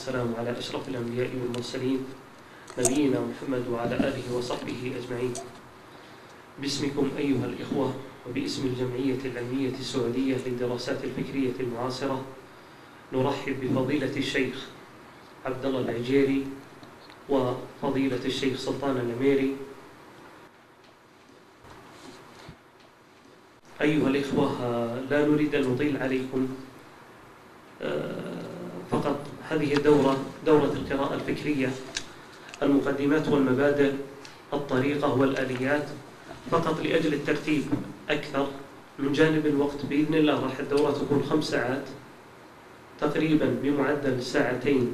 والسلام على أشرف الأنبياء والمرسلين نبينا محمد وعلى آله وصحبه أجمعين. باسمكم أيها الإخوة وباسم الجمعية العلمية السعودية للدراسات الفكرية المعاصرة نرحب بفضيلة الشيخ عبد الله العجيري وفضيلة الشيخ سلطان العميري. أيها الإخوة، لا نريد أن نطيل عليكم، فقط هذه الدورة دورة القراءة الفكرية، المقدمات والمبادئ، الطريقة والآليات، فقط لأجل الترتيب أكثر. من جانب الوقت بإذن الله راح الدورة تكون 5 ساعات تقريبا بمعدل ساعتين،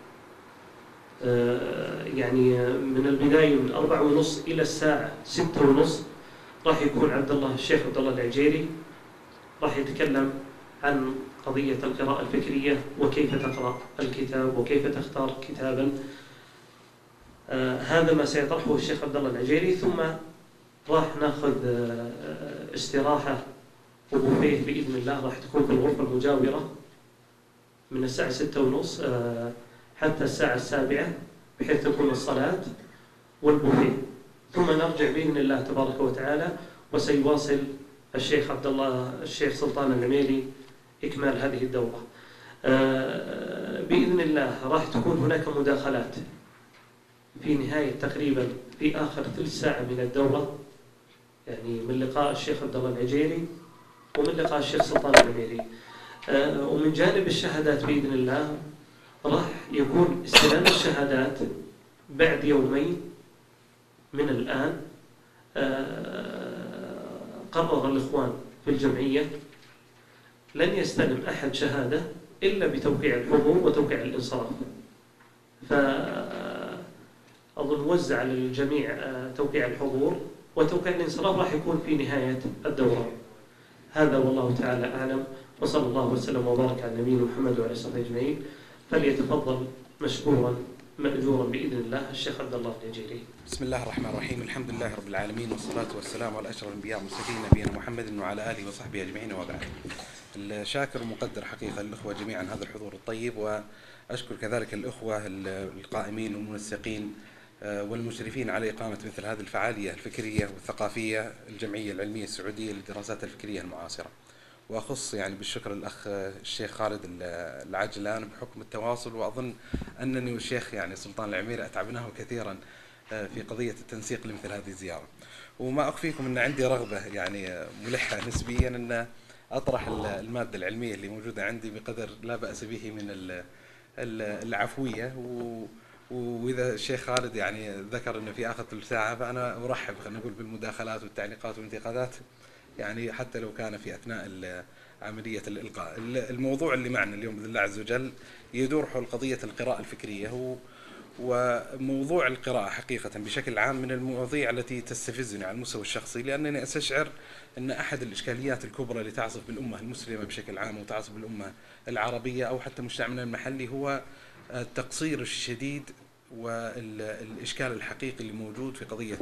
يعني من البداية من 4:30 إلى الساعة 6:30 راح يكون الشيخ عبد الله العجيري راح يتكلم عن قضية القراءة الفكرية وكيف تقرأ الكتاب وكيف تختار كتابا. هذا ما سيطرحه الشيخ عبد الله العجيري، ثم راح ناخذ استراحة وبوفيه بإذن الله، راح تكون في الغرفة المجاورة من الساعة 6:30 حتى الساعة 7 بحيث تكون الصلاة والبوفيه، ثم نرجع بإذن الله تبارك وتعالى وسيواصل الشيخ سلطان العميري إكمال هذه الدورة. بإذن الله راح تكون هناك مداخلات في نهاية تقريبا في آخر ثلث ساعة من الدورة، يعني من لقاء الشيخ عبد الله العجيري ومن لقاء الشيخ سلطان العميري. ومن جانب الشهادات بإذن الله راح يكون استلام الشهادات بعد يومين من الآن. قرر الإخوان في الجمعية لن يستلم أحد شهادة إلا بتوقيع الحضور وتوقيع الانصراف، فأظن وزع على الجميع توقيع الحضور، وتوقيع الانصراف راح يكون في نهاية الدورة. هذا والله تعالى أعلم، وصلى الله وسلم وبارك على نبينا محمد وعلى آله أجمعين. فليتفضل مشكورا مأجورا بإذن الله الشيخ عبد الله العجيري. بسم الله الرحمن الرحيم، الحمد لله رب العالمين، والصلاة والسلام على أشرف الأنبياء والمرسلين نبينا محمد وعلى آله وصحبه أجمعين، وبعد. الشاكر ومقدر حقيقة الأخوة جميعا هذا الحضور الطيب، وأشكر كذلك الأخوة القائمين والمنسقين والمشرفين على إقامة مثل هذه الفعالية الفكرية والثقافية الجمعية العلمية السعودية للدراسات الفكرية المعاصرة. وأخص يعني بالشكر الأخ الشيخ خالد العجلان بحكم التواصل، وأظن أنني والشيخ يعني سلطان العميري أتعبناه كثيرا في قضية التنسيق لمثل هذه الزيارة. وما أخفيكم أن عندي رغبة يعني ملحة نسبيا أن أطرح المادة العلمية اللي موجودة عندي بقدر لا بأس به من العفوية. وإذا الشيخ خالد يعني ذكر أنه في آخر ثلث ساعة، فأنا أرحب خلينا نقول بالمداخلات والتعليقات والانتقادات، يعني حتى لو كان في أثناء عملية الإلقاء. الموضوع اللي معنا اليوم بإذن الله عز وجل يدور حول قضية القراءة الفكرية، وموضوع القراءة حقيقة بشكل عام من المواضيع التي تستفزني على المستوى الشخصي، لأنني أستشعر أن أحد الإشكاليات الكبرى اللي تعصف بالأمة المسلمة بشكل عام وتعصف بالأمة العربية أو حتى مجتمعنا المحلي هو التقصير الشديد والإشكال الحقيقي اللي موجود في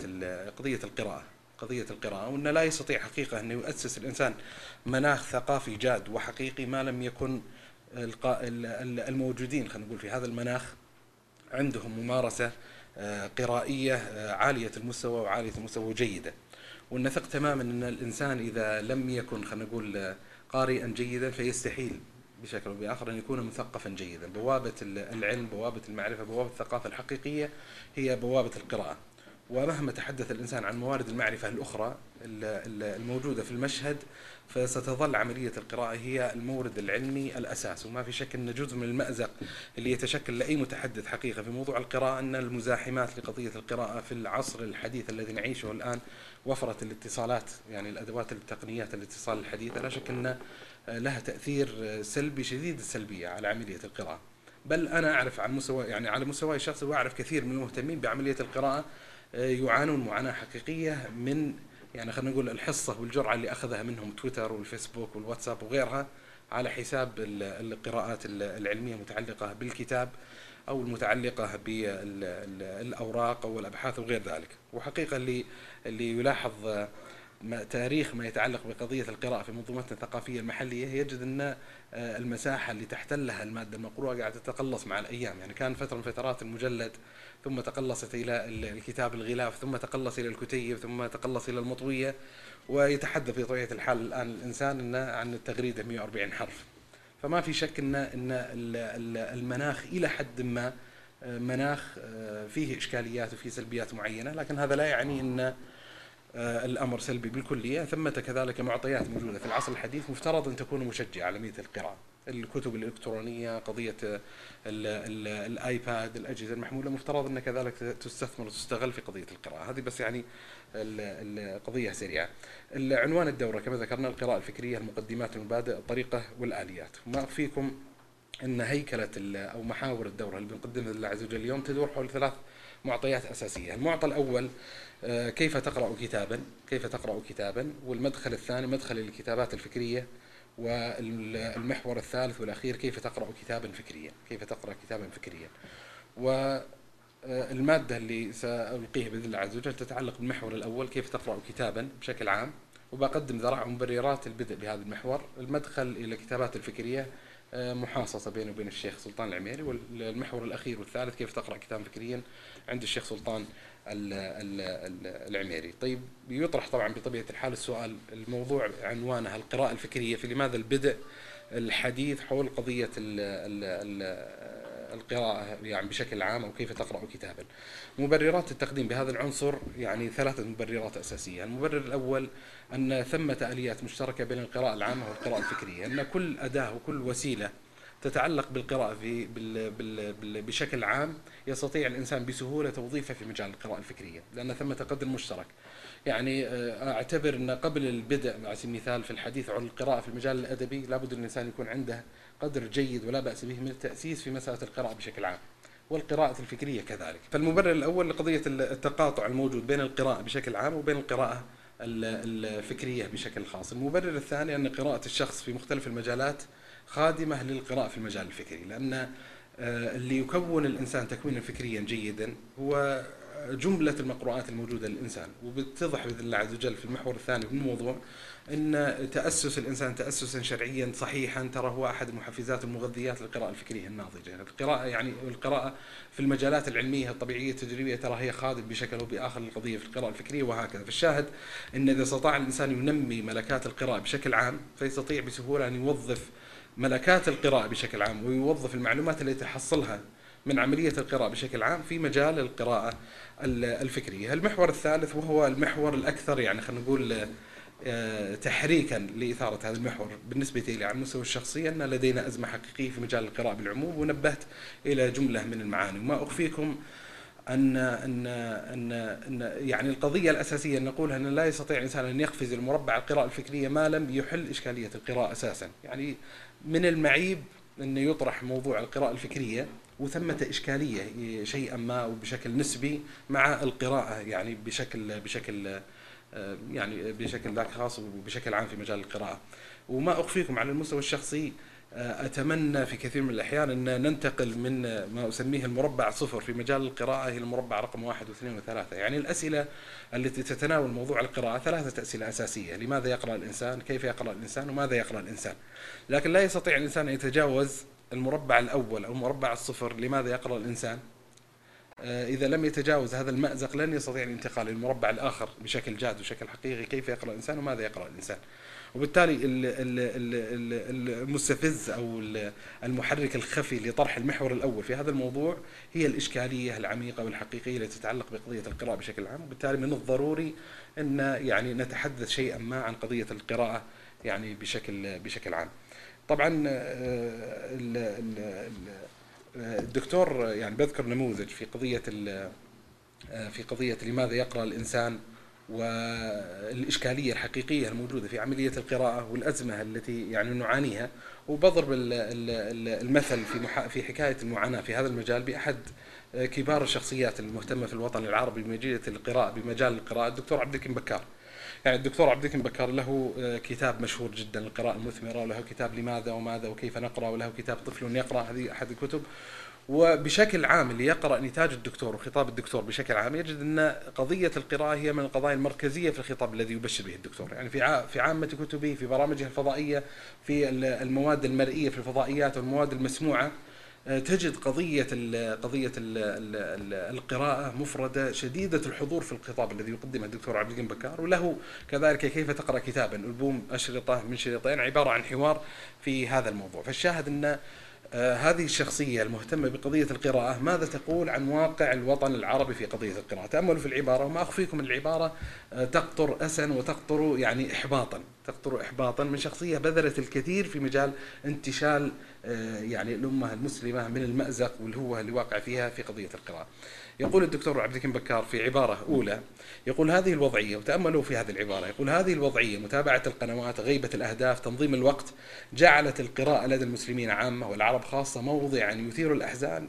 قضية القراءة، وأنه لا يستطيع حقيقة أن يؤسس الإنسان مناخ ثقافي جاد وحقيقي ما لم يكن الموجودين خلينا نقول في هذا المناخ عندهم ممارسة قرائية عالية المستوى وعالية المستوى وجيدة. ونثق تماما أن الإنسان إذا لم يكن خلينا نقول قارئا جيدا فيستحيل بشكل أو بآخر أن يكون مثقفا جيدا. بوابة العلم، بوابة المعرفة، بوابة الثقافة الحقيقية هي بوابة القراءة. ومهما تحدث الإنسان عن موارد المعرفة الأخرى الموجودة في المشهد، فستظل عملية القراءة هي المورد العلمي الأساس. وما في شك أن جزء من المأزق اللي يتشكل لأي متحدث حقيقة في موضوع القراءة أن المزاحمات لقضية القراءة في العصر الحديث الذي نعيشه الآن، وفرة الاتصالات، يعني الأدوات التقنيات الاتصال الحديثة، لا شك أن لها تأثير سلبي شديد السلبية على عملية القراءة. بل أنا أعرف على مستواي الشخصي، وأعرف كثير من المهتمين بعملية القراءة يعانون معاناة حقيقية من يعني خلينا نقول الحصة والجرعة اللي أخذها منهم تويتر والفيسبوك والواتساب وغيرها على حساب القراءات العلمية المتعلقة بالكتاب أو المتعلقة بالأوراق أو الأبحاث وغير ذلك. وحقيقة اللي يلاحظ تاريخ ما يتعلق بقضية القراءة في منظومتنا الثقافية المحلية، يجد أن المساحة اللي تحتلها المادة المقروءة قاعدة تتقلص مع الأيام. يعني كان فترة من فترات المجلد، ثم تقلصت إلى الكتاب الغلاف، ثم تقلص إلى الكتيب، ثم تقلص إلى المطوية، ويتحدث بطبيعة الحال الآن الإنسان عن التغريدة 140 حرف. فما في شك أن المناخ إلى حد ما مناخ فيه إشكاليات وفيه سلبيات معينة، لكن هذا لا يعني أن الأمر سلبي بالكلية. ثمة كذلك معطيات موجودة في العصر الحديث مفترض أن تكون مشجعة على عملية القراءة. الكتب الإلكترونية، قضية الآيباد، الأجهزة المحمولة، مفترض أن كذلك تستثمر وتستغل في قضية القراءة. هذه بس يعني القضية سريعة. عنوان الدورة كما ذكرنا القراءة الفكرية، المقدمات، المبادئ، الطريقة والآليات. وما أخفيكم أن هيكلة أو محاور الدورة اللي بنقدمها لله عز وجل اليوم تدور حول 3 معطيات أساسية. المعطى الأول كيف تقرأ كتابا، كيف تقرأ كتابا، والمدخل الثاني مدخل الكتابات الفكرية، والمحور الثالث والأخير كيف تقرأ كتابا فكريا، كيف تقرأ كتابا فكريا. والمادة اللي سألقيها بإذن الله عز وجل تتعلق بالمحور الأول كيف تقرأ كتابا بشكل عام، وبقدم ذرائع ومبررات البدء بهذا المحور. المدخل إلى الكتابات الفكرية محاصصة بينه وبين الشيخ سلطان العميري، والمحور الأخير والثالث كيف تقرأ كتابا فكريا عند الشيخ سلطان العميري. طيب يطرح طبعا بطبيعة الحال السؤال، الموضوع عنوانها القراءة الفكرية، في لماذا البدء الحديث حول قضية القراءة يعني بشكل عام، أو كيف تقرأ كتابا. مبررات التقديم بهذا العنصر يعني 3 مبررات أساسية. المبرر الأول أن ثمة آليات مشتركة بين القراءة العامة والقراءة الفكرية، أن كل أداة وكل وسيلة تتعلق بالقراءة بشكل عام يستطيع الإنسان بسهولة توظيفها في مجال القراءة الفكرية، لأن ثمة قدر مشترك. يعني أعتبر أن قبل البدء على سبيل المثال في الحديث عن القراءة في المجال الأدبي لابد الإنسان يكون عنده قدر جيد ولا بأس به من التأسيس في مسألة القراءة بشكل عام، والقراءة الفكرية كذلك. فالمبرر الأول لقضية التقاطع الموجود بين القراءة بشكل عام وبين القراءة الفكرية بشكل خاص. المبرر الثاني أن قراءة الشخص في مختلف المجالات خادمة للقراءة في المجال الفكري، لأن اللي يكون الإنسان تكوينا فكريا جيدا هو جملة المقروءات الموجودة للإنسان. وبتتضح بإذن الله عز وجل في المحور الثاني من الموضوع أن تأسس الإنسان تأسسا شرعيا صحيحا ترى هو أحد المحفزات المغذيات للقراءة الفكرية الناضجة. القراءة يعني القراءة في المجالات العلمية الطبيعية التجريبية ترى هي خادم بشكل أو بآخر للقضية في القراءة الفكرية وهكذا. فالشاهد أن إذا استطاع الإنسان ينمي ملكات القراءة بشكل عام فيستطيع بسهولة أن يوظف ملكات القراءة بشكل عام ويوظف المعلومات التي تحصلها من عملية القراءة بشكل عام في مجال القراءة الفكرية. المحور الثالث وهو المحور الأكثر يعني خلينا نقول تحريكا لإثارة هذا المحور بالنسبة لي على المستوى الشخصي، أن لدينا أزمة حقيقية في مجال القراءة بالعموم، ونبهت إلى جملة من المعاني. وما أخفيكم أن يعني القضية الأساسية أن نقولها أن لا يستطيع الإنسان أن يقفز المربع القراءة الفكرية ما لم يحل إشكالية القراءة أساسا. يعني من المعيب أن يطرح موضوع القراءة الفكرية وثمة إشكالية شيئا ما وبشكل نسبي مع القراءة يعني بشكل يعني بشكل ذاك خاص وبشكل عام في مجال القراءة. وما أخفيكم على المستوى الشخصي أتمنى في كثير من الأحيان أن ننتقل من ما أسميه المربع 0 في مجال القراءة إلى المربع رقم 1 و2 و3. يعني الأسئلة التي تتناول موضوع القراءة 3 أسئلة أساسية: لماذا يقرأ الإنسان، كيف يقرأ الإنسان، وماذا يقرأ الإنسان. لكن لا يستطيع الإنسان أن يتجاوز المربع الأول أو المربع 0 لماذا يقرأ الإنسان. إذا لم يتجاوز هذا المأزق لن يستطيع الانتقال للمربع الآخر بشكل جاد وشكل حقيقي: كيف يقرأ الإنسان وماذا يقرأ الإنسان. وبالتالي المستفز أو المحرك الخفي لطرح المحور الأول في هذا الموضوع هي الإشكالية العميقة والحقيقية التي تتعلق بقضية القراءة بشكل عام. وبالتالي من الضروري أن يعني نتحدث شيئا ما عن قضية القراءة يعني بشكل عام. طبعا الدكتور يعني بذكر نموذج في قضية لماذا يقرأ الإنسان والإشكالية الحقيقية الموجودة في عملية القراءة والأزمة التي يعني نعانيها، وبضرب المثل في حكاية المعاناة في هذا المجال بأحد كبار الشخصيات المهتمة في الوطن العربي بمجال القراءة الدكتور عبد الحكيم بكار. يعني الدكتور عبد الحكيم بكار له كتاب مشهور جدا القراءة المثمرة، وله كتاب لماذا وماذا وكيف نقرأ، وله كتاب طفل يقرأ، هذه أحد الكتب. وبشكل عام اللي يقرأ نتاج الدكتور وخطاب الدكتور بشكل عام يجد أن قضية القراءة هي من القضايا المركزية في الخطاب الذي يبشر به الدكتور. يعني في عامة كتبه، في برامجه الفضائية، في المواد المرئية في الفضائيات والمواد المسموعة، تجد قضية القراءة مفردة شديدة الحضور في الخطاب الذي يقدمه الدكتور عبد الكريم بكار. وله كذلك كيف تقرأ كتابا، ألبوم أشرطة من شريطين عبارة عن حوار في هذا الموضوع. فالشاهد أن هذه الشخصية المهتمة بقضية القراءة ماذا تقول عن واقع الوطن العربي في قضية القراءة. تأملوا في العبارة، وما أخفيكم من العبارة تقطر أسا وتقطر يعني إحباطا من شخصية بذلت الكثير في مجال انتشال يعني الأمة المسلمة من المأزق والهوة اللي واقع فيها في قضية القراءة. يقول الدكتور عبد الكريم بكار في عبارة أولى، يقول هذه الوضعية، وتأملوا في هذه العبارة، يقول هذه الوضعية متابعة القنوات، غيبة الأهداف، تنظيم الوقت، جعلت القراءة لدى المسلمين عامة والعرب خاصة موضعا يثير الأحزان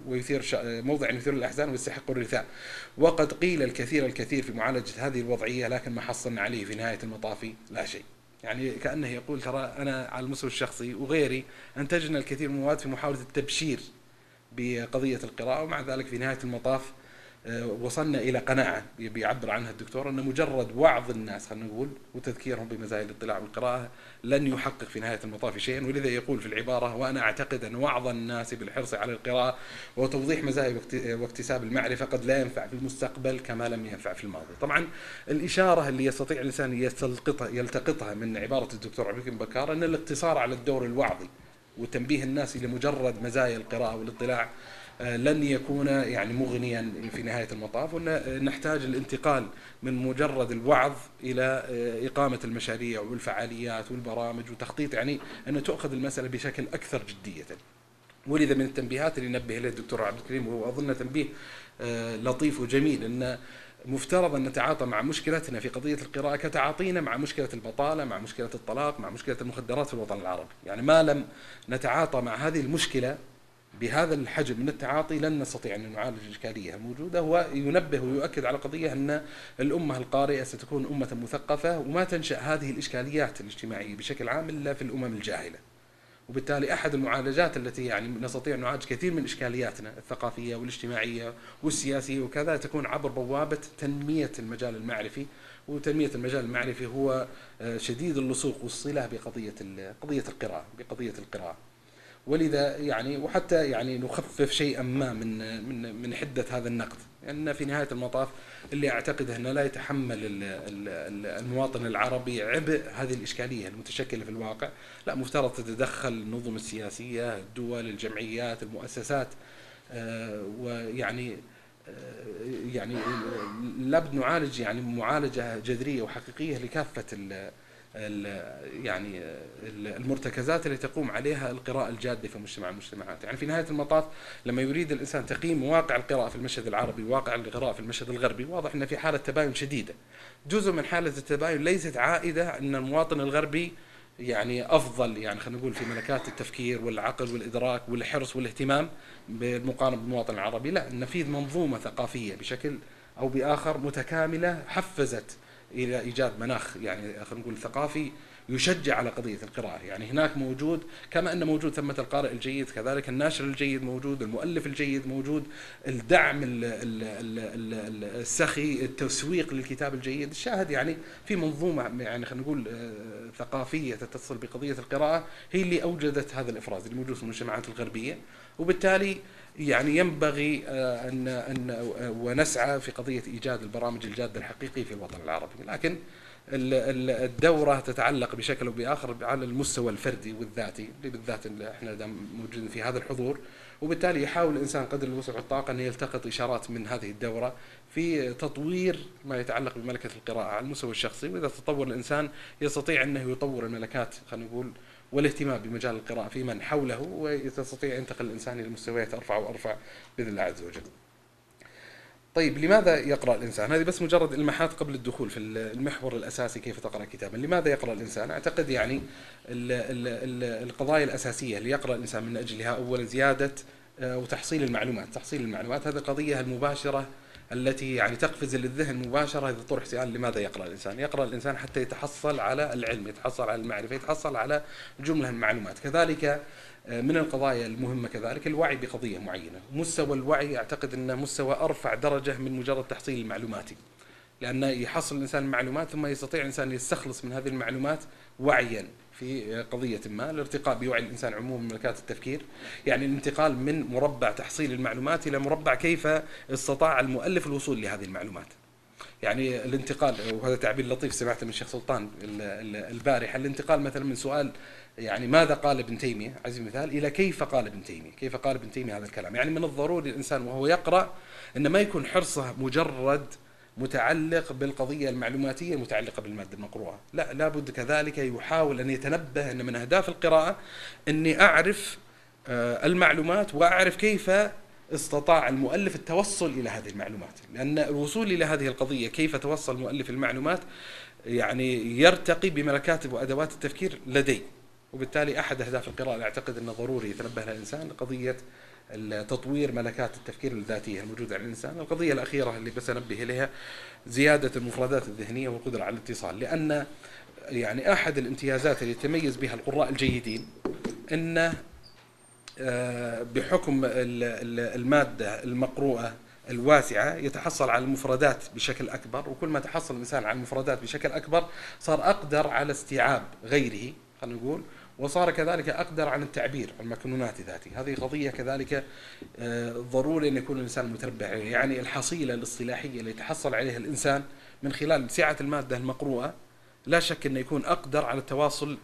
ويستحق الرثاء. وقد قيل الكثير في معالجة هذه الوضعية، لكن ما حصلنا عليه في نهاية المطاف لا شيء. يعني كأنه يقول ترى أنا على المستوى الشخصي وغيري أنتجنا الكثير من المواد في محاولة التبشير بقضية القراءة، ومع ذلك في نهاية المطاف وصلنا إلى قناعة بيعبر عنها الدكتور أن مجرد وعظ الناس خلينا نقول وتذكيرهم بمزايا الاطلاع والقراءة لن يحقق في نهاية المطاف شيئا. ولذا يقول في العبارة: وأنا أعتقد أن وعظ الناس بالحرص على القراءة وتوضيح مزايا واكتساب المعرفة قد لا ينفع في المستقبل كما لم ينفع في الماضي. طبعا الإشارة اللي يستطيع الإنسان يلتقطها من عبارة الدكتور عبد الكريم بكار أن الاقتصار على الدور الوعظي وتنبيه الناس إلى مجرد مزايا القراءة والاطلاع لن يكون يعني مغنيا في نهاية المطاف، ونحتاج الانتقال من مجرد الوعظ إلى إقامة المشاريع والفعاليات والبرامج وتخطيط، يعني أن تؤخذ المسألة بشكل أكثر جدية. ولذا من التنبيهات اللي نبه إليه الدكتور عبد الكريم، وهو أظن تنبيه لطيف وجميل، أن مفترض أن نتعاطى مع مشكلتنا في قضية القراءة كتعاطينا مع مشكلة البطالة، مع مشكلة الطلاق، مع مشكلة المخدرات في الوطن العربي. يعني ما لم نتعاطى مع هذه المشكلة بهذا الحجم من التعاطي لن نستطيع أن نعالج الإشكالية الموجودة. هو ينبه ويؤكد على قضية أن الأمة القارئة ستكون أمة مثقفة، وما تنشأ هذه الإشكاليات الاجتماعية بشكل عام إلا في الأمم الجاهلة. وبالتالي أحد المعالجات التي يعني نستطيع أن نعالج كثير من إشكالياتنا الثقافية والاجتماعية والسياسية وكذا تكون عبر بوابة تنمية المجال المعرفي. وتنمية المجال المعرفي هو شديد اللصوق والصلة بقضية القراءة. ولذا يعني وحتى يعني نخفف شيئا ما من حدة هذا النقد، لأن في نهاية المطاف اللي أعتقده أنه لا يتحمل المواطن العربي عبء هذه الإشكالية المتشكلة في الواقع. لا، مفترض تتدخل النظم السياسية، الدول، الجمعيات، المؤسسات، ويعني لابد نعالج يعني معالجة جذرية وحقيقية لكافة يعني المرتكزات اللي تقوم عليها القراءة الجادة في المجتمعات. يعني في نهاية المطاف لما يريد الإنسان تقييم واقع القراءة في المشهد العربي وواقع القراءة في المشهد الغربي، واضح أن في حالة تباين شديدة. جزء من حالة التباين ليست عائدة أن المواطن الغربي يعني أفضل، يعني خلينا نقول في ملكات التفكير والعقل والإدراك والحرص والاهتمام بالمقارنة بالمواطن العربي. لا، أن في منظومة ثقافية بشكل أو بآخر متكاملة حفزت إلى إيجاد مناخ يعني خلينا نقول ثقافي يشجع على قضية القراءة. يعني هناك موجود، كما أن موجود ثمة القارئ الجيد، كذلك الناشر الجيد موجود، المؤلف الجيد موجود، الدعم السخي، التسويق للكتاب الجيد. الشاهد يعني في منظومة يعني خلينا نقول ثقافية تتصل بقضية القراءة هي اللي أوجدت هذا الإفراز اللي موجود في المجتمعات الغربية. وبالتالي يعني ينبغي أن ونسعى في قضية إيجاد البرامج الجادة الحقيقية في الوطن العربي. لكن الدورة تتعلق بشكل أو بآخر على المستوى الفردي والذاتي، بالذات اللي احنا موجودين في هذا الحضور. وبالتالي يحاول الإنسان قدر الوسع والطاقة أن يلتقط إشارات من هذه الدورة في تطوير ما يتعلق بملكة القراءة على المستوى الشخصي. وإذا تطور الإنسان يستطيع أنه يطور الملكات خلينا نقول والاهتمام بمجال القراءة في من حوله، ويستطيع ينتقل الإنسان إلى مستويات أرفع وأرفع بإذن الله عز وجل. طيب، لماذا يقرأ الإنسان؟ هذه بس مجرد إلماحات قبل الدخول في المحور الأساسي كيف تقرأ كتابا. لماذا يقرأ الإنسان؟ أعتقد يعني القضايا الأساسية اللي يقرأ الإنسان من أجلها أولا زيادة وتحصيل المعلومات. تحصيل المعلومات هذه القضية المباشرة التي يعني تقفز للذهن مباشرة إذا طرح سؤال لماذا يقرأ الإنسان؟ يقرأ الإنسان حتى يتحصل على العلم، يتحصل على المعرفة، يتحصل على جملة من المعلومات. كذلك من القضايا المهمة كذلك الوعي بقضية معينة. مستوى الوعي أعتقد أنه مستوى أرفع درجة من مجرد تحصيل المعلوماتي، لأنه يحصل الإنسان المعلومات ثم يستطيع الإنسان يستخلص من هذه المعلومات وعيا في قضية ما، الارتقاء بوعي الإنسان عموما من ملكات التفكير، يعني الانتقال من مربع تحصيل المعلومات إلى مربع كيف استطاع المؤلف الوصول لهذه المعلومات. يعني الانتقال، وهذا تعبير لطيف سمعته من الشيخ سلطان البارحة، الانتقال مثلا من سؤال يعني ماذا قال ابن تيمية على سبيل المثال إلى كيف قال ابن تيمية، كيف قال ابن تيمية هذا الكلام. يعني من الضروري الإنسان وهو يقرأ أن ما يكون حرصه مجرد متعلق بالقضية المعلوماتية المتعلقة بالمادة المقروءة، لا، لابد كذلك يحاول أن يتنبه أن من أهداف القراءة أني أعرف المعلومات وأعرف كيف استطاع المؤلف التوصل إلى هذه المعلومات، لأن الوصول إلى هذه القضية كيف توصل مؤلف المعلومات يعني يرتقي بملكات وأدوات التفكير لدي. وبالتالي أحد أهداف القراءة أعتقد أنه ضروري يتنبه لها الإنسان قضية تطوير ملكات التفكير الذاتية الموجودة عند الإنسان. القضية الأخيرة اللي بس أنبه إليها زيادة المفردات الذهنية والقدرة على الاتصال، لأن يعني أحد الامتيازات اللي يتميز بها القراء الجيدين أنه بحكم المادة المقروءة الواسعة يتحصل على المفردات بشكل أكبر، وكل ما تحصل الإنسان على المفردات بشكل أكبر صار أقدر على استيعاب غيره خلينا نقول، وصار كذلك أقدر عن التعبير عن مكنونات ذاتي. هذه قضية كذلك ضروري أن يكون الإنسان متربع، يعني الحصيلة الاصطلاحية اللي يتحصل عليها الإنسان من خلال سعة المادة المقروءة لا شك أن يكون أقدر على التواصل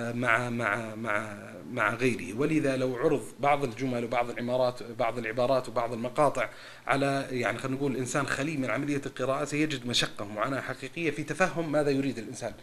مع غيره. ولذا لو عرض بعض الجمل وبعض العبارات وبعض المقاطع على يعني خلينا نقول إنسان خليء من عملية القراءة سيجد مشقة ومعاناة حقيقية في تفهم ماذا يريد الإنسان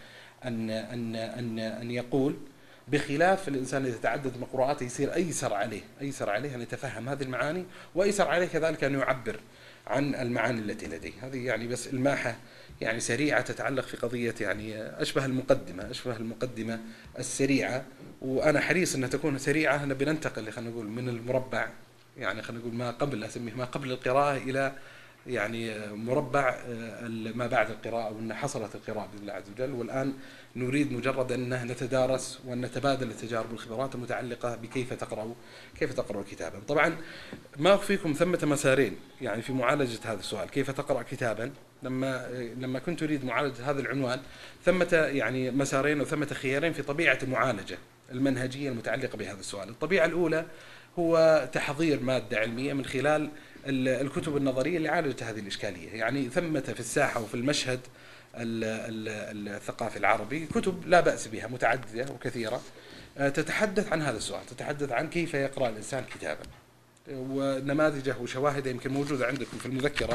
أن يقول، بخلاف الإنسان إذا تعدد مقروءاته يصير أيسر عليه أن يتفهم هذه المعاني، وأيسر عليه كذلك أن يعبر عن المعاني التي لديه. هذه يعني بس الماحة يعني سريعة تتعلق في قضية يعني أشبه المقدمة السريعة، وأنا حريص أنها تكون سريعة. أنا بننتقل خلينا نقول من المربع يعني خلينا نقول ما قبل أسميه ما قبل القراءة إلى يعني مربع ما بعد القراءة، وأن حصلت القراءة بإذن الله عز وجل. والآن نريد مجرد أن نتدارس وأن نتبادل التجارب والخبرات المتعلقة بكيف تقرأ كتابا. طبعا ما أخفيكم ثمة مسارين يعني في معالجة هذا السؤال، كيف تقرأ كتابا. لما كنت أريد معالجة هذا العنوان ثمة يعني مسارين وثمة خيارين في طبيعة المعالجة المنهجية المتعلقة بهذا السؤال. الطبيعة الأولى هو تحضير مادة علمية من خلال الكتب النظرية اللي عالجت هذه الإشكالية. يعني ثمة في الساحة وفي المشهد الثقافي العربي كتب لا بأس بها متعددة وكثيرة تتحدث عن هذا السؤال، تتحدث عن كيف يقرأ الإنسان كتابا، ونماذجه وشواهده يمكن موجودة عندكم في المذكرة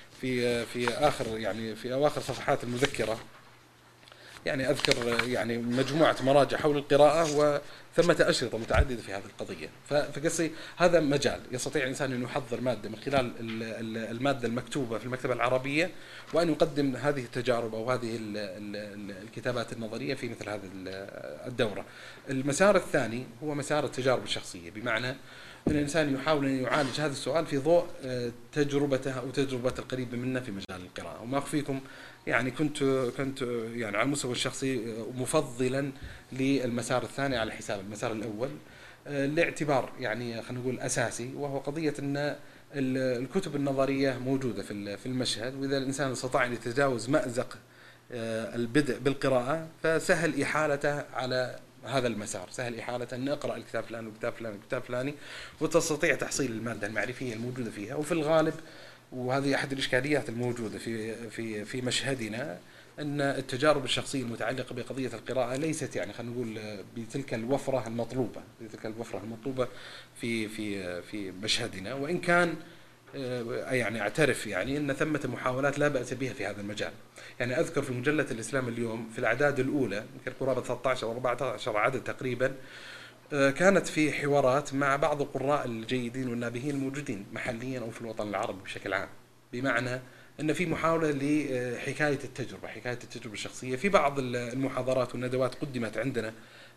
في أواخر صفحات المذكرة. يعني أذكر يعني مجموعة مراجع حول القراءة وثمة أشرطة متعددة في هذه القضية. فقصي هذا مجال يستطيع الإنسان أن يحضر مادة من خلال المادة المكتوبة في المكتبة العربية، وأن يقدم هذه التجارب أو هذه الكتابات النظرية في مثل هذه الدورة. المسار الثاني هو مسار التجارب الشخصية، بمعنى أن الإنسان يحاول أن يعالج هذا السؤال في ضوء تجربته أو تجربة القريبة منه في مجال القراءة. وما أخفيكم يعني كنت يعني على المستوى الشخصي مفضلا للمسار الثاني على حساب المسار الأول، لاعتبار يعني خلينا نقول أساسي، وهو قضية أن الكتب النظرية موجودة في المشهد، وإذا الإنسان استطاع أن يتجاوز مأزق البدء بالقراءة فسهل إحالته على هذا المسار، سهل إحالة أن نقرأ الكتاب فلان والكتاب فلان والكتاب فلاني، وتستطيع تحصيل المادة المعرفية الموجودة فيها. وفي الغالب وهذه أحد الإشكاليات الموجودة في مشهدنا، أن التجارب الشخصية المتعلقة بقضية القراءة ليست يعني خلينا نقول بتلك الوفرة المطلوبة في مشهدنا، وإن كان يعني أعترف يعني أن ثمة محاولات لا بأس بها في هذا المجال. يعني أذكر في مجلة الإسلام اليوم في الأعداد الأولى يمكن قرابة 13 أو 14 عدد تقريبا، كانت في حوارات مع بعض القراء الجيدين والنابهين الموجودين محليا أو في الوطن العربي بشكل عام، بمعنى أن في محاولة لحكاية التجربة الشخصية. في بعض المحاضرات والندوات قدمت عندنا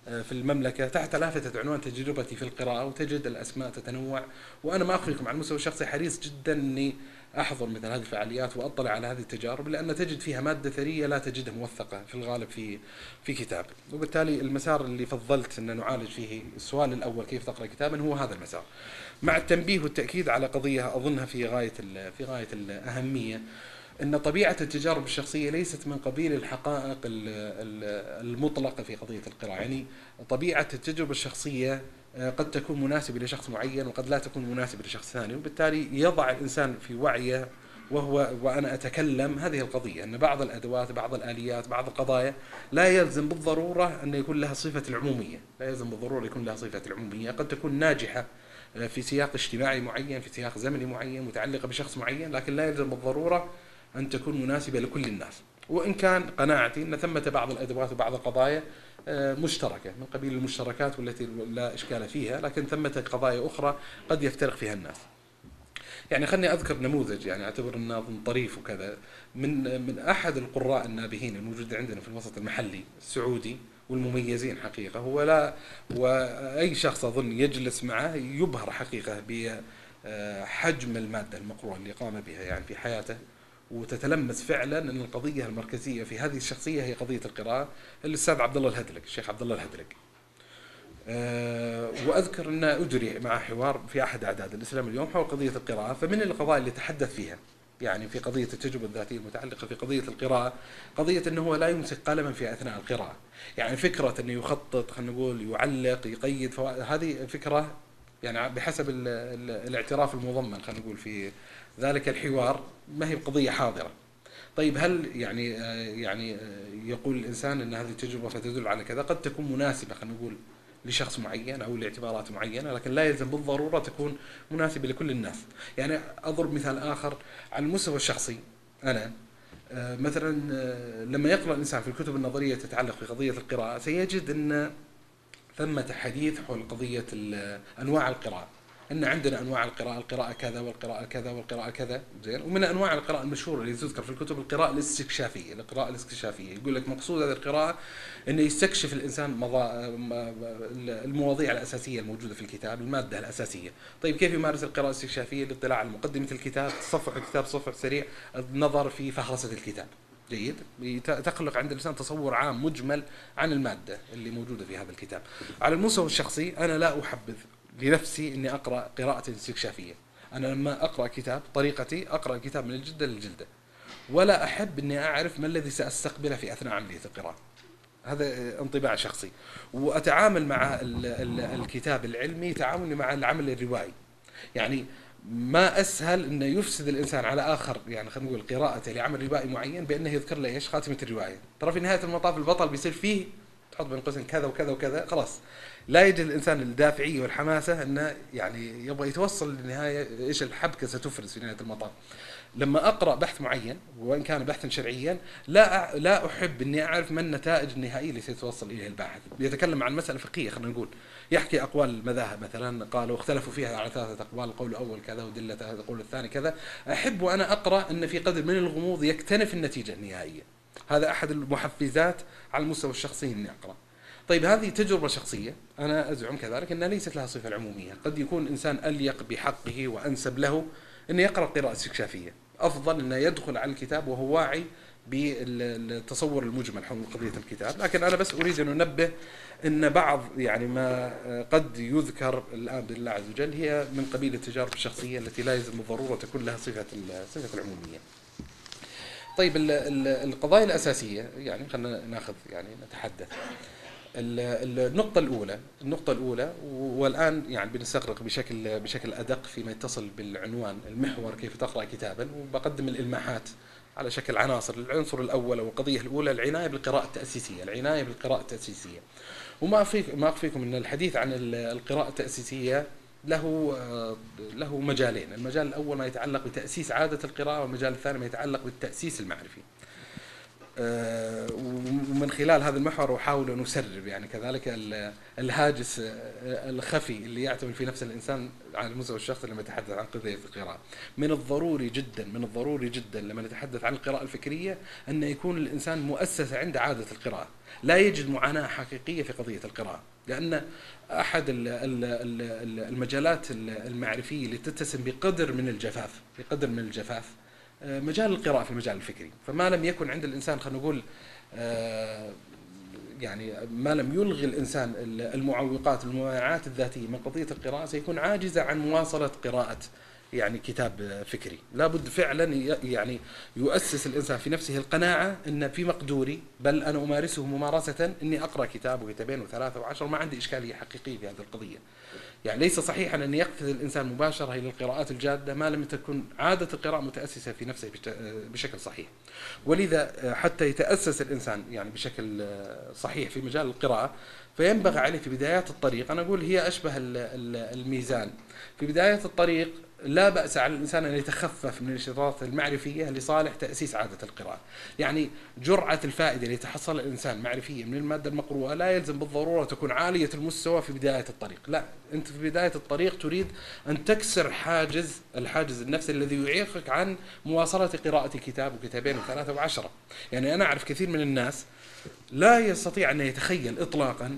في المملكة تحت لافتة عنوان تجربتي في القراءة، وتجد الأسماء تتنوع. وأنا ما أخفيكم على المستوى الشخصي حريص جدا أني أحضر مثل هذه الفعاليات وأطلع على هذه التجارب، لأن تجد فيها مادة ثرية لا تجدها موثقة في الغالب في كتاب. وبالتالي المسار اللي فضلت أن نعالج فيه السؤال الأول كيف تقرأ كتابا هو هذا المسار، مع التنبيه والتأكيد على قضية أظنها في غاية الأهمية، أن طبيعة التجارب الشخصية ليست من قبيل الحقائق المطلقة في قضية القراءة. يعني طبيعة التجربة الشخصية قد تكون مناسبة لشخص معين وقد لا تكون مناسبة لشخص ثاني، وبالتالي يضع الإنسان في وعيه وأنا أتكلم هذه القضية أن بعض الأدوات، بعض الآليات، بعض القضايا لا يلزم بالضرورة أن يكون لها صفة العمومية، لا يلزم بالضرورة يكون لها صفة العمومية، قد تكون ناجحة في سياق اجتماعي معين، في سياق زمني معين، متعلقة بشخص معين، لكن لا يلزم بالضرورة أن تكون مناسبة لكل الناس. وإن كان قناعتي أن ثمة بعض الأدوات وبعض القضايا مشتركة من قبيل المشتركات والتي لا إشكال فيها، لكن ثمة قضايا أخرى قد يفترق فيها الناس. يعني خلني أذكر نموذج، يعني أعتبر الناظم طريف وكذا، من أحد القراء النابهين الموجود عندنا في الوسط المحلي السعودي والمميزين حقيقة، هو لا وأي شخص أظن يجلس معه يبهر حقيقة بحجم المادة المقروءة اللي قام بها يعني في حياته، وتتلمس فعلا أن القضية المركزية في هذه الشخصية هي قضية القراءة. الأستاذ عبد الله الهدلق، الشيخ عبد الله الهدلق. وأذكر أن أجري مع حوار في أحد أعداد الإسلام اليوم حول قضية القراءة، فمن القضايا اللي تحدث فيها يعني في قضية التجربة الذاتية المتعلقة في قضية القراءة، قضية أنه لا يمسك قلما في أثناء القراءة. يعني فكرة أنه يخطط، خلينا نقول يعلق، يقيد هذه فكرة يعني بحسب الاعتراف المضمن خلينا نقول في ذلك الحوار ما هي قضية حاضرة. طيب هل يعني يقول الإنسان أن هذه التجربة فتدل على كذا؟ قد تكون مناسبة خلينا نقول لشخص معين أو لاعتبارات معينة، لكن لا يلزم بالضرورة تكون مناسبة لكل الناس. يعني أضرب مثال آخر على المستوى الشخصي. أنا مثلا لما يقرأ الإنسان في الكتب النظرية تتعلق بقضية القراءة سيجد أن ثمة حديث حول قضية أنواع القراءة، أن عندنا أنواع القراءة، القراءة كذا والقراءة كذا والقراءة كذا، زين. ومن أنواع القراءة المشهورة اللي تذكر في الكتب القراءة الاستكشافية، القراءة الاستكشافية يقول لك مقصود هذه القراءة أنه يستكشف الإنسان المواضيع الأساسية الموجودة في الكتاب، المادة الأساسية. طيب كيف يمارس القراءة الاستكشافية؟ الاطلاع على مقدمة الكتاب، تصفح الكتاب تصفح سريع، النظر في فهرسة الكتاب. جيد، تخلق عند الإنسان تصور عام مجمل عن المادة اللي موجودة في هذا الكتاب. على المستوى الشخصي أنا لا أحبذ لنفسي أني أقرأ قراءة استكشافية. أنا لما أقرأ كتاب طريقتي أقرأ الكتاب من الجلدة للجلدة، ولا أحب أني أعرف ما الذي سأستقبله في أثناء عملية القراءة. هذا انطباع شخصي. وأتعامل مع الكتاب العلمي تعاملي مع العمل الروائي. يعني ما أسهل أنه يفسد الإنسان على آخر، يعني خلينا نقول قراءته لعمل روائي معين بأنه يذكر له إيش خاتمة الرواية. ترى في نهاية المطاف البطل بيصير فيه تحط بين قوسين كذا وكذا وكذا، خلاص لا يجد الإنسان الدافعية والحماسة أنه يعني يبغى يتوصل للنهاية إيش الحبكة ستفرز في نهاية المطاف. لما أقرأ بحث معين وإن كان بحثا شرعيا لا أحب أني أعرف ما النتائج النهائية اللي سيتوصل إليها الباحث. يتكلم عن مسألة فقهية خلينا نقول، يحكي أقوال المذاهب مثلا، قالوا اختلفوا فيها على 3 أقوال، القول الأول كذا ودلة هذا القول الثاني كذا. أحب وأنا أقرأ أن في قدر من الغموض يكتنف النتيجة النهائية. هذا أحد المحفزات على المستوى الشخصي أني أقرأ. طيب هذه تجربة شخصية، أنا أزعم كذلك أنها ليست لها صفة العمومية. قد يكون إنسان أليق بحقه وأنسب له أن يقرأ قراءة استكشافية، أفضل أنه يدخل على الكتاب وهو واعي بالتصور المجمل حول قضية الكتاب. لكن أنا بس أريد أن أنبه أن بعض يعني ما قد يذكر الآن بالله عز وجل هي من قبيل التجارب الشخصية التي لا يلزم بالضرورة تكون لها صفة العمومية. طيب القضايا الأساسية يعني خلينا ناخذ يعني نتحدث. النقطة الأولى والآن يعني بنستغرق بشكل أدق فيما يتصل بالعنوان المحور كيف تقرأ كتابا، وبقدم الإلماحات على شكل عناصر. العنصر الأول والقضية الأولى العناية بالقراءة التأسيسية. وما أخفيكم أن الحديث عن القراءة التأسيسية له مجالين. المجال الأول ما يتعلق بتأسيس عادة القراءة، والمجال الثاني ما يتعلق بالتأسيس المعرفي. ومن خلال هذا المحور أحاول أن أسرب يعني كذلك الهاجس الخفي اللي يعتمد في نفس الإنسان على المستوى الشخصي لما يتحدث عن قضية القراءة. من الضروري جدا لما نتحدث عن القراءة الفكرية أن يكون الإنسان مؤسس عند عادة القراءة، لا يجد معاناة حقيقية في قضية القراءة، لأن أحد المجالات المعرفية اللي تتسم بقدر من الجفاف مجال القراءة في المجال الفكري. فما لم يكن عند الإنسان خلينا نقول يعني ما لم يلغي الإنسان الممانعات الذاتية من قضية القراءة سيكون عاجزا عن مواصلة قراءة يعني كتاب فكري. لابد فعلا يعني يؤسس الإنسان في نفسه القناعة أن في مقدوري، بل أنا أمارسه ممارسة، أني أقرأ كتاب وكتابين وثلاثة وعشر، ما عندي إشكالية حقيقية في هذه القضية. يعني ليس صحيحا أن يقفز الإنسان مباشرة إلى القراءات الجادة ما لم تكن عادة القراءة متأسسة في نفسه بشكل صحيح. ولذا حتى يتأسس الإنسان يعني بشكل صحيح في مجال القراءة فينبغي عليه في بدايات الطريق، أنا أقول هي أشبه الميزان، في بداية الطريق لا بأس على الإنسان أن يتخفف من النشاطات المعرفية لصالح تأسيس عادة القراءة. يعني جرعة الفائدة اللي يتحصل الإنسان معرفيا من المادة المقروءة لا يلزم بالضرورة تكون عالية المستوى في بداية الطريق، لا، أنت في بداية الطريق تريد أن تكسر الحاجز النفسي الذي يعيقك عن مواصلة قراءة كتاب وكتابين وثلاثة وعشرة. يعني أنا أعرف كثير من الناس لا يستطيع أن يتخيل إطلاقا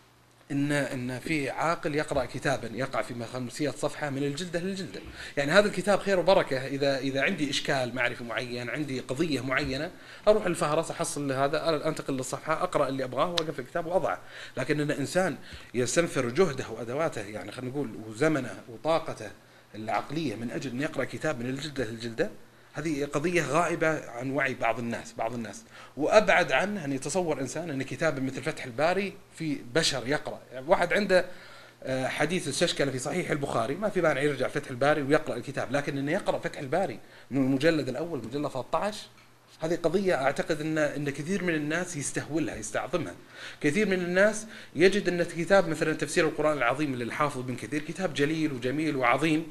إن في عاقل يقرأ كتابا يقع في 500 صفحة من الجلدة للجلدة. يعني هذا الكتاب خير وبركة إذا عندي إشكال معرفي معين، عندي قضية معينة، أروح الفهرس أحصل هذا، أنتقل للصفحة، أقرأ اللي أبغاه وأقف الكتاب وأضعه. لكن إن إنسان يستنفر جهده وأدواته يعني خلينا نقول وزمنه وطاقته العقلية من أجل أن يقرأ كتاب من الجلدة للجلدة، هذه قضية غائبة عن وعي بعض الناس، وأبعد عنه أن يتصور إنسان أن كتاب مثل فتح الباري في بشر يقرأ. يعني واحد عنده حديث استشكل في صحيح البخاري، ما في مانع يرجع فتح الباري ويقرأ الكتاب، لكن أنه يقرأ فتح الباري من المجلد الأول مجلد 13 هذه قضية أعتقد أن كثير من الناس يستهولها يستعظمها. كثير من الناس يجد أن كتاب مثلا تفسير القرآن العظيم للحافظ بن كثير كتاب جليل وجميل وعظيم،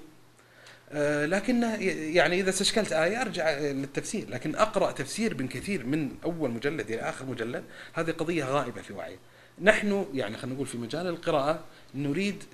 لكن يعني إذا استشكلت آية أرجع للتفسير، لكن أقرأ تفسير ابن كثير من أول مجلد إلى آخر مجلد، هذه قضية غائبة في وعي. نحن يعني خلينا نقول في مجال القراءة نريد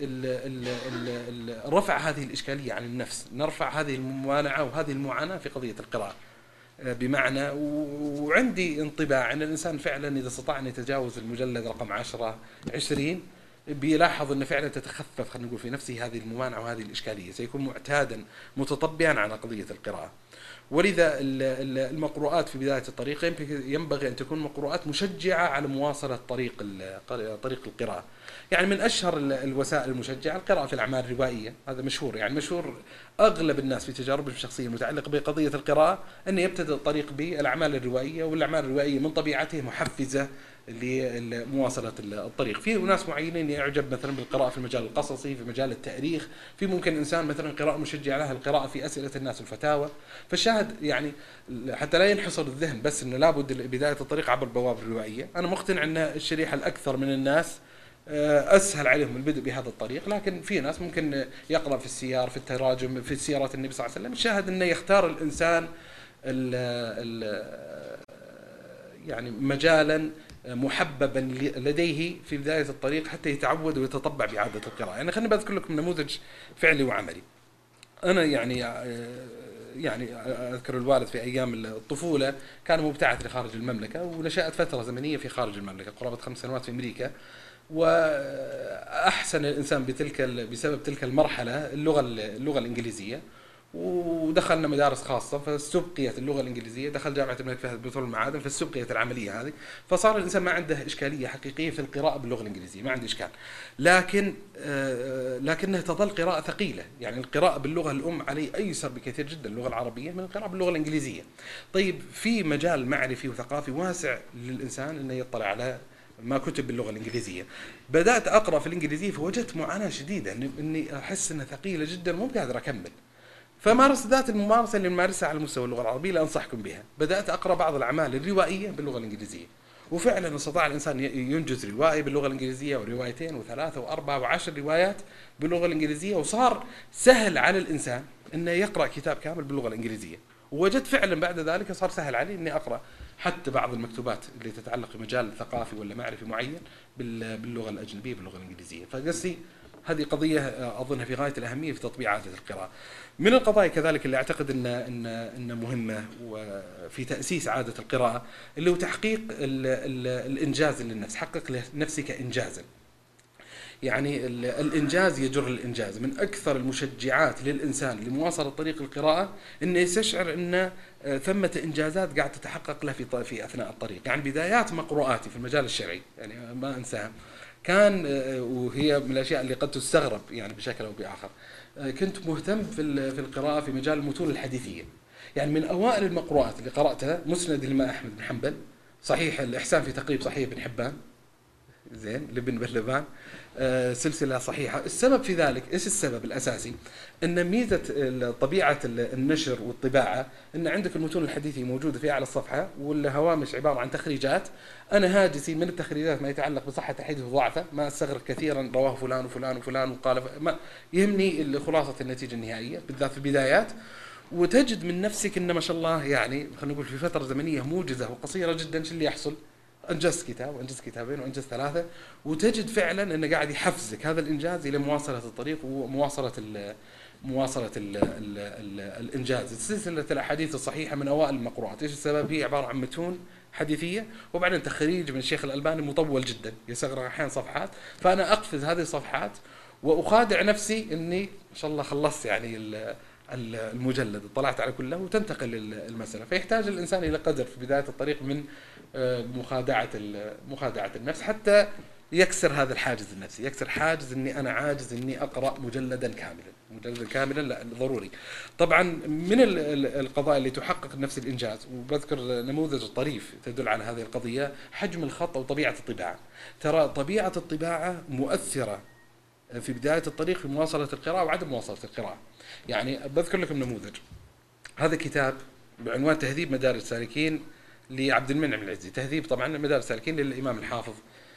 رفع هذه الإشكالية عن النفس، نرفع هذه الممانعة وهذه المعاناة في قضية القراءة. بمعنى وعندي انطباع أن الإنسان فعلا إذا استطاع أن يتجاوز المجلد رقم 10-20 بيلاحظ أن فعلا تتخفف خلينا نقول في نفسه هذه الممانعة وهذه الإشكالية، سيكون معتادا متطبعا على قضية القراءة. ولذا المقروءات في بداية الطريق ينبغي أن تكون مقروءات مشجعة على مواصلة طريق القراءة. يعني من أشهر الوسائل المشجعة القراءة في الأعمال الروائية، هذا مشهور، يعني مشهور أغلب الناس في تجاربهم الشخصية المتعلقة بقضية القراءة أن يبتدأ الطريق بالأعمال الروائية، والأعمال الروائية من طبيعتها محفزة لمواصلة الطريق. في ناس معينين يعجب مثلا بالقراءة في المجال القصصي، في مجال التاريخ، في ممكن إنسان مثلا قراءة مشجعة لها القراءة في أسئلة الناس والفتاوى. فالشاهد يعني حتى لا ينحصر الذهن بس إنه لابد بداية الطريق عبر البوابة الروائية. أنا مقتنع أن الشريحة الأكثر من الناس أسهل عليهم البدء بهذا الطريق، لكن في ناس ممكن يقرأ في السيار، في التراجم، في سيرة النبي صلى الله عليه وسلم. الشاهد أنه يختار الإنسان يعني مجالا محببا لديه في بداية الطريق حتى يتعود ويتطبع بعادة القراءة. يعني خليني بذكر لكم نموذج فعلي وعملي. أنا يعني أذكر الوالد في أيام الطفولة كان مبتعث لخارج المملكة، ونشأت فترة زمنية في خارج المملكة قرابة 5 سنوات في أمريكا. وأحسن الإنسان بسبب تلك المرحلة اللغة الإنجليزية، ودخلنا مدارس خاصة فاستبقيت اللغة الإنجليزية، دخل جامعة الملك فهد بترول المعادن فاستبقيت العملية هذه، فصار الإنسان ما عنده إشكالية حقيقية في القراءة باللغة الإنجليزية، ما عنده إشكال. لكنها تظل قراءة ثقيلة. يعني القراءة باللغة الأم علي أيسر بكثير جدا اللغة العربية من القراءة باللغة الإنجليزية. طيب في مجال معرفي وثقافي واسع للإنسان أنه يطلع على ما كتب باللغة الإنجليزية. بدأت أقرأ في الإنجليزية فوجدت معاناة شديدة، إني أحس أنها ثقيلة جدا ومو قادر أكمل. فمارست ذات الممارسة اللي نمارسها على مستوى اللغة العربية اللي أنصحكم بها. بدأت أقرأ بعض الأعمال الروائية باللغة الإنجليزية، وفعلا استطاع الإنسان ينجز رواية باللغة الإنجليزية وروايتين وثلاثة وأربعة وعشر روايات باللغة الإنجليزية، وصار سهل على الإنسان أنه يقرأ كتاب كامل باللغة الإنجليزية. ووجدت فعلا بعد ذلك صار سهل علي أني أقرأ حتى بعض المكتوبات اللي تتعلق بمجال ثقافي ولا معرفي معين باللغة الأجنبية باللغة الإنجليزية. فقصدي هذه قضية أظنها في غاية الأهمية في تطبيع عادة القراءة. من القضايا كذلك اللي أعتقد أن مهمة وفي تأسيس عادة القراءة اللي هو تحقيق الإنجاز للنفس. حقق لنفسك إنجازا. يعني الإنجاز يجر الإنجاز. من أكثر المشجعات للإنسان لمواصلة طريق القراءة أنه يستشعر أن ثمة إنجازات قاعد تتحقق له في أثناء الطريق. يعني بدايات مقروءاتي في المجال الشرعي يعني ما أنساها كان، وهي من الأشياء اللي قد تستغرب يعني بشكل أو بآخر، كنت مهتم في القراءة في مجال المتون الحديثية. يعني من أوائل المقروءات اللي قرأتها مسند الإمام أحمد بن حنبل، صحيح الإحسان في تقريب صحيح ابن حبان، زين لابن بلبان، سلسلة صحيحة. السبب في ذلك إيش السبب الأساسي؟ أن ميزة طبيعة النشر والطباعة أن عندك المتون الحديثية موجودة في أعلى الصفحة والهوامش عبارة عن تخريجات. أنا هاجسي من التخريجات ما يتعلق بصحة الحديث وضعفه، ما أستغرق كثيرا رواه فلان وفلان وفلان وقال ما يهمني خلاصة النتيجة النهائية بالذات في البدايات. وتجد من نفسك أن ما شاء الله يعني خلينا نقول في فترة زمنية موجزة وقصيرة جدا شو اللي يحصل؟ أنجزت كتاب وأنجزت كتابين وأنجزت ثلاثة، وتجد فعلا أنه قاعد يحفزك هذا الإنجاز إلى مواصلة الطريق ومواصلة الإنجاز. سلسلة الأحاديث الصحيحة من أوائل المقروءات. إيش السبب؟ هي عبارة عن متون حديثية وبعدين تخريج من الشيخ الألباني مطول جدا يستغرق أحيانا صفحات. فأنا أقفز هذه الصفحات وأخادع نفسي أني إن شاء الله خلصت يعني المجلد، اطلعت على كله وتنتقل المسألة. فيحتاج الإنسان إلى قدر في بداية الطريق من مخادعة النفس حتى يكسر هذا الحاجز النفسي، يكسر حاجز اني انا عاجز اني اقرا مجلدا كاملا لا ضروري. طبعا من القضايا اللي تحقق نفس الانجاز، وبذكر نموذج طريف تدل على هذه القضيه، حجم الخط او طبيعه الطباعه. ترى طبيعه الطباعه مؤثره في بدايه الطريق في مواصله القراءه وعدم مواصله القراءه. يعني بذكر لكم نموذج. هذا كتاب بعنوان تهذيب مدارج السالكين لعبد المنعم العزي. تهذيب طبعا مدارج السالكين للإمام الحافظ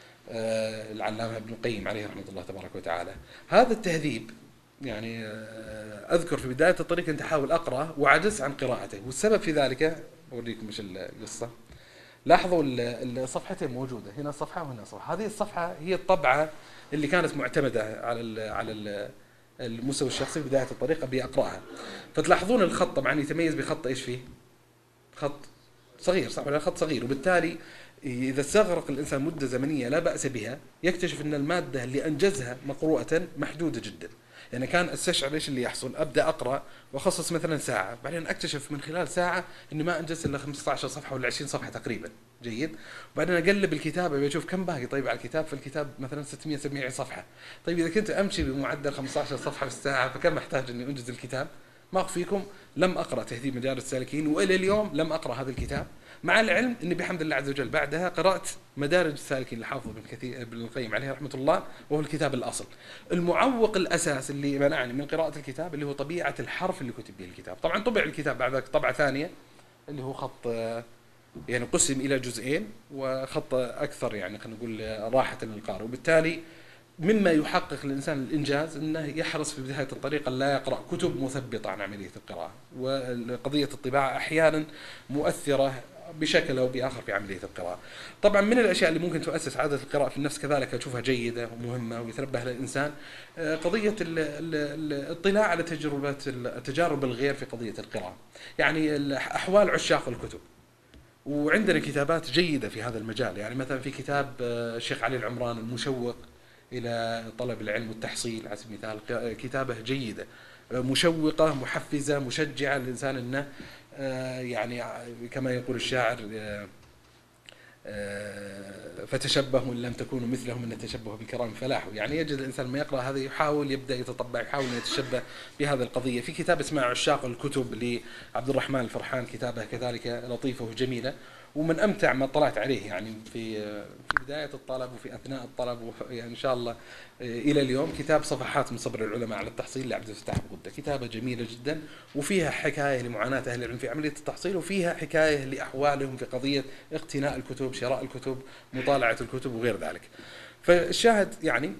العلامة ابن القيم عليه رحمة الله تبارك وتعالى. هذا التهذيب يعني أذكر في بداية الطريق كنت أحاول أقرأ وعجزت عن قراءته، والسبب في ذلك أوريكم مش القصة. لاحظوا الصفحتين موجودة هنا صفحة وهنا صفحة. هذه الصفحة هي الطبعة اللي كانت معتمدة على المستوى الشخصي في بداية الطريق أبي أقرأها. فتلاحظون الخط طبعا يتميز بخط إيش فيه؟ خط صغير، صح ولا خط صغير، وبالتالي إذا استغرق الإنسان مدة زمنية لا بأس بها يكتشف أن المادة اللي أنجزها مقروءة محدودة جدا. يعني كان استشعر إيش اللي يحصل، أبدأ أقرأ وأخصص مثلا ساعة، بعدين أكتشف من خلال ساعة إني ما أنجزت إلا 15 صفحة ولا 20 صفحة تقريبا. جيد. وبعدين أقلب الكتاب بشوف كم باقي طيب على الكتاب، فالكتاب مثلا 670 صفحة. طيب إذا كنت أمشي بمعدل 15 صفحة في الساعة فكم أحتاج إني أنجز الكتاب؟ ما أخفيكم لم أقرأ تهذيب مدارج السالكين، وإلى اليوم لم أقرأ هذا الكتاب، مع العلم أني بحمد الله عز وجل بعدها قرأت مدارج السالكين لحافظ ابن القيم عليه رحمة الله، وهو الكتاب الأصل. المعوق الأساس اللي منعني من قراءة الكتاب اللي هو طبيعة الحرف اللي كتب به الكتاب. طبعا طبع الكتاب بعد ذلك طبعة ثانية اللي هو خط يعني قسم إلى جزئين وخط أكثر يعني خلينا نقول راحة للقارئ، وبالتالي مما يحقق الإنسان الإنجاز أنه يحرص في بداية الطريق أن لا يقرأ كتب مثبطة عن عملية القراءة. وقضية الطباعة أحيانا مؤثرة بشكل أو بآخر في عملية القراءة. طبعا من الأشياء اللي ممكن تؤسس عادة القراءة في النفس كذلك أشوفها جيدة ومهمة ويتنبه للإنسان قضية الاطلاع على تجارب الغير في قضية القراءة، يعني أحوال عشاق الكتب. وعندنا كتابات جيدة في هذا المجال، يعني مثلا في كتاب الشيخ علي العمران المشوق إلى طلب العلم والتحصيل على سبيل المثال، كتابة جيدة مشوقة محفزة مشجعة للإنسان أنه يعني كما يقول الشاعر فتشبهوا إن لم تكونوا مثلهم إن التشبه بالكرام فلاح. يعني يجد الإنسان ما يقرأ هذا يحاول يبدأ يتطبع، يحاول أن يتشبه بهذه القضية. في كتاب اسمه عشاق الكتب لعبد الرحمن الفرحان، كتابة كذلك لطيفة وجميلة ومن أمتع ما طلعت عليه يعني في بداية الطلب وفي أثناء الطلب يعني إن شاء الله إلى اليوم. كتاب صفحات من صبر العلماء على التحصيل لعبد الفتاح بغدة، كتابة جميلة جدا وفيها حكاية لمعاناة أهل العلم في عملية التحصيل، وفيها حكاية لأحوالهم في قضية اقتناء الكتب، شراء الكتب، مطالعة الكتب وغير ذلك. فالشاهد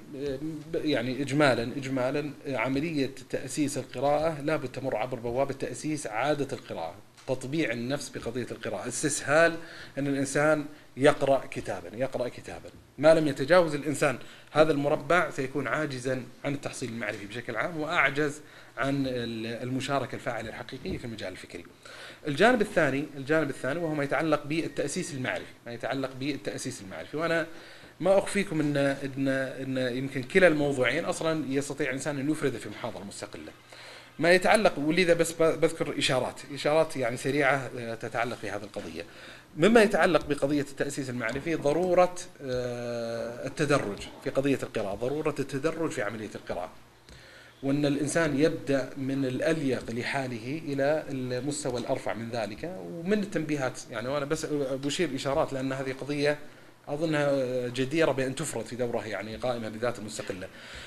يعني إجمالا عملية تأسيس القراءة لابد تمر عبر بوابة تأسيس عادة القراءة، تطبيع النفس بقضية القراءة، استسهال أن الإنسان يقرأ كتابا. ما لم يتجاوز الإنسان هذا المربع سيكون عاجزا عن التحصيل المعرفي بشكل عام، وأعجز عن المشاركة الفاعلة الحقيقية في المجال الفكري. الجانب الثاني وهو ما يتعلق بالتأسيس المعرفي، وأنا ما أخفيكم إن يمكن كلا الموضوعين أصلا يستطيع الإنسان أن يفرد في محاضرة مستقلة. ما يتعلق، ولذا بس بذكر إشارات يعني سريعة تتعلق في هذه القضية. مما يتعلق بقضية التأسيس المعرفي ضرورة التدرج في قضية القراءة، ضرورة التدرج في عملية القراءة، وأن الإنسان يبدأ من الأليق لحاله إلى المستوى الأرفع من ذلك. ومن التنبيهات يعني، وأنا بس بشير إشارات لأن هذه قضية أظنها جديرة بأن تفرد في دورة يعني قائمة بذات المستقلة.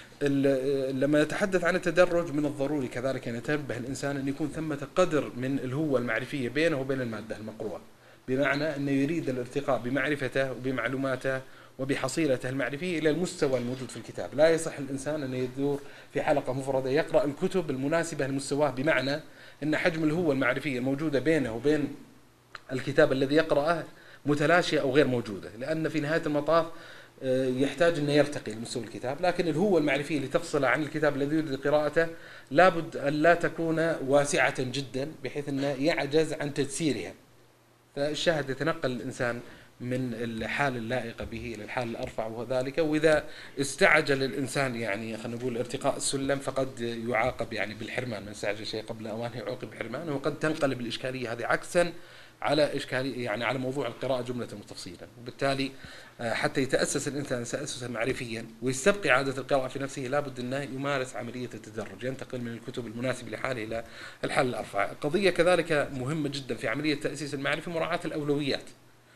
لما نتحدث عن التدرج من الضروري كذلك أن يتنبه الإنسان أن يكون ثمة قدر من الهوة المعرفية بينه وبين المادة المقروءة، بمعنى أنه يريد الارتقاء بمعرفته وبمعلوماته وبحصيلته المعرفية إلى المستوى الموجود في الكتاب. لا يصح الإنسان أن يدور في حلقة مفردة يقرأ الكتب المناسبة لمستواه، بمعنى أن حجم الهوة المعرفية الموجودة بينه وبين الكتاب الذي يقرأه متلاشية أو غير موجودة، لأن في نهاية المطاف يحتاج أن يرتقي لمستوى الكتاب. لكن الهوة المعرفية اللي تفصل عن الكتاب الذي يريد قراءته لابد أن لا تكون واسعة جدا بحيث أنه يعجز عن تجسيرها. فالشاهد يتنقل الإنسان من الحال اللائقة به إلى الحال الأرفع وذلك. وإذا استعجل الإنسان يعني خلينا نقول ارتقاء السلم فقد يعاقب يعني بالحرمان، من استعجل شيء قبل أوانه يعاقب بحرمانه. وقد تنقلب الإشكالية هذه عكسا على إشكالية يعني على موضوع القراءة جملة وتفصيلا. وبالتالي حتى يتأسس الإنسان تأسسا معرفيا ويستبقي عادة القراءة في نفسه لابد أنه يمارس عملية التدرج، ينتقل من الكتب المناسبة لحاله إلى الحال الأرفع. قضية كذلك مهمة جدا في عملية تأسيس المعرفة مراعاة الأولويات.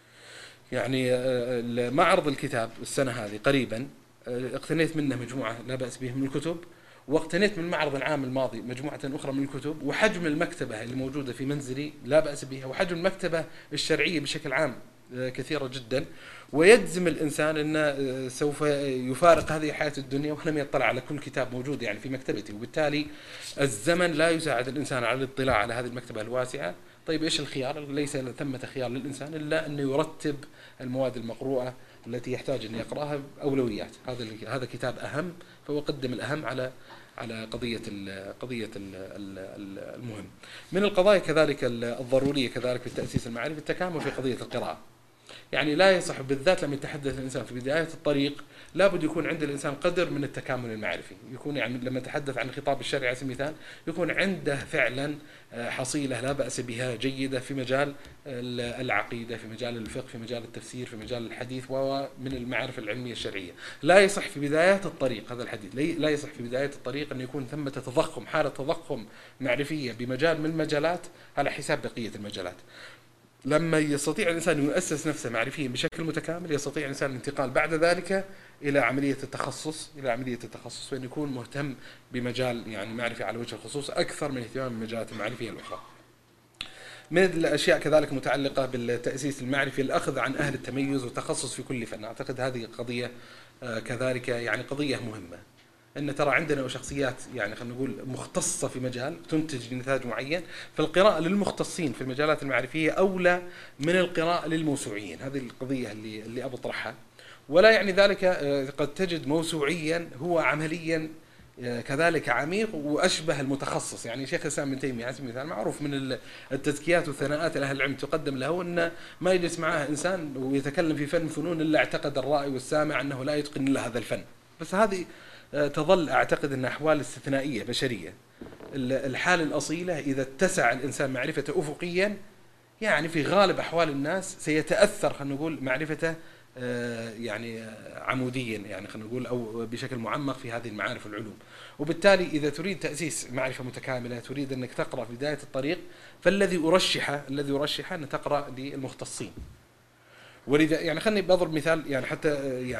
يعني معرض الكتاب السنة هذه قريبا اقتنيت منه مجموعة لا بأس به من الكتب، واقتنيت من المعرض العام الماضي مجموعة أخرى من الكتب، وحجم المكتبة اللي موجودة في منزلي لا بأس بها، وحجم المكتبة الشرعية بشكل عام كثيرة جدا. ويجزم الإنسان أنه سوف يفارق هذه حياة الدنيا ولم يطلع على كل كتاب موجود يعني في مكتبتي. وبالتالي الزمن لا يساعد الإنسان على الاطلاع على هذه المكتبة الواسعة. طيب إيش الخيار؟ ليس ثمة خيار للإنسان إلا أنه يرتب المواد المقروءة التي يحتاج أن يقرأها أولويات. هذا كتاب أهم، فهو قدم الأهم على قضية المهم. من القضايا كذلك الضرورية كذلك في التأسيس المعرفي التكامل في قضية القراءة. يعني لا يصح بالذات لما يتحدث الإنسان في بداية الطريق لابد يكون عند الإنسان قدر من التكامل المعرفي، يكون يعني لما نتحدث عن الخطاب الشرعي على سبيل المثال يكون عنده فعلا حصيلة لا بأس بها جيدة في مجال العقيدة، في مجال الفقه، في مجال التفسير، في مجال الحديث ومن المعارف العلمية الشرعية. لا يصح في بدايات الطريق هذا الحديث، لا يصح في بداية الطريق أن يكون ثمة تضخم، حالة تضخم معرفية بمجال من المجالات على حساب بقية المجالات. لما يستطيع الإنسان يؤسس نفسه معرفيا بشكل متكامل يستطيع الإنسان الانتقال بعد ذلك إلى عملية التخصص، وأن يكون مهتم بمجال يعني معرفي على وجه الخصوص أكثر من اهتمام بالمجالات المعرفية الأخرى. من الأشياء كذلك متعلقة بالتأسيس المعرفي الأخذ عن أهل التميز والتخصص في كل فن. أعتقد هذه قضية كذلك يعني قضية مهمة، أن ترى عندنا شخصيات يعني خلينا نقول مختصة في مجال تنتج نتاج معين، فالقراءة للمختصين في المجالات المعرفية أولى من القراءة للموسوعيين. هذه القضية اللي أبو طرحها. ولا يعني ذلك قد تجد موسوعيا هو عمليا كذلك عميق وأشبه المتخصص. يعني شيخ الإسلام ابن تيمية على سبيل المثال معروف من التزكيات والثناءات لأهل العلم تقدم له أن ما يجلس معه إنسان ويتكلم في فن فنون إلا اعتقد الرائي والسامع أنه لا يتقن إلا هذا الفن. بس هذه تظل أعتقد أن أحوال استثنائية بشرية. الحالة الأصيلة إذا اتسع الإنسان معرفته أفقيا يعني في غالب أحوال الناس سيتأثر خلينا نقول معرفته يعني عموديا يعني خلينا نقول أو بشكل معمق في هذه المعارف والعلوم. وبالتالي إذا تريد تأسيس معرفة متكاملة تريد أنك تقرأ في بداية الطريق فالذي أرشحه أن تقرأ للمختصين. ولذا يعني خلني بضرب مثال يعني حتى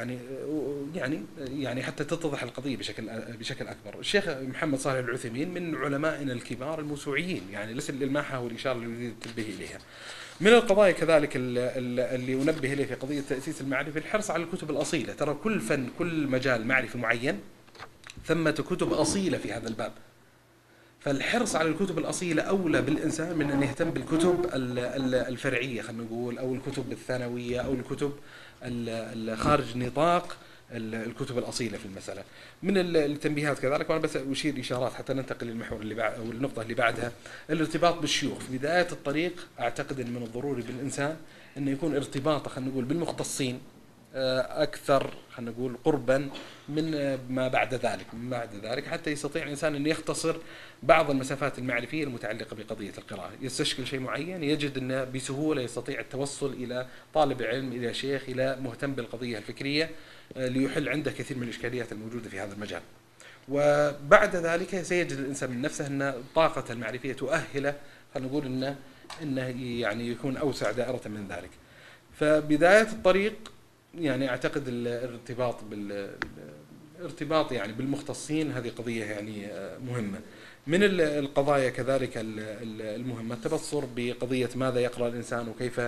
يعني حتى تتضح القضية بشكل أكبر. الشيخ محمد صالح العثيمين من علمائنا الكبار الموسوعيين، يعني ليس الإلماحة والإشارة اللي يريد التنبيه إليها. من القضايا كذلك اللي أنبه إليه في قضية تأسيس المعرفة الحرص على الكتب الأصيلة. ترى كل فن، كل مجال معرفي معين ثمة كتب أصيلة في هذا الباب، فالحرص على الكتب الأصيلة أولى بالإنسان من أن يهتم بالكتب الفرعية خلينا نقول، أو الكتب الثانوية، أو الكتب خارج نطاق الكتب الأصيلة في المسألة. من التنبيهات كذلك، وأنا بس أشير إشارات حتى ننتقل للمحور اللي بعد أو النقطة اللي بعدها، الارتباط بالشيوخ في بداية الطريق. أعتقد أن من الضروري بالإنسان أنه يكون ارتباطه خلينا نقول بالمختصين أكثر خلينا نقول قربا من ما بعد ذلك، حتى يستطيع الإنسان أن يختصر بعض المسافات المعرفية المتعلقة بقضية القراءة. يستشكل شيء معين يجد أنه بسهولة يستطيع التوصل إلى طالب علم، إلى شيخ، إلى مهتم بالقضية الفكرية، ليحل عنده كثير من الإشكاليات الموجودة في هذا المجال. وبعد ذلك سيجد الإنسان من نفسه أن طاقة المعرفية تؤهله خلينا نقول أنه يعني يكون أوسع دائرة من ذلك. فبداية الطريق يعني أعتقد الارتباط يعني بالمختصين هذه قضية يعني مهمة. من القضايا كذلك المهمة التبصر بقضية ماذا يقرأ الإنسان وكيف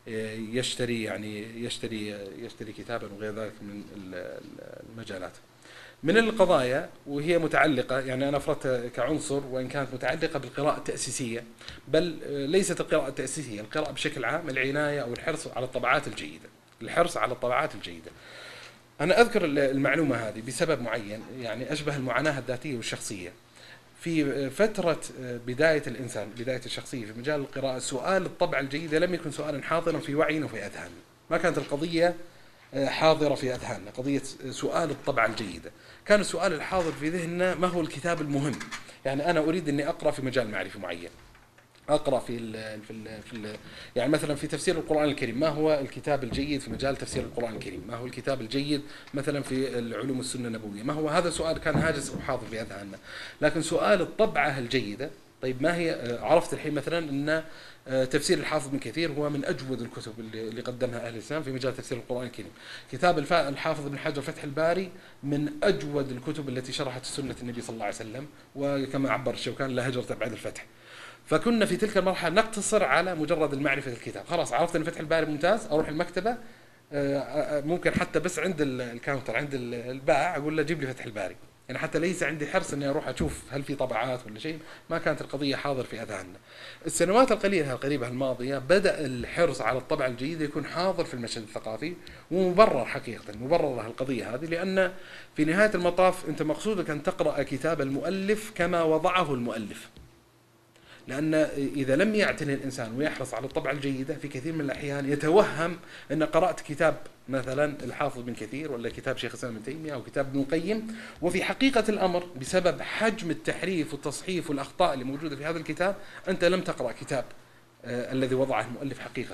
يشتري كتابا وغير ذلك من المجالات. من القضايا وهي متعلقة، يعني أنا أفردتها كعنصر وإن كانت متعلقة بالقراءة التأسيسية، بل ليست القراءة التأسيسية، القراءة بشكل عام، العناية أو الحرص على الطبعات الجيدة. أنا أذكر المعلومة هذه بسبب معين، يعني أشبه المعاناة الذاتية والشخصية. في فترة بداية الإنسان، بداية الشخصية في مجال القراءة، سؤال الطبعة الجيدة لم يكن سؤالا حاضرا في وعينا وفي أذهاننا، ما كانت القضية حاضرة في أذهاننا قضية سؤال الطبعة الجيدة. كان السؤال الحاضر في ذهننا ما هو الكتاب المهم. يعني أنا أريد أني أقرأ في مجال معرفي معين، أقرأ يعني مثلا في تفسير القرآن الكريم، ما هو الكتاب الجيد في مجال تفسير القرآن الكريم؟ ما هو الكتاب الجيد مثلا في العلوم السنة النبوية؟ ما هو هذا سؤال كان هاجس وحاضر في أذهاننا. لكن سؤال الطبعة الجيدة، طيب ما هي؟ عرفت الحين مثلا أن تفسير الحافظ بن كثير هو من أجود الكتب اللي قدمها أهل الإسلام في مجال تفسير القرآن الكريم. كتاب الحافظ بن حجر فتح الباري من أجود الكتب التي شرحت سنة النبي صلى الله عليه وسلم، وكما عبر الشوكاني لا هجرة بعد الفتح. فكنا في تلك المرحلة نقتصر على مجرد المعرفة الكتاب. خلاص عرفت أن فتح الباري ممتاز، أروح المكتبة، ممكن حتى بس عند الكاونتر عند البائع أقول له جيب لي فتح الباري، يعني حتى ليس عندي حرص أني أروح أشوف هل في طبعات ولا شيء. ما كانت القضية حاضر في أذهاننا. السنوات القريبة الماضية بدأ الحرص على الطبعة الجيدة يكون حاضر في المشهد الثقافي، ومبرر حقيقة، مبررة القضية هذه، لأن في نهاية المطاف أنت مقصودك أن تقرأ كتاب المؤلف كما وضعه المؤلف. لأن إذا لم يعتني الإنسان ويحرص على الطبعة الجيدة في كثير من الأحيان يتوهم أن قرأت كتاب مثلا الحافظ بن كثير ولا كتاب شيخ الإسلام ابن تيمية أو كتاب ابن القيم، وفي حقيقة الأمر بسبب حجم التحريف والتصحيف والأخطاء اللي موجودة في هذا الكتاب أنت لم تقرأ كتاب الذي وضعه المؤلف حقيقة.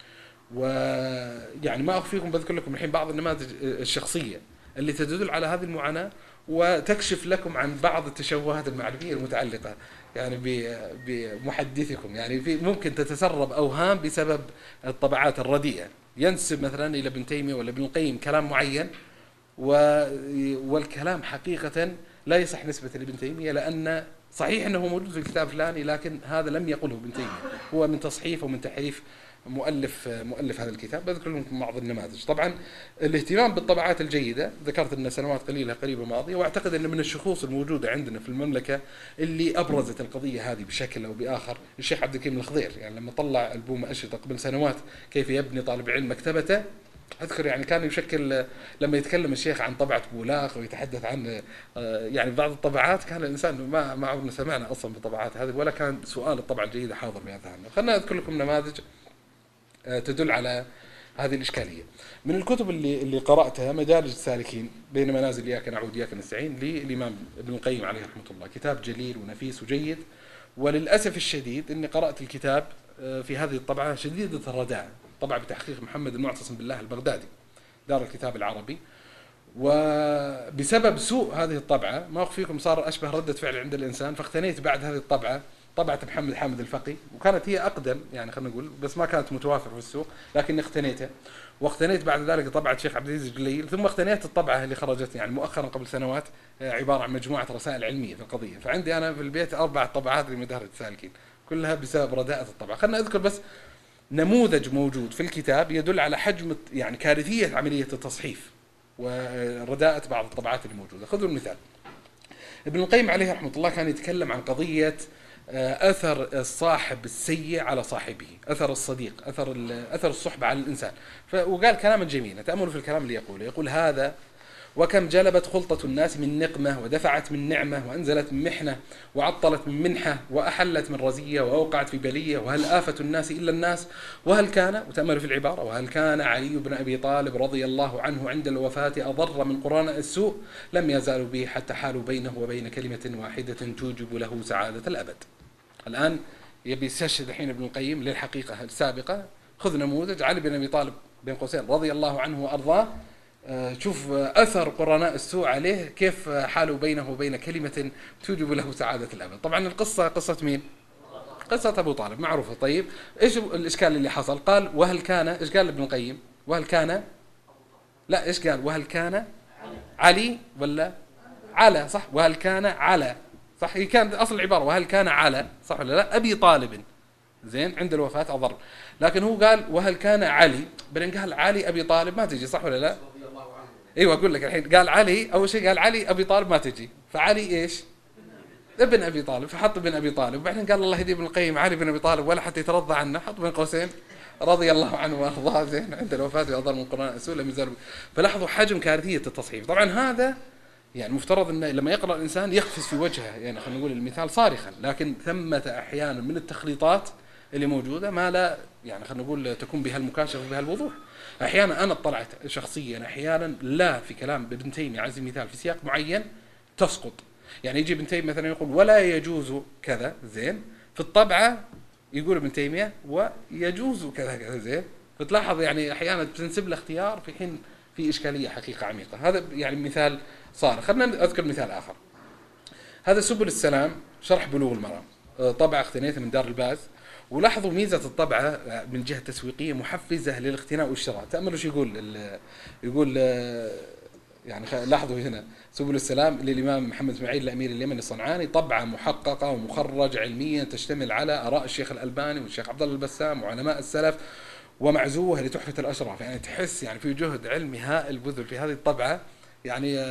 ويعني ما أخفيكم، بذكر لكم الحين بعض النماذج الشخصية اللي تدل على هذه المعاناة وتكشف لكم عن بعض التشوهات المعرفية المتعلقة يعني بمحدثكم. يعني في ممكن تتسرب أوهام بسبب الطبعات الرديئة، ينسب مثلا إلى ابن تيمية ولا ابن القيم كلام معين، والكلام حقيقة لا يصح نسبة لابن تيمية، لأن صحيح أنه موجود في الكتاب الفلاني لكن هذا لم يقله ابن تيمية، هو من تصحيف ومن تحريف مؤلف هذا الكتاب. بذكر لكم بعض النماذج. طبعا الاهتمام بالطبعات الجيدة ذكرت أن سنوات قريبة ماضية، واعتقد أن من الشخوص الموجودة عندنا في المملكة اللي أبرزت القضية هذه بشكل أو بآخر الشيخ عبد الكريم الخضير. يعني لما طلع ألبوم أشرطة قبل سنوات كيف يبني طالب علم مكتبته، أذكر يعني كان يشكل لما يتكلم الشيخ عن طبعة بولاق ويتحدث عن يعني بعض الطبعات، كان الإنسان ما عمرنا سمعنا أصلا بالطبعات هذه، ولا كان سؤال الطبعة الجيدة حاضر في أذهاننا. خلنا أذكر لكم نماذج تدل على هذه الإشكالية. من الكتب اللي قرأتها مدارج السالكين بين منازل إياك نعبد إياك نستعين للإمام ابن القيم عليه رحمة الله، كتاب جليل ونفيس وجيد. وللأسف الشديد أني قرأت الكتاب في هذه الطبعة شديدة الرداء، طبعة بتحقيق محمد المعتصم بالله البغدادي دار الكتاب العربي. وبسبب سوء هذه الطبعة ما أخفيكم صار أشبه ردة فعل عند الإنسان، فاقتنيت بعد هذه الطبعة طبعة محمد حامد الفقي، وكانت هي أقدم يعني خلينا نقول، بس ما كانت متوافرة في السوق، لكن اقتنيتها. واقتنيت بعد ذلك طبعة شيخ عبد العزيز الجليل، ثم اقتنيت الطبعة اللي خرجت يعني مؤخرا قبل سنوات، عبارة عن مجموعة رسائل علمية في القضية. فعندي أنا في البيت 4 طبعات لمدارج السالكين، كلها بسبب رداءة الطبعة. خلنا أذكر بس نموذج موجود في الكتاب يدل على حجم يعني كارثية عملية التصحيف ورداءة بعض الطبعات الموجودة. خذوا المثال، ابن القيم عليه رحمة الله كان يتكلم عن قضية أثر الصاحب السيء على صاحبه، أثر الصديق، أثر الصحبة على الإنسان. وقال كلاما جميلا، تأملوا في الكلام اللي يقول هذا: وكم جلبت خلطة الناس من نقمة، ودفعت من نعمة، وأنزلت من محنة، وعطلت من منحة، وأحلت من رزية، وأوقعت في بلية، وهل آفة الناس إلا الناس؟ وهل كان، وتأملوا في العبارة، وهل كان علي بن أبي طالب رضي الله عنه عند الوفاة أضر من قرناء السوء؟ لم يزالوا به حتى حالوا بينه وبين كلمة واحدة توجب له سعادة الأبد. الآن يبي يستشهد الحين ابن القيم للحقيقة السابقة. خذ نموذج علي بن أبي طالب بين قوسين رضي الله عنه وأرضاه، شوف أثر قرناء السوء عليه كيف حالوا بينه وبين كلمة توجب له سعادة الأبد. طبعا القصة قصة مين؟ قصة أبو طالب معروفة. طيب إيش الإشكال اللي حصل؟ قال وهل كان، إيش قال ابن القيم؟ وهل كان، لا إيش قال؟ وهل كان علي ولا على؟ صح، وهل كان على، صح، هي كانت أصل العبارة وهل كان على، صح ولا لا؟ أبي طالب زين عند الوفاة أضر، لكن هو قال وهل كان علي، بعدين قال علي أبي طالب، ما تجي، صح ولا لا؟ ايوه اقول لك الحين، قال علي اول شيء، قال علي ابي طالب ما تجي، فعلي ايش؟ ابن ابي طالب، فحط ابن ابي طالب، وبعدين قال الله يهدي ابن القيم علي بن ابي طالب ولا حتى يترضى عنه، حط بين قوسين رضي الله عنه وارضاه زين عند الوفاه واضر من قرناء السوء لم يزال. فلاحظوا حجم كارثيه التصحيف. طبعا هذا يعني مفترض انه لما يقرا الانسان يقفز في وجهه، يعني خلينا نقول المثال صارخا، لكن ثمه احيانا من التخليطات اللي موجوده ما لا يعني خلينا نقول تكون بها المكاشفه وبها الوضوح. احيانا انا اطلعت شخصيا احيانا لا في كلام ابن تيميه على سبيل المثال في سياق معين تسقط، يعني يجي ابن تيميه مثلا يقول ولا يجوز كذا زين، في الطبعه يقول ابن تيميه ويجوز كذا كذا زين، فتلاحظ يعني احيانا تنسب له اختيار في حين في اشكاليه حقيقه عميقه. هذا يعني مثال صار. خلينا اذكر مثال اخر، هذا سبل السلام شرح بلوغ المرام، طبعه اقتنيته من دار الباز، ولاحظوا ميزة الطبعة من جهة تسويقية محفزة للاقتناء والشراء. تأملوا شو يقول يعني لاحظوا هنا سبل السلام للإمام محمد اسماعيل الأمير اليمني الصنعاني، طبعة محققة ومخرج علميا تشتمل على آراء الشيخ الألباني والشيخ عبد الله البسام وعلماء السلف ومعزوه لتحفة الأشراف. يعني تحس يعني في جهد علمي هائل بذل في هذه الطبعة يعني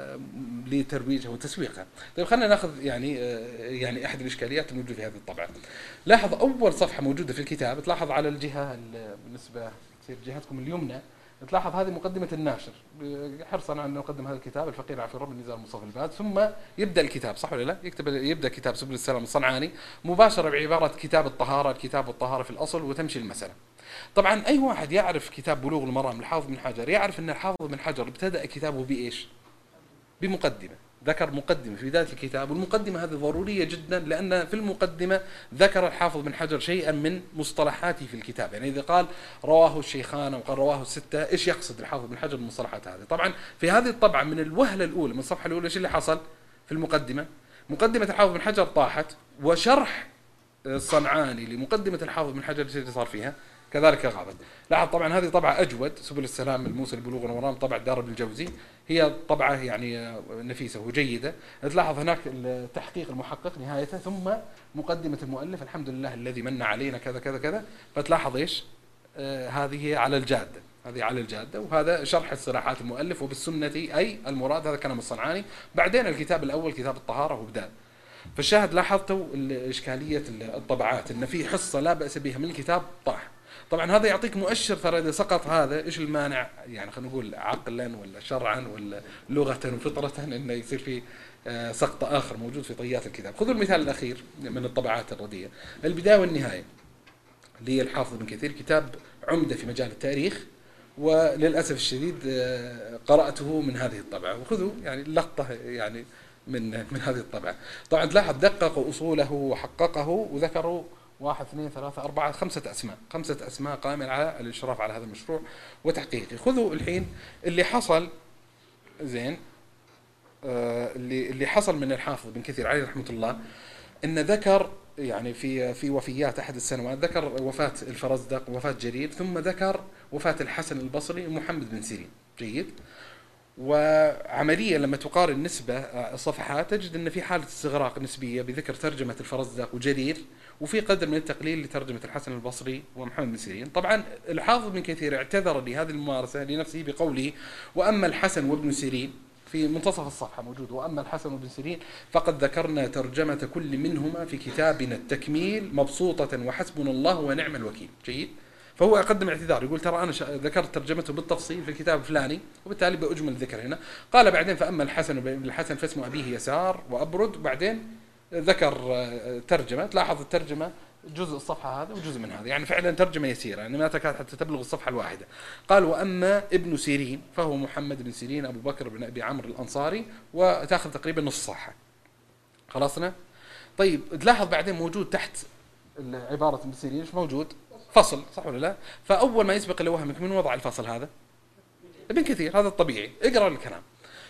لترويجها وتسويقها. طيب خلينا ناخذ يعني احد الاشكاليات الموجوده في هذه الطبعه. لاحظ اول صفحه موجوده في الكتاب، تلاحظ على الجهه بالنسبه تصير جهتكم اليمنى، تلاحظ هذه مقدمه الناشر حرصا على ان نقدم هذا الكتاب الفقير عفي الرب نزار مصطفى الباد، ثم يبدا الكتاب، صح ولا لا؟ يبدا كتاب سبل السلام الصنعاني مباشره بعباره كتاب الطهاره، الكتاب والطهاره في الاصل، وتمشي المساله. طبعا اي واحد يعرف كتاب بلوغ المرام للحافظ بن حجر يعرف ان الحافظ بن حجر ابتدأ كتابه بايش؟ بمقدمه، ذكر مقدمه في بدايه الكتاب، والمقدمه هذه ضروريه جدا لان في المقدمه ذكر الحافظ بن حجر شيئا من مصطلحاته في الكتاب. يعني اذا قال رواه الشيخان وقال رواه السته، ايش يقصد الحافظ بن حجر بالمصطلحات هذه؟ طبعا في هذه الطبعه من الوهله الاولى من الصفحه الاولى ايش اللي حصل؟ في المقدمه مقدمه الحافظ بن حجر طاحت، وشرح الصنعاني لمقدمه الحافظ بن حجر اللي صار فيها كذلك غابت. لاحظ طبعا هذه طبعة أجود، سبل السلام الموصل بلوغ المرام طبعة دار ابن الجوزي، هي طبعة يعني نفيسة وجيدة. تلاحظ هناك التحقيق المحقق نهايته، ثم مقدمة المؤلف الحمد لله الذي من علينا كذا كذا كذا. فتلاحظ ايش؟ هذه على الجادة، هذه على الجادة، وهذا شرح الصراحات المؤلف وبالسنة أي المراد، هذا كلام الصنعاني. بعدين الكتاب الأول كتاب الطهارة وبدأ. فالشاهد لاحظتوا إشكالية الطبعات ان في حصة لا بأس بها من الكتاب طاح. طبعا هذا يعطيك مؤشر ترى اذا سقط هذا ايش المانع، يعني خلينا نقول عقلا ولا شرعا ولا لغه وفطره انه يصير في سقط اخر موجود في طيات الكتاب. خذوا المثال الاخير من الطبعات الرديئه، البدايه والنهايه للحافظ ابن كثير، كتاب عمده في مجال التاريخ، وللاسف الشديد قراته من هذه الطبعه. وخذوا يعني لقطه يعني من هذه الطبعه. طبعا تلاحظ دققوا اصوله وحققه وذكروا 1 2 3 4 5 أسماء قائمة على الإشراف على هذا المشروع وتحقيقه. خذوا الحين اللي حصل زين، اللي حصل من الحافظ بن كثير عليه رحمة الله، إن ذكر يعني في وفيات أحد السنوات ذكر وفاة الفرزدق ووفاة جرير، ثم ذكر وفاة الحسن البصري ومحمد بن سيرين. جيد. وعمليا لما تقارن نسبة الصفحات تجد أن في حالة استغراق نسبية بذكر ترجمة الفرزدق وجرير، وفي قدر من التقليل لترجمة الحسن البصري ومحمد بن سيرين. طبعا الحافظ بن كثير اعتذر لهذه الممارسة لنفسه بقوله: وأما الحسن وابن سيرين، في منتصف الصفحة موجود: وأما الحسن وابن سيرين فقد ذكرنا ترجمة كل منهما في كتابنا التكميل مبسوطة وحسبنا الله ونعم الوكيل. جيد. فهو يقدم اعتذار، يقول: ترى أنا ذكرت ترجمته بالتفصيل في الكتاب الفلاني، وبالتالي بأجمل الذكر هنا. قال بعدين: فأما الحسن بن الحسن فاسم أبيه يسار وأبرد. وبعدين ذكر ترجمة، تلاحظ الترجمة جزء الصفحة هذا وجزء من هذا، يعني فعلا ترجمة يسيرة، يعني ما تكاد حتى تبلغ الصفحة الواحدة. قال: وأما ابن سيرين فهو محمد بن سيرين أبو بكر بن أبي عمرو الأنصاري، وتأخذ تقريبا نص صفحة. خلصنا؟ طيب تلاحظ بعدين موجود تحت عبارة ابن سيرين ايش موجود؟ فصل، صح ولا لا؟ فأول ما يسبق لوهمك من وضع الفصل هذا؟ ابن كثير، هذا الطبيعي. اقرأ الكلام.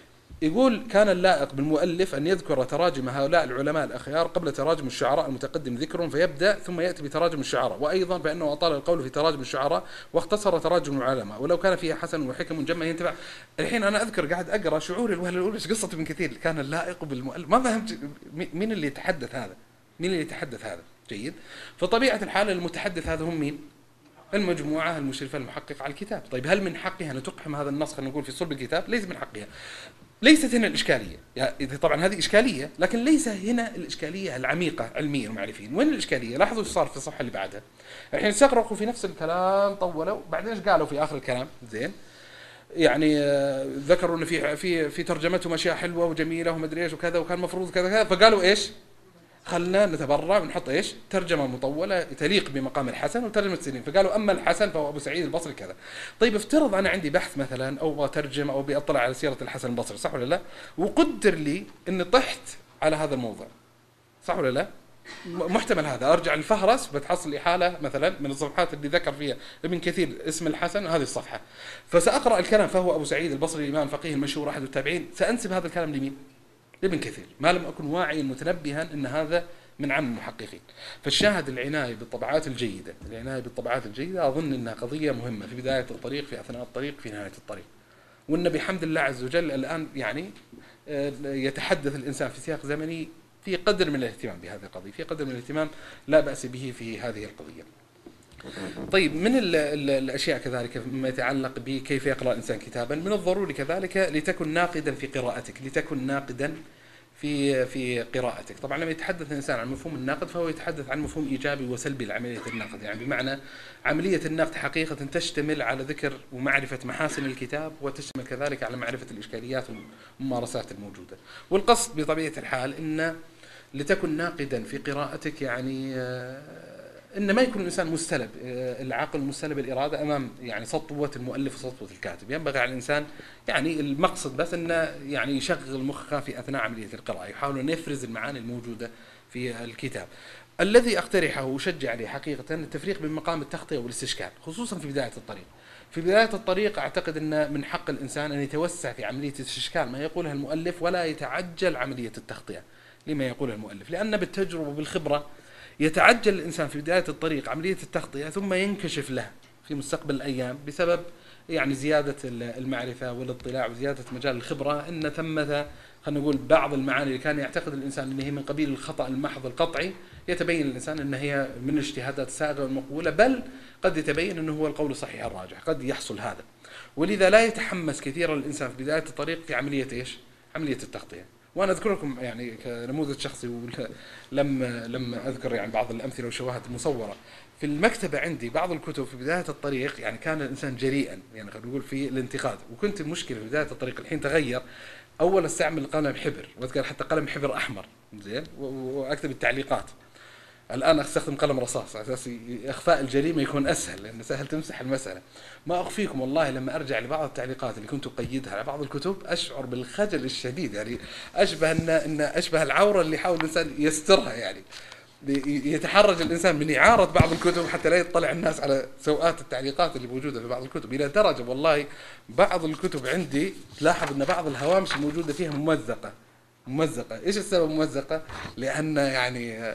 يقول: كان اللائق بالمؤلف أن يذكر تراجم هؤلاء العلماء الأخيار قبل تراجم الشعراء المتقدم ذكرهم، فيبدأ ثم يأتي بتراجم الشعراء، وأيضا بأنه أطال القول في تراجم الشعراء واختصر تراجم العلماء، ولو كان فيها حسن وحكم جمع ينتفع. الحين أنا أذكر قاعد أقرأ شعوري الوهلة الأولى إيش قصة ابن كثير؟ كان اللائق بالمؤلف، ما فهمت مين اللي يتحدث هذا؟ مين اللي يتحدث هذا؟ جيد. فطبيعة الحال المتحدث هذا هم مين؟ المجموعة المشرفة المحققة على الكتاب. طيب هل من حقها أن تقحم هذا النص، خلينا نقول، في صلب الكتاب؟ ليس من حقها. ليست هنا الإشكالية، يعني طبعا هذه إشكالية، لكن ليس هنا الإشكالية العميقة علميا ومعرفيا. وين الإشكالية؟ لاحظوا ايش صار في الصفحة اللي بعدها. الحين استغرقوا في نفس الكلام، طولوا، بعدين ايش قالوا في آخر الكلام؟ زين، يعني ذكروا ان في ترجمتهم اشياء حلوه وجميله ومدري ايش وكذا، وكان المفروض كذا كذا، فقالوا ايش؟ خلنا نتبرع ونحط ايش؟ ترجمه مطوله تليق بمقام الحسن وترجمه سيرين، فقالوا اما الحسن فهو ابو سعيد البصري كذا. طيب افترض انا عندي بحث مثلا او ابغى اترجم او ابي اطلع على سيره الحسن البصري، صح ولا لا؟ وقدر لي اني طحت على هذا الموضوع، صح ولا لا؟ محتمل هذا، ارجع للفهرس بتحصل لي حاله مثلا من الصفحات اللي ذكر فيها ابن كثير اسم الحسن، هذه الصفحه، فساقرا الكلام فهو ابو سعيد البصري الامام الفقيه المشهور احد التابعين، سانسب هذا الكلام لمين؟ لابن كثير، ما لم اكن واعيا متنبها ان هذا من عام المحققين. فالشاهد العنايه بالطبعات الجيده، العنايه بالطبعات الجيده اظن انها قضيه مهمه في بدايه الطريق، في اثناء الطريق، في نهايه الطريق. وان بحمد الله عز وجل الان يعني يتحدث الانسان في سياق زمني في قدر من الاهتمام بهذه القضيه، في قدر من الاهتمام لا باس به في هذه القضيه. طيب من الاشياء كذلك مما يتعلق بكيف يقرا الانسان كتابا، من الضروري كذلك لتكن ناقدا في قراءتك، لتكن ناقدا في قراءتك. طبعا لما يتحدث الانسان عن مفهوم الناقد فهو يتحدث عن مفهوم ايجابي وسلبي لعمليه النقد، يعني بمعنى عمليه النقد حقيقه تشتمل على ذكر ومعرفه محاسن الكتاب، وتشتمل كذلك على معرفه الاشكاليات والممارسات الموجوده. والقصد بطبيعه الحال ان لتكن ناقدا في قراءتك، يعني ان ما يكون الانسان مستلب العقل، مستلب الاراده امام يعني سطوه المؤلف وسطوه الكاتب. ينبغي على الانسان، يعني المقصد بس انه يعني يشغل مخه في اثناء عمليه القراءه، يحاول ان يفرز المعاني الموجوده في الكتاب. الذي اقترحه واشجع عليه حقيقه التفريق بين مقام التغطيه والاستشكال، خصوصا في بدايه الطريق. في بدايه الطريق اعتقد ان من حق الانسان ان يتوسع في عمليه الاستشكال ما يقوله المؤلف، ولا يتعجل عمليه التغطيه لما يقوله المؤلف، لان بالتجربه وبالخبره يتعجل الإنسان في بداية الطريق عملية التغطية، ثم ينكشف له في مستقبل الأيام بسبب يعني زيادة المعرفة والاطلاع وزيادة مجال الخبرة، إن ثمة خلينا نقول بعض المعاني اللي كان يعتقد الإنسان أنها هي من قبيل الخطأ المحض القطعي، يتبين الإنسان أنها هي من الاجتهادات السائغة والمقبولة، بل قد يتبين أنه هو القول الصحيح الراجح، قد يحصل هذا. ولذا لا يتحمس كثيرا الإنسان في بداية الطريق في عملية إيش؟ عملية التغطية. وانا اذكر لكم يعني كنموذج شخصي، لم اذكر يعني بعض الامثله والشواهد المصوره في المكتبه عندي، بعض الكتب في بدايه الطريق يعني كان الانسان جريئا، يعني خلينا نقول في الانتقاد، وكنت المشكله في بدايه الطريق الحين تغير، اول استعمل قلم حبر، واذكر حتى قلم حبر احمر زين، واكتب التعليقات. الان استخدم قلم رصاص على اساس اخفاء الجريمه يكون اسهل، لانه سهل تمسح المساله. ما اخفيكم والله لما ارجع لبعض التعليقات اللي كنت اقيدها على بعض الكتب اشعر بالخجل الشديد، يعني اشبه ان اشبه العوره اللي يحاول الانسان يسترها، يعني يتحرج الانسان من اعاره بعض الكتب حتى لا يطلع الناس على سوءات التعليقات اللي موجوده في بعض الكتب، الى درجه والله بعض الكتب عندي تلاحظ ان بعض الهوامش الموجوده فيها ممزقه. ايش السبب ممزقه؟ لان يعني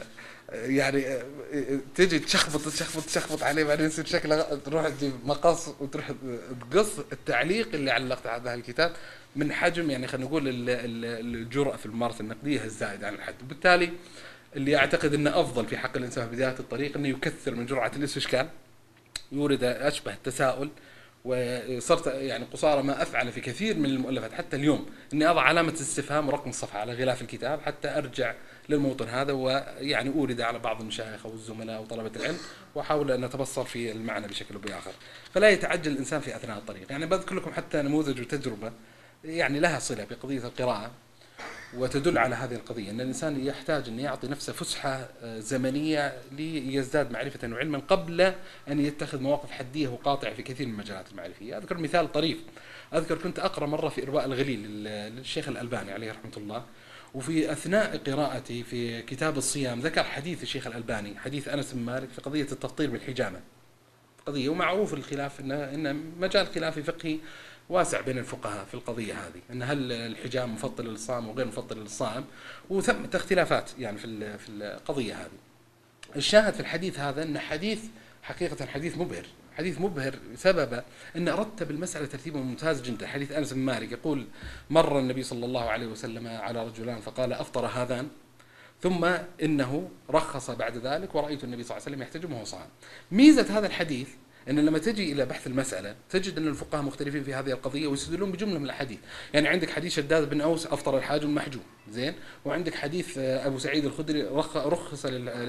يعني تجي تشخبط عليه، بعدين يصير شكله تروح تجيب مقص وتروح تقص التعليق اللي علقت على هذا الكتاب من حجم، يعني خلينا نقول الجرأة في الممارسة النقدية الزائد عن الحد. وبالتالي اللي اعتقد انه افضل في حق الانسان في بداية الطريق انه يكثر من جرعة الاستشكال، يورد اشبه التساؤل. وصرت يعني قصارى ما افعل في كثير من المؤلفات حتى اليوم اني اضع علامه استفهام ورقم الصفحه على غلاف الكتاب حتى ارجع للموطن هذا، ويعني اورد على بعض المشايخ او الزملاء وطلبه العلم، واحاول ان اتبصر في المعنى بشكل او باخر. فلا يتعجل الانسان في اثناء الطريق. يعني بذكر لكم حتى نموذج وتجربه يعني لها صله بقضيه القراءه، وتدل على هذه القضية أن الإنسان يحتاج أن يعطي نفسه فسحة زمنية ليزداد معرفة وعلما قبل أن يتخذ مواقف حدية وقاطعة في كثير من المجالات المعرفية. أذكر مثال طريف، أذكر كنت أقرأ مرة في إرواء الغليل للشيخ الألباني عليه رحمة الله، وفي أثناء قراءتي في كتاب الصيام ذكر حديث الشيخ الألباني، حديث أنس بن مالك في قضية التفطير بالحجامة، قضية ومعروف الخلاف إن مجال خلافي فقهي واسع بين الفقهاء في القضية هذه، أن هل الحجام مفضل للصائم وغير مفضل للصائم، وثمة اختلافات يعني في القضية هذه. الشاهد في الحديث هذا أن حديث حقيقة حديث مبهر، حديث مبهر سبب أن رتب المسألة ترتيبا ممتاز جدا. حديث أنس بن مالك يقول: مر النبي صلى الله عليه وسلم على رجلان فقال: أفطر هذان، ثم إنه رخص بعد ذلك، ورأيت النبي صلى الله عليه وسلم يحتجم وهو صائم. ميزة هذا الحديث أن لما تجي إلى بحث المسألة تجد أن الفقهاء مختلفين في هذه القضية ويستدلون بجملة من الأحاديث. يعني عندك حديث شداد بن أوس: أفطر الحاج المحجوم، زين، وعندك حديث أبو سعيد الخدري: رخص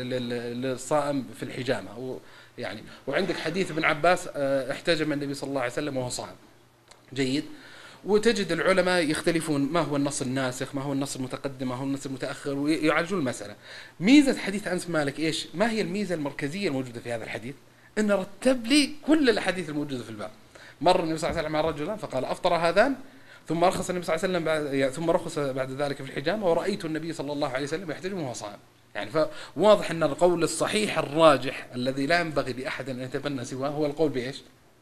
للصائم في الحجامة، يعني، وعندك حديث ابن عباس: احتجم النبي صلى الله عليه وسلم وهو صائم، جيد. وتجد العلماء يختلفون ما هو النص الناسخ، ما هو النص المتقدم، ما هو النص المتأخر، ويعالجون المسألة. ميزة حديث أنس مالك إيش؟ ما هي الميزة المركزية الموجودة في هذا الحديث؟ إن رتب لي كل الأحاديث الموجودة في الباب. مر النبي صلى الله عليه وسلم على رجلان فقال: أفطر هذان، ثم رخص النبي صلى الله عليه وسلم ثم رخص بعد ذلك في الحجامة، ورأيت النبي صلى الله عليه وسلم يحتجم وهو صائم. يعني فواضح أن القول الصحيح الراجح الذي لا ينبغي لأحد أن يتبنى سواه هو القول بإيش؟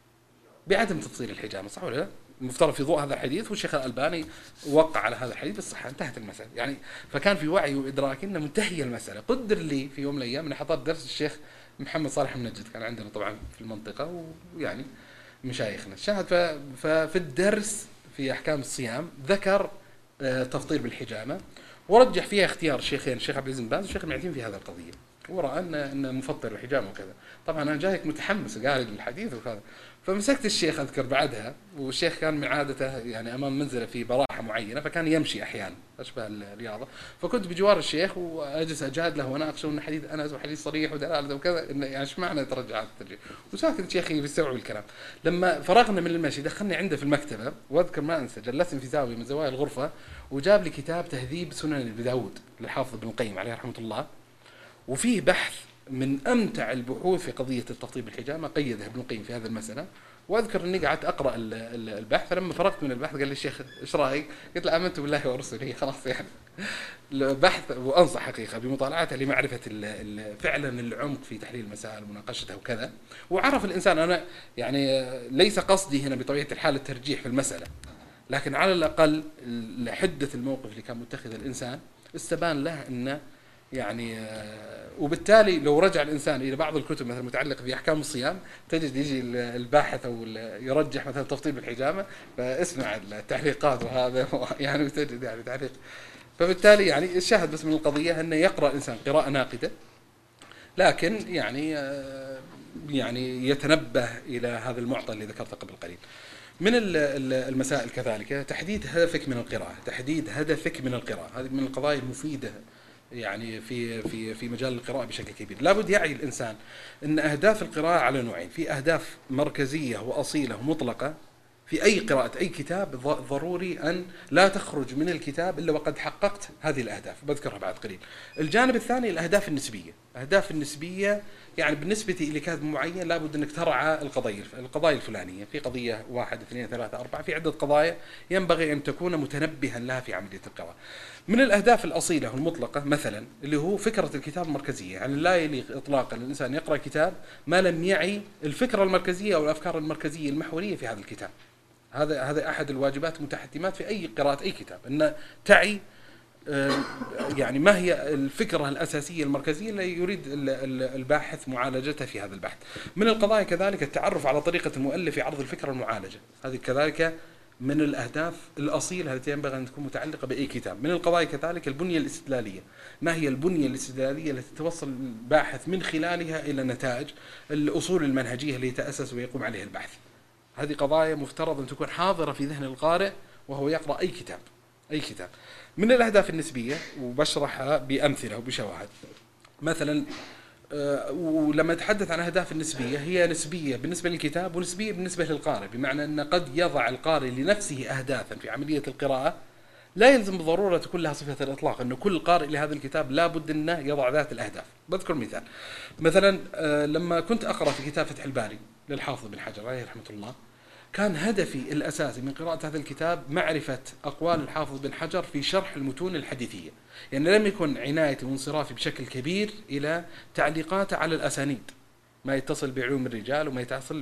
بعدم تفصيل الحجامة، صح ولا لا؟ المفترض في ضوء هذا الحديث، والشيخ الألباني وقع على هذا الحديث بالصحة، انتهت المسألة. يعني فكان في وعي وإدراك أن منتهية المسألة. قدر لي في يوم من الأيام أن حضرت درس الشيخ محمد صالح منجد، كان عندنا طبعا في المنطقة ويعني مشايخنا. الشاهد ففي الدرس في أحكام الصيام ذكر تفطير بالحجامة، ورجح فيها اختيار الشيخين، الشيخ عبد العزيز بن باز والشيخ المعتين في هذا القضية، ورأى أن مفطر بالحجامة وكذا. طبعا أنا جايك متحمس قاعد للحديث وكذا، فمسكت الشيخ أذكر بعدها، والشيخ كان من عادته يعني أمام منزله في براحة معينة، فكان يمشي أحيانا أشبه الرياضة، فكنت بجوار الشيخ وأجلس أجاد له وأناقشه أن حديث أنس وحديث صريح ودلالة وكذا، إنه يعني إيش معنى ترجع الترجيح، وساكت الشيخ يستوعب الكلام. لما فرغنا من المشي دخلني عنده في المكتبة، وأذكر ما أنسى جلسني في زاوية من زوايا الغرفة، وجاب لي كتاب تهذيب سنن أبي داود للحافظ ابن القيم عليه رحمة الله، وفيه بحث من أمتع البحوث في قضية التفطير بالحجامة قيدها ابن القيم في هذه المسألة. واذكر اني قعدت اقرا البحث، فلما فرغت من البحث قال لي الشيخ: ايش رايك؟ قلت له: امنت بالله ورسوله، خلاص. يعني البحث، وانصح حقيقه بمطالعته لمعرفه فعلا العمق في تحليل المسائل ومناقشتها وكذا. وعرف الانسان، انا يعني ليس قصدي هنا بطبيعه الحال الترجيح في المساله، لكن على الاقل لحده الموقف اللي كان متخذ الانسان استبان له انه يعني وبالتالي لو رجع الإنسان إلى بعض الكتب مثلا متعلقة في أحكام الصيام، تجد يجي الباحث أو يرجح مثلا تفطير بالحجامة، فاسمع التعليقات وهذا يعني، وتجد يعني تعليق. فبالتالي يعني الشاهد بس من القضية أنه يقرأ الإنسان قراءة ناقدة، لكن يعني يتنبه إلى هذا المعطى اللي ذكرته قبل قليل. من المسائل كذلك تحديد هدفك من القراءة، تحديد هدفك من القراءة، هذه من القضايا المفيدة يعني في مجال القراءة بشكل كبير. لابد يعي الإنسان أن أهداف القراءة على نوعين: في أهداف مركزية وأصيلة ومطلقة في أي قراءة أي كتاب، ضروري أن لا تخرج من الكتاب إلا وقد حققت هذه الأهداف، بذكرها بعد قليل. الجانب الثاني الأهداف النسبية. أهداف النسبية يعني بالنسبة إلى كتاب معين لابد أنك ترعى القضايا الفلانية، في قضية 1 2 3 4، في عدة قضايا ينبغي أن تكون متنبها لها في عملية القراءة. من الأهداف الأصيلة والمطلقة مثلا اللي هو فكرة الكتاب المركزية، يعني لا يليق إطلاقا الإنسان يقرأ كتاب ما لم يعي الفكرة المركزية أو الأفكار المركزية المحورية في هذا الكتاب. هذا أحد الواجبات المتحتمات في أي قراءة أي كتاب، أن تعي يعني ما هي الفكرة الأساسية المركزية اللي يريد الباحث معالجتها في هذا البحث. من القضايا كذلك التعرف على طريقة المؤلف في عرض الفكرة المعالجة، هذه كذلك من الأهداف الأصيلة التي ينبغي أن تكون متعلقة بأي كتاب. من القضايا كذلك البنية الاستدلالية، ما هي البنية الاستدلالية التي توصل الباحث من خلالها إلى نتائج الأصول المنهجية التي يتأسس ويقوم عليها البحث. هذه قضايا مفترض أن تكون حاضرة في ذهن القارئ وهو يقرأ أي كتاب. أي كتاب. من الأهداف النسبية وبشرحها بأمثلة وبشواهد. مثلا ولما نتحدث عن أهداف النسبية، هي نسبية بالنسبة للكتاب ونسبية بالنسبة للقارئ، بمعنى أن قد يضع القارئ لنفسه أهدافا في عملية القراءة لا يلزم بالضرورة تكون لها صفة الإطلاق، أنه كل قارئ لهذا الكتاب لا بد أنه يضع ذات الأهداف. بذكر مثال، مثلا لما كنت أقرأ في كتاب فتح الباري للحافظ بن حجر عليه رحمة الله، كان هدفي الأساسي من قراءة هذا الكتاب معرفة أقوال الحافظ بن حجر في شرح المتون الحديثية، يعني لم يكن عنايتي وانصرافي بشكل كبير إلى تعليقاته على الأسانيد، ما يتصل بعلوم الرجال وما يتصل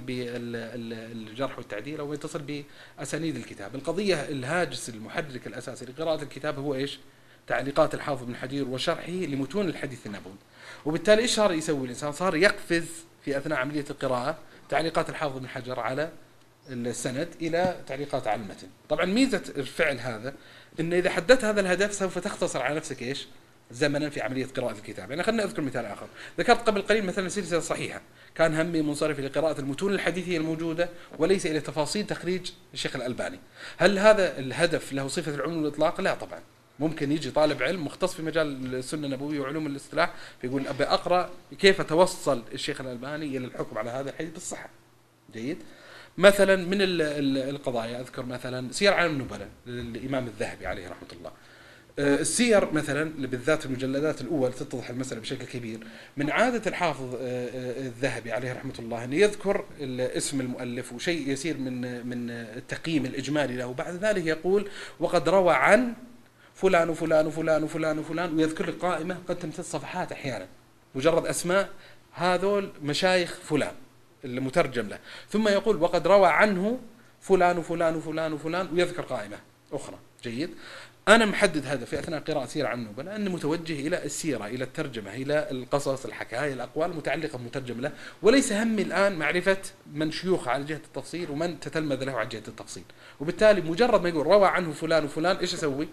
بالجرح والتعديل وما يتصل بأسانيد الكتاب. القضية الهاجس المحرك الأساسي لقراءة الكتاب هو إيش؟ تعليقات الحافظ بن حجر وشرحه لمتون الحديث النبوي. وبالتالي إيش صار يسوي الإنسان؟ صار يقفز في أثناء عملية القراءة تعليقات الحافظ بن حجر على السند إلى تعليقات على المتن. طبعا ميزة الفعل هذا إن إذا حددت هذا الهدف سوف تختصر على نفسك إيش؟ زمنا في عملية قراءة الكتاب. يعني خلينا أذكر مثال آخر. ذكرت قبل قليل مثلا سلسلة صحيحة، كان همي منصرف لقراءة المتون الحديثية الموجودة وليس إلى تفاصيل تخريج الشيخ الألباني. هل هذا الهدف له صفة العموم والإطلاق؟ لا طبعا. ممكن يجي طالب علم مختص في مجال السنة النبوية وعلوم الاصطلاح فيقول أبي أقرأ كيف توصل الشيخ الألباني إلى الحكم على هذا الحديث بالصحة. جيد. مثلا من القضايا أذكر مثلا سير عالم النبلاء للإمام الذهبي عليه رحمة الله. السير مثلا بالذات المجلدات الأول تتضح المسألة بشكل كبير. من عادة الحافظ الذهبي عليه رحمة الله أن يذكر اسم المؤلف وشيء يسير من التقييم الإجمالي له، بعد ذلك يقول وقد روى عن فلان وفلان وفلان وفلان وفلان، ويذكر لك قائمة قد تمتد صفحات أحيانا مجرد أسماء هذول مشايخ فلان المترجم له، ثم يقول وقد روى عنه فلان وفلان وفلان وفلان ويذكر قائمة أخرى. جيد. أنا محدد هذا في أثناء قراءة سير عن النبلاء أني متوجه إلى السيرة، إلى الترجمة، إلى القصص، الحكاية، الأقوال المتعلقة بمترجم له، وليس همي الآن معرفة من شيوخ على جهة التفصيل ومن تتلمذ له على جهة التفصيل. وبالتالي مجرد ما يقول روى عنه فلان وفلان إيش أسوي؟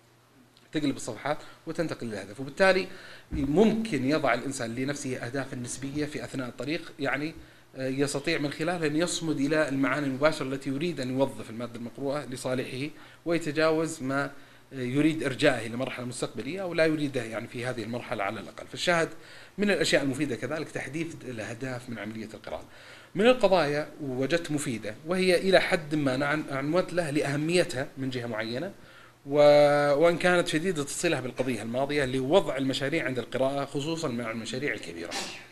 تقلب الصفحات وتنتقل للهدف. وبالتالي ممكن يضع الإنسان لنفسه أهداف نسبية في أثناء الطريق، يعني يستطيع من خلالها أن يصمد إلى المعاني المباشرة التي يريد أن يوظف المادة المقروءة لصالحه ويتجاوز ما يريد إرجاعه لمرحلة مستقبلية أو لا يريده يعني في هذه المرحلة على الأقل. فالشاهد من الأشياء المفيدة كذلك تحديث الأهداف من عملية القراءة. من القضايا وجدت مفيدة وهي إلى حد ما عنوت له لأهميتها من جهة معينة، وإن كانت شديدة الصلة بالقضية الماضية، لوضع المشاريع عند القراءة خصوصا مع المشاريع الكبيرة.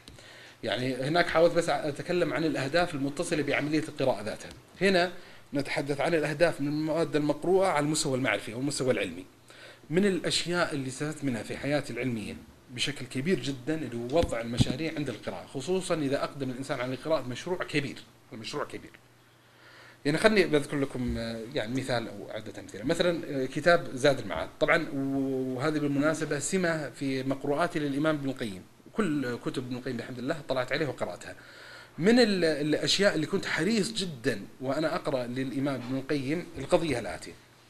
يعني هناك حاولت بس أتكلم عن الأهداف المتصلة بعملية القراءة ذاتها، هنا نتحدث عن الأهداف من المواد المقروءة على المستوى المعرفي أو المستوى العلمي. من الأشياء اللي استفدت منها في حياتي العلمية بشكل كبير جدا اللي هو وضع المشاريع عند القراءة، خصوصا إذا أقدم الإنسان على قراءة مشروع كبير. المشروع كبير يعني خلني بذكر لكم يعني مثال أو عدة أمثلة. مثلا كتاب زاد المعاد، طبعا وهذه بالمناسبة سمة في مقروءاتي للإمام ابن القيم، كل كتب ابن القيم بحمد الله طلعت عليه وقرأتها. من الأشياء اللي كنت حريص جدا وأنا أقرأ للإمام ابن القيم القضية الآتية.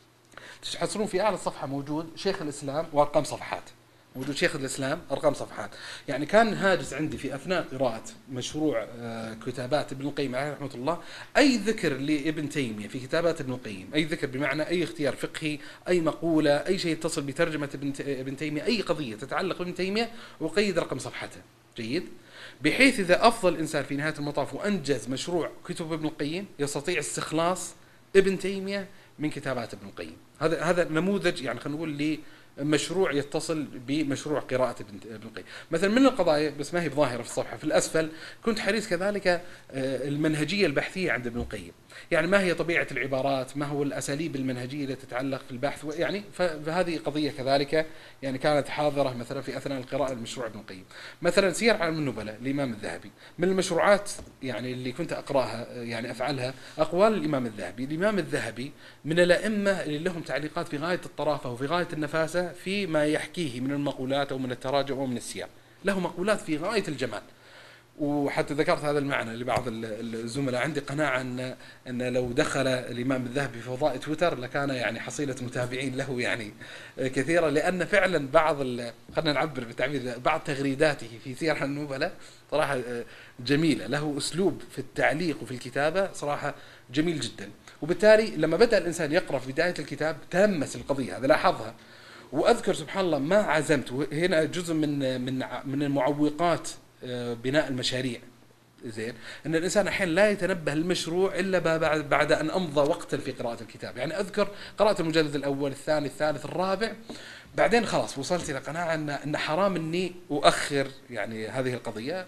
تحصلون في أعلى الصفحة موجود شيخ الإسلام وأرقام صفحات، موجود شيخ الإسلام أرقام صفحات. يعني كان هاجس عندي في أثناء قراءة مشروع كتابات ابن القيم عليه رحمة الله أي ذكر لابن تيمية في كتابات ابن القيم، أي ذكر بمعنى أي اختيار فقهي، أي مقولة، أي شيء يتصل بترجمة ابن تيمية، أي قضية تتعلق بابن تيمية، وقيد رقم صفحته. جيد. بحيث إذا أفضل إنسان في نهاية المطاف وأنجز مشروع كتب ابن القيم يستطيع استخلاص ابن تيمية من كتابات ابن القيم. هذا نموذج يعني خلينا نقول مشروع يتصل بمشروع قراءة ابن القيم. مثلا من القضايا بس ما هي بظاهرة في الصفحة في الأسفل، كنت حريص كذلك المنهجية البحثية عند ابن القيم، يعني ما هي طبيعة العبارات، ما هو الأساليب المنهجية التي تتعلق في البحث، يعني فهذه قضية كذلك يعني كانت حاضرة مثلا في أثناء القراءة المشروع ابن القيم. مثلا سير عالم النبلاء الإمام الذهبي من المشروعات يعني اللي كنت أقرأها يعني أفعلها أقوال الإمام الذهبي. الإمام الذهبي من الأئمة اللي لهم تعليقات في غاية الطرافة وفي غاية النفاسة جيدة فيما يحكيه من المقولات أو من التراجم أو من السياق. له مقولات في غاية الجمال، وحتى ذكرت هذا المعنى لبعض الزملاء. عندي قناعة أن لو دخل الإمام الذهبي في فضاء تويتر لكان يعني حصيلة متابعين له يعني كثيرة، لأن فعلا خلينا نعبر بالتعبير، بعض تغريداته في سير النبلاء صراحة جميلة. له أسلوب في التعليق وفي الكتابة صراحة جميل جدا، وبالتالي لما بدأ الإنسان يقرأ في بداية الكتاب تلمس القضية هذا، لاحظها. وأذكر سبحان الله ما عزمت، هنا جزء من المعوقات بناء المشاريع، زين، ان الانسان احيانا لا يتنبه للمشروع الا بعد ان امضى وقتا في قراءه الكتاب. يعني اذكر قرات المجلد الاول، الثاني، الثالث، الرابع، بعدين خلاص وصلت الى قناعه ان حرام اني اؤخر يعني هذه القضيه،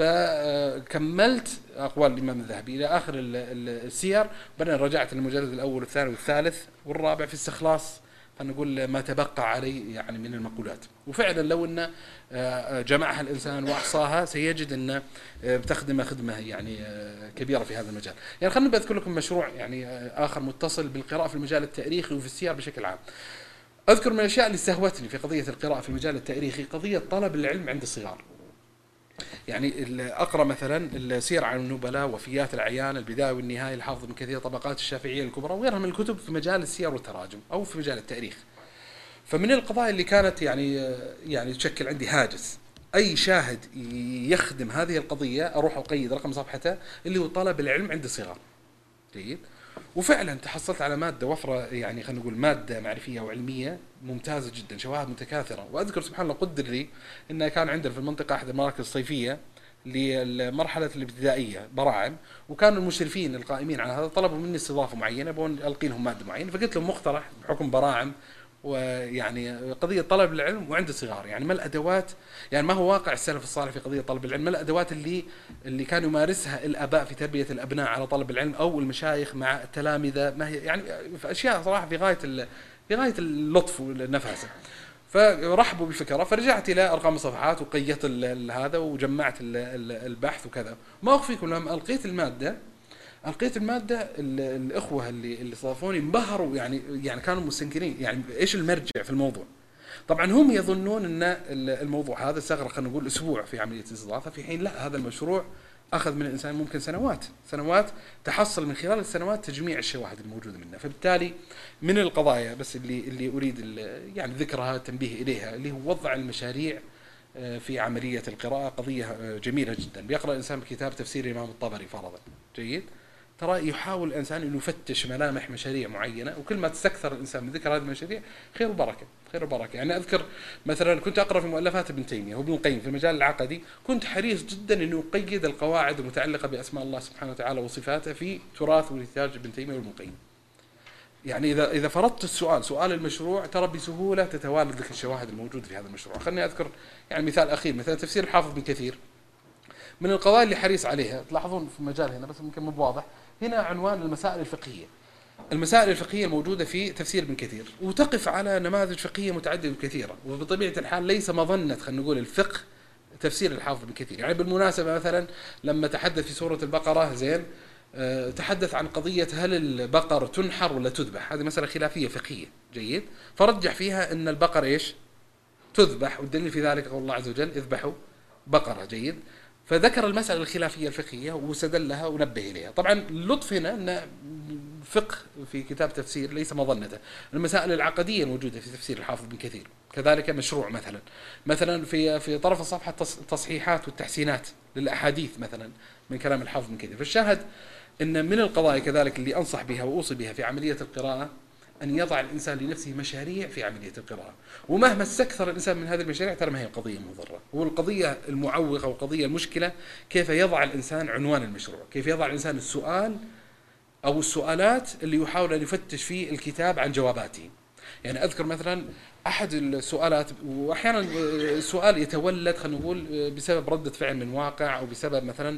فكملت اقوال الامام الذهبي الى اخر السير، بعدين رجعت للمجلد الاول والثاني والثالث والرابع في استخلاص نقول ما تبقى عليه يعني من المقولات. وفعلا لو ان جمعها الانسان واحصاها سيجد ان بتخدمه خدمه يعني كبيره في هذا المجال. يعني خليني بذكر لكم مشروع يعني اخر متصل بالقراءه في المجال التاريخي وفي السير بشكل عام. اذكر من الاشياء اللي استهوتني في قضيه القراءه في المجال التاريخي قضيه طلب العلم عند الصغار. يعني اقرا مثلا السير عن النبلاء، وفيات الاعيان، البدايه والنهايه للحافظ ابن كثير، طبقات الشافعيه الكبرى، وغيرها من الكتب في مجال السير والتراجم او في مجال التاريخ. فمن القضايا اللي كانت يعني تشكل عندي هاجس، اي شاهد يخدم هذه القضيه اروح اقيد رقم صفحته اللي هو طلب العلم عند الصغار. جيد. وفعلا تحصلت على ماده وفره، يعني خلينا نقول ماده معرفيه وعلميه ممتازه جدا، شواهد متكاثره. واذكر سبحان الله قدر لي انه كان عندنا في المنطقه احد المراكز الصيفيه للمرحله الابتدائيه براعم، وكانوا المشرفين القائمين على هذا طلبوا مني استضافه معينه، بون القي لهم ماده معينه، فقلت لهم مقترح بحكم براعم ويعني قضيه طلب العلم وعند الصغار، يعني ما الادوات، يعني ما هو واقع السلف الصالح في قضيه طلب العلم، ما الادوات اللي كانوا يمارسها الاباء في تربيه الابناء على طلب العلم، او المشايخ مع التلامذه، ما هي يعني في اشياء صراحه في غايه اللطف والنفاسه. فرحبوا بالفكره، فرجعت الى ارقام الصفحات وقيدت هذا وجمعت البحث وكذا. ما اخفيكم لما القيت الماده الاخوه اللي استضافوني انبهروا، يعني كانوا مستنكرين، يعني ايش المرجع في الموضوع. طبعا هم يظنون ان الموضوع هذا استغرق خلينا نقول اسبوع في عمليه الاستضافه، في حين لا، هذا المشروع اخذ من الانسان ممكن سنوات تحصل من خلال السنوات تجميع الشواهد الموجوده منها. فبالتالي من القضايا بس اللي اريد يعني ذكرها التنبيه اليها اللي هو وضع المشاريع في عمليه القراءه، قضيه جميله جدا. بيقرا الانسان كتاب تفسير الامام الطبري فرضا، جيد، ترى يحاول الانسان انه يفتش ملامح مشاريع معينه، وكل ما تستكثر الانسان من ذكر هذه المشاريع خير وبركه، خير وبركه. يعني اذكر مثلا كنت اقرا في مؤلفات ابن تيميه وابن القيم في المجال العقدي، كنت حريص جدا انه اقيد القواعد المتعلقه باسماء الله سبحانه وتعالى وصفاته في تراث ونتاج ابن تيميه وابن القيم. يعني اذا فرضت سؤال المشروع ترى بسهوله تتوالد لك الشواهد الموجوده في هذا المشروع. خليني اذكر يعني مثال اخير، مثلا تفسير الحافظ ابن كثير، من القضايا اللي حريص عليها تلاحظون في المجال هنا بس يمكن مو واضح، هنا عنوان المسائل الفقهيه. المسائل الفقهيه الموجوده في تفسير ابن كثير، وتقف على نماذج فقهيه متعدده وكثيره، وبطبيعه الحال ليس مظنه خلينا نقول الفقه تفسير الحافظ ابن كثير. يعني بالمناسبه مثلا لما تحدث في سوره البقره، زين، تحدث عن قضيه هل البقر تنحر ولا تذبح، هذه مساله خلافيه فقهيه، جيد، فرجح فيها ان البقر ايش؟ تذبح، والدليل في ذلك قول الله عز وجل اذبحوا بقره، جيد. فذكر المسألة الخلافية الفقهية واستدلها ونبه إليها. طبعا اللطف هنا أن فقه في كتاب تفسير ليس مظنته. المسائل العقدية الموجودة في تفسير الحافظ بن كثير كذلك مشروع، مثلا في طرف الصفحة التصحيحات والتحسينات للأحاديث مثلا من كلام الحافظ بن كثير. فالشاهد أن من القضايا كذلك اللي أنصح بها وأوصي بها في عملية القراءة أن يضع الإنسان لنفسه مشاريع في عملية القراءة، ومهما استكثر الإنسان من هذه المشاريع ترى ما هي القضية مضرة. هو القضية المعوقة والقضية المشكلة كيف يضع الإنسان عنوان المشروع، كيف يضع الإنسان السؤال أو السؤالات اللي يحاول أن يفتش في الكتاب عن جواباته. يعني أذكر مثلا أحد السؤالات، وأحيانا السؤال يتولد خلينا نقول بسبب ردة فعل من واقع، أو بسبب مثلا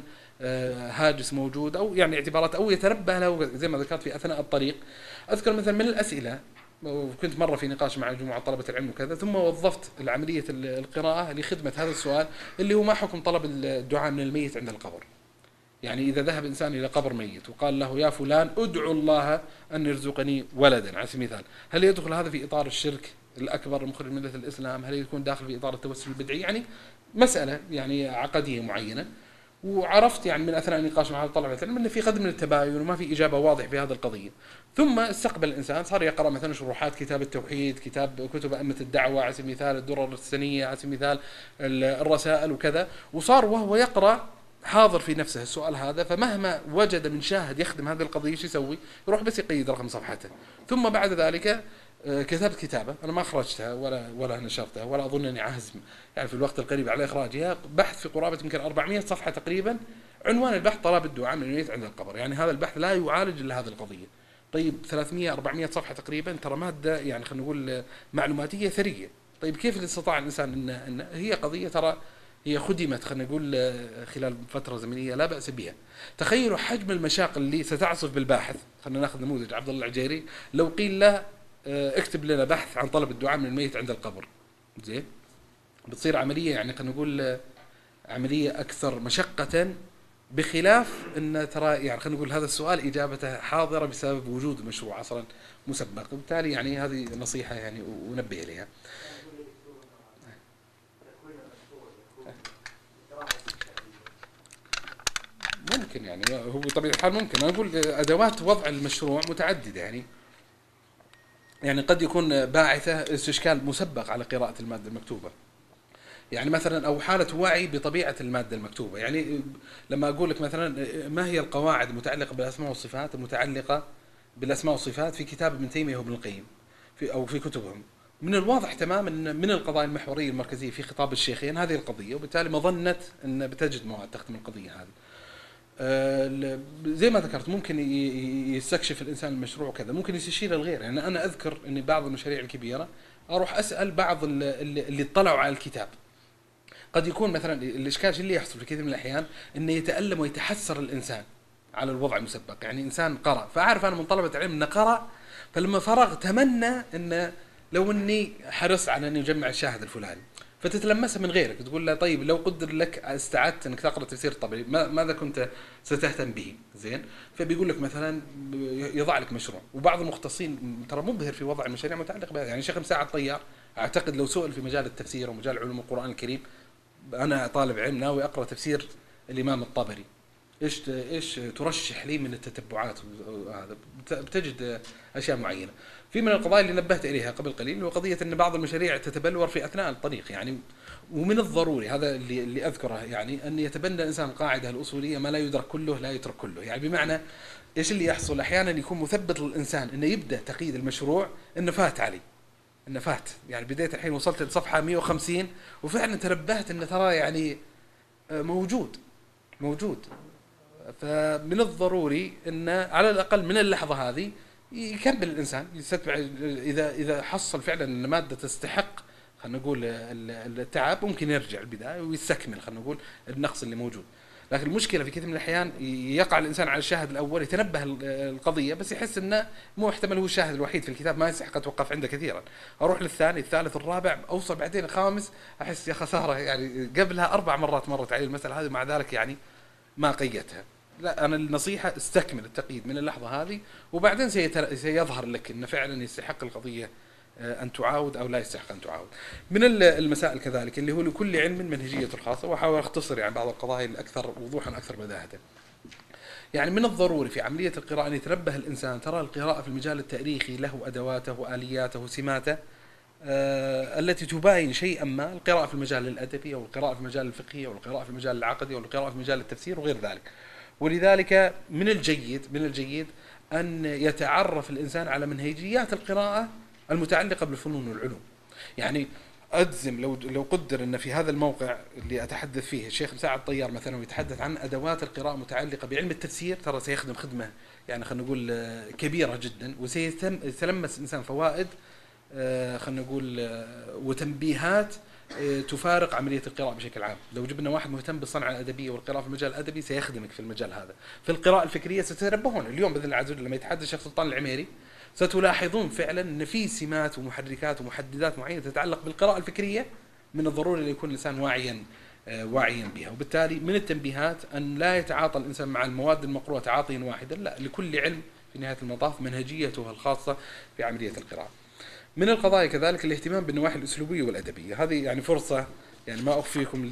هاجس موجود، أو يعني اعتبارات، أو يتنبه له زي ما ذكرت في أثناء الطريق. أذكر مثلا من الأسئلة، وكنت مرة في نقاش مع مجموعة طلبة العلم وكذا، ثم وظفت العملية القراءة لخدمة هذا السؤال اللي هو ما حكم طلب الدعاء من الميت عند القبر. يعني إذا ذهب إنسان إلى قبر ميت وقال له يا فلان ادعو الله أن يرزقني ولدا على سبيل المثال، هل يدخل هذا في إطار الشرك الأكبر المخرج من ملة الإسلام؟ هل يكون داخل في إطار التوسل البدعي؟ يعني مسألة يعني عقدية معينة. وعرفت يعني من أثناء النقاش مع طلبة العلم أن في قدر من التباين وما في إجابة واضحة في هذه القضية. ثم استقبل الإنسان صار يقرأ مثلا شروحات كتاب التوحيد، كتب أئمة الدعوة على سبيل المثال، الدرر السنية على سبيل المثال، الرسائل وكذا، وصار وهو يقرأ حاضر في نفسه السؤال هذا، فمهما وجد من شاهد يخدم هذه القضية شو يسوي؟ يروح بس يقيد رقم صفحته. ثم بعد ذلك كتبت كتابة أنا ما أخرجتها ولا نشرتها ولا أظن أني عازم يعني في الوقت القريب على إخراجها، بحث في قرابة يمكن 400 صفحة تقريبا. عنوان البحث طلب الدعاء من الميت عند القبر. يعني هذا البحث لا يعالج إلا هذه القضية. طيب 300-400 صفحة تقريبا، ترى مادة يعني خلينا نقول معلوماتية ثرية. طيب كيف استطاع الإنسان إن هي قضية ترى هي خدمت خلينا نقول خلال فترة زمنية لا بأس بها. تخيلوا حجم المشاق اللي ستعصف بالباحث. خلينا ناخذ نموذج عبد الله العجيري، لو قيل له اكتب لنا بحث عن طلب الدعاء من الميت عند القبر، زين بتصير عملية يعني خلينا نقول عملية أكثر مشقة، بخلاف أن ترى يعني خلينا نقول هذا السؤال إجابته حاضرة بسبب وجود المشروع أصلا مسبق. وبالتالي يعني هذه نصيحة يعني ونبه إليها. ممكن يعني هو بطبيعة الحال ممكن أنا أقول أدوات وضع المشروع متعددة. يعني قد يكون باعثة استشكال مسبق على قراءة المادة المكتوبة، يعني مثلا أو حالة وعي بطبيعة المادة المكتوبة. يعني لما أقول لك مثلا ما هي القواعد المتعلقة بالأسماء والصفات المتعلقة بالأسماء والصفات في كتاب ابن تيمية وابن القيم أو في كتبهم، من الواضح تماما أن من القضايا المحورية المركزية في خطاب الشيخين هذه القضية، وبالتالي مظنة أن بتجد مواد تخدم القضية هذه. زي ما ذكرت ممكن يستكشف الإنسان المشروع وكذا، ممكن يستشير الغير. يعني أنا أذكر أن بعض المشاريع الكبيرة أروح أسأل بعض اللي اطلعوا على الكتاب. قد يكون مثلا الإشكال اللي يحصل في كثير من الأحيان أنه يتألم ويتحسر الإنسان على الوضع المسبق. يعني إنسان قرأ، فأعرف أنا من طلبة العلم أنه قرأ، فلما فرغ تمنى أنه لو أني حرص على أن يجمع الشاهد الفلاني، فتتلمسها من غيرك، تقول له طيب لو قدر لك استعدت انك تقرا تفسير الطبري ماذا كنت ستهتم به؟ زين، فبيقول لك مثلا يضع لك مشروع. وبعض المختصين ترى مبهر في وضع المشاريع المتعلقه بهذا. يعني شيخ مساعد طيار اعتقد لو سئل في مجال التفسير ومجال علوم القران الكريم، انا طالب علم ناوي اقرا تفسير الامام الطبري، ايش ترشح لي من التتبعات؟ هذا بتجد اشياء معينه. في من القضايا اللي نبهت اليها قبل قليل وقضيه ان بعض المشاريع تتبلور في اثناء الطريق. يعني ومن الضروري هذا اللي اذكره، يعني ان يتبنى الانسان القاعده الاصوليه ما لا يدرك كله لا يترك كله. يعني بمعنى ايش اللي يحصل؟ احيانا يكون مثبط للانسان انه يبدا تقييد المشروع انه فات علي، انه فات. يعني بديت الحين وصلت لصفحه 150 وفعلا تنبهت انه ترى يعني موجود. فمن الضروري ان على الاقل من اللحظه هذه يكمل الانسان يستتبع. اذا حصل فعلا ان ماده تستحق خلينا نقول التعب، ممكن يرجع البدايه ويستكمل خلينا نقول النقص اللي موجود. لكن المشكله في كثير من الاحيان يقع الانسان على الشاهد الاول، يتنبه القضيه بس يحس انه مو احتمال هو الشاهد الوحيد في الكتاب، ما يستحق اتوقف عنده كثيرا، اروح للثاني الثالث الرابع، اوصل بعدين الخامس احس يا خساره يعني قبلها 4 مرات مرت علي المساله هذه، مع ذلك يعني ما قيدتها. لا، أنا النصيحة استكمل التقييد من اللحظة هذه، وبعدين سيظهر لك أن فعلا يستحق القضية أن تعاود أو لا يستحق أن تعاود. من المسائل كذلك اللي هو لكل علم منهجية خاصة، وأحاول أختصر يعني بعض القضايا الأكثر وضوحا أكثر بداهة. يعني من الضروري في عملية القراءة أن يتنبه الإنسان، ترى القراءة في المجال التاريخي له أدواته وآلياته وسماته التي تباين شيئا ما. القراءة في المجال الأدبي، أو القراءة في المجال الفقهي، أو القراءة في المجال العقدي، أو القراءة في مجال التفسير وغير ذلك. ولذلك من الجيد أن يتعرف الإنسان على منهجيات القراءة المتعلقة بالفنون والعلوم. يعني أجزم لو قدر أن في هذا الموقع اللي أتحدث فيه الشيخ مساعد طيار مثلا ويتحدث عن أدوات القراءة المتعلقة بعلم التفسير، ترى سيخدم خدمة يعني خلينا نقول كبيرة جدا، وسيتلمس الإنسان فوائد خلينا نقول وتنبيهات تفارق عملية القراءة بشكل عام. لو جبنا واحد مهتم بالصنعة الأدبية والقراءة في المجال الأدبي سيخدمك في المجال هذا. في القراءة الفكرية ستتنبهون اليوم بإذن الله عز وجل لما يتحدث الشيخ سلطان العميري، ستلاحظون فعلا أن في سمات ومحركات ومحددات معينة تتعلق بالقراءة الفكرية من الضروري أن يكون الإنسان واعيا واعيا بها. وبالتالي من التنبيهات أن لا يتعاطى الإنسان مع المواد المقروءة تعاطيا واحدا، لا، لكل علم في نهاية المطاف منهجيته الخاصة في عملية القراءة. من القضايا كذلك الاهتمام بالنواحي الأسلوبية والأدبية. هذه يعني فرصة، يعني ما أخفيكم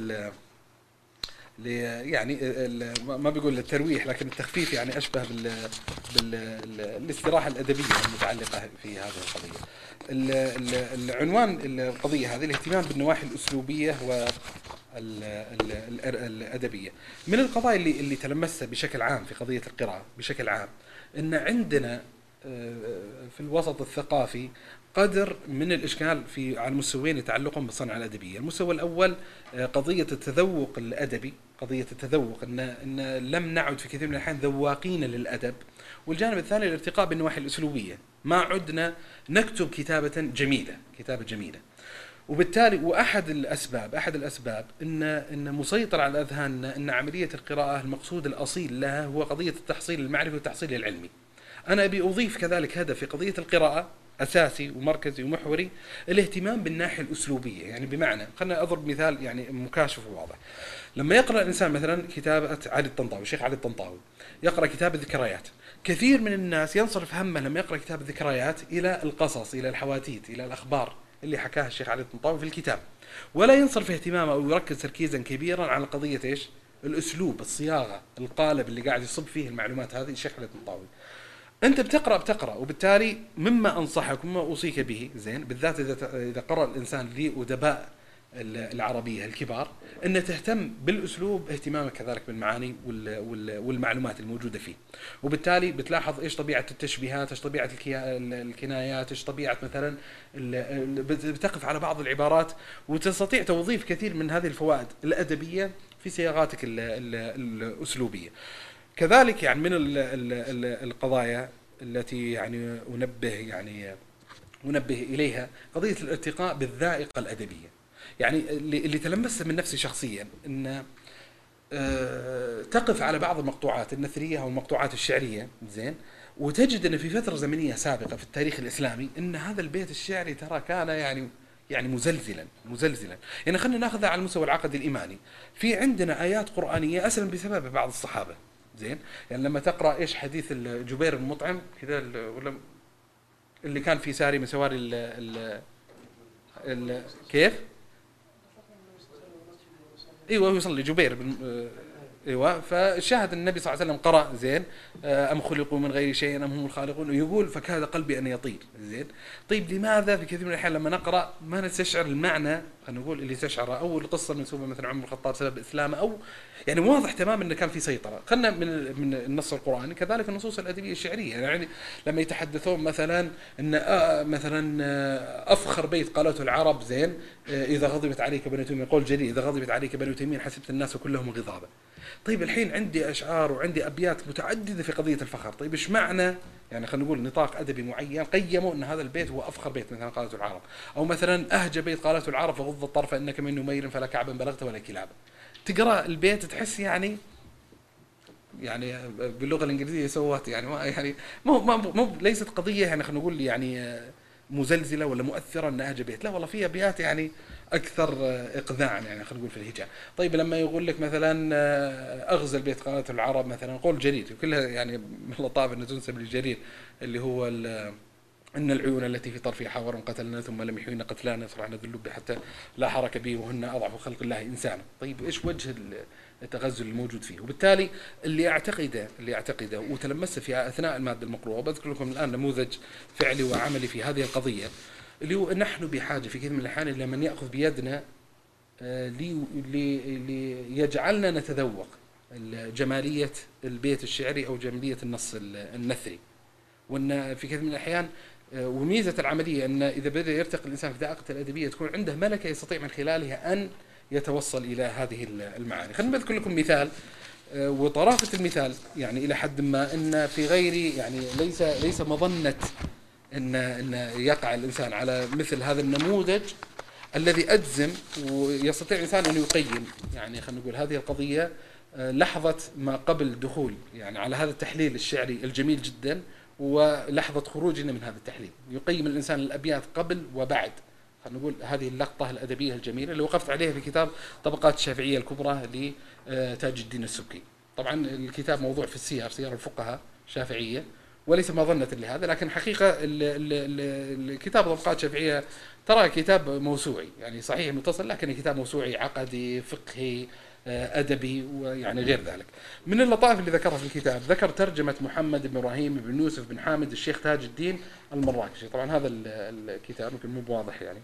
يعني ما بيقول الترويح، لكن التخفيف يعني أشبه بالاستراحة الأدبية المتعلقة في هذه القضية. العنوان القضية هذه الاهتمام بالنواحي الأسلوبية والأدبية. من القضايا اللي تلمسها بشكل عام في قضية القراءة بشكل عام، أن عندنا في الوسط الثقافي قدر من الإشكال على المستويين يتعلقون بالصنعة الأدبية. المستوى الأول قضية التذوق الأدبي، قضية التذوق أن لم نعد في كثير من الأحيان ذواقين للأدب. والجانب الثاني الارتقاء بالنواحي الأسلوبية، ما عدنا نكتب كتابة جميلة. وبالتالي وأحد الأسباب إن مسيطر على أذهاننا أن عملية القراءة المقصود الأصيل لها هو قضية التحصيل المعرفي والتحصيل العلمي. أنا أبي أضيف كذلك هدف في قضية القراءة أساسي ومركزي ومحوري، الاهتمام بالناحية الأسلوبية. يعني بمعنى، خلنا أضرب مثال يعني مكاشف وواضح. لما يقرأ الإنسان مثلا كتابة علي الطنطاوي، الشيخ علي الطنطاوي، يقرأ كتاب الذكريات، كثير من الناس ينصرف همه لما يقرأ كتاب الذكريات إلى القصص، إلى الحواديت، إلى الأخبار اللي حكاها الشيخ علي الطنطاوي في الكتاب، ولا ينصرف اهتمامه أو يركز تركيزا كبيرا على قضية إيش؟ الأسلوب، الصياغة، القالب اللي قاعد يصب فيه المعلومات هذه الشيخ علي الطنطاوي. أنت بتقرأ، وبالتالي مما أنصحك ومما أوصيك به زين، بالذات إذا قرأ الإنسان لأدباء العربية الكبار، أن تهتم بالأسلوب اهتمامك كذلك بالمعاني والمعلومات الموجودة فيه. وبالتالي بتلاحظ إيش طبيعة التشبيهات، إيش طبيعة الكنايات، إيش طبيعة مثلا بتقف على بعض العبارات، وتستطيع توظيف كثير من هذه الفوائد الأدبية في صياغاتك الأسلوبية. كذلك يعني من القضايا التي يعني أنبه إليها قضية الارتقاء بالذائقة الأدبية. يعني اللي تلمسها من نفسي شخصيا أن تقف على بعض المقطوعات النثرية أو المقطوعات الشعرية زين، وتجد أن في فترة زمنية سابقة في التاريخ الإسلامي أن هذا البيت الشعري ترى كان يعني مزلزلا. يعني خلينا ناخذها على المستوى العقدي الإيماني. في عندنا آيات قرآنية أسلم بسبب بعض الصحابة زين. يعني لما تقرأ إيش حديث جبير بن مطعم كذا، ولا اللي كان في ساري من سواري كيف؟ ايوه يصلي جبير بن ايوه، فشاهد النبي صلى الله عليه وسلم قرأ زين ام خلقوا من غير شيء ام هم الخالقون، ويقول فكاد قلبي ان يطير زين. طيب لماذا في كثير من الأحيان لما نقرأ ما نستشعر المعنى، خلينا نقول اللي تشعره، او القصه المنسوبه مثلا عمر الخطاب سبب اسلامه، او يعني واضح تماما انه كان في سيطره. خلنا من النص القرآني، كذلك النصوص الأدبية الشعرية. يعني لما يتحدثون مثلا ان مثلا افخر بيت قالته العرب زين اذا غضبت عليك بنو تيمين، قول جليل اذا غضبت عليك بنو تيمين حسبت الناس كلهم غضابا. طيب الحين عندي أشعار وعندي أبيات متعددة في قضية الفخر، طيب إيش معنى يعني خلينا نقول نطاق أدبي معين قيموا أن هذا البيت هو أفخر بيت مثلا قالته العرب، أو مثلا أهجى بيت قالته العرب فغض الطرف إنك من نمير فلا كعبا بلغت ولا كلابا. تقرأ البيت تحس يعني باللغة الإنجليزية سوت يعني مو ليست قضية يعني خلينا نقول يعني مزلزلة ولا مؤثرة أن أهجى بيت، لا والله في أبيات يعني أكثر إقذاعا يعني خلينا نقول في الهجاء. طيب لما يقول لك مثلا أغزى البيت قالته العرب مثلا قول جرير، وكلها يعني من اللطافة أن تنسب للجرير اللي هو إن العيون التي في طرفها حور قتلنا ثم لم يحيين قتلانا يصرعن ذو اللب حتى لا حرك به وهن أضعف خلق الله إنسانا. طيب إيش وجه التغزل الموجود فيه؟ وبالتالي اللي أعتقده وتلمسه في أثناء المادة المقروءة، وبذكر لكم الآن نموذج فعلي وعملي في هذه القضية، اللي هو نحن بحاجة في كثير من الأحيان إلى من يأخذ بيدنا ليجعلنا نتذوق جمالية البيت الشعري أو جمالية النص النثري. وأن في كثير من الأحيان وميزة العملية أن إذا بدأ يرتقي الإنسان في ذائقة الأدبية تكون عنده ملكة يستطيع من خلالها أن يتوصل إلى هذه المعاني. خلينا نذكر لكم مثال، وطرافة المثال يعني إلى حد ما أن في غير يعني ليس مظنة أن يقع الإنسان على مثل هذا النموذج الذي أجزم ويستطيع الإنسان أن يقيم يعني خلينا نقول هذه القضية لحظة ما قبل دخول يعني على هذا التحليل الشعري الجميل جدا، ولحظة خروجنا من هذا التحليل. يقيم الإنسان الأبيات قبل وبعد خلينا نقول هذه اللقطة الأدبية الجميلة اللي وقفت عليها في كتاب طبقات الشافعية الكبرى لتاج الدين السبكي. طبعا الكتاب موضوع في سير الفقهاء الشافعية، وليس مظنة لهذا، لكن حقيقة الكتاب طبقات الشافعية ترى كتاب موسوعي، يعني صحيح متصل لكن كتاب موسوعي عقدي فقهي أدبي ويعني غير ذلك. من اللطائف اللي ذكرها في الكتاب ذكر ترجمة محمد بن إبراهيم بن يوسف بن حامد الشيخ تاج الدين المراكشي. طبعا هذا الكتاب يمكن مو بواضح يعني.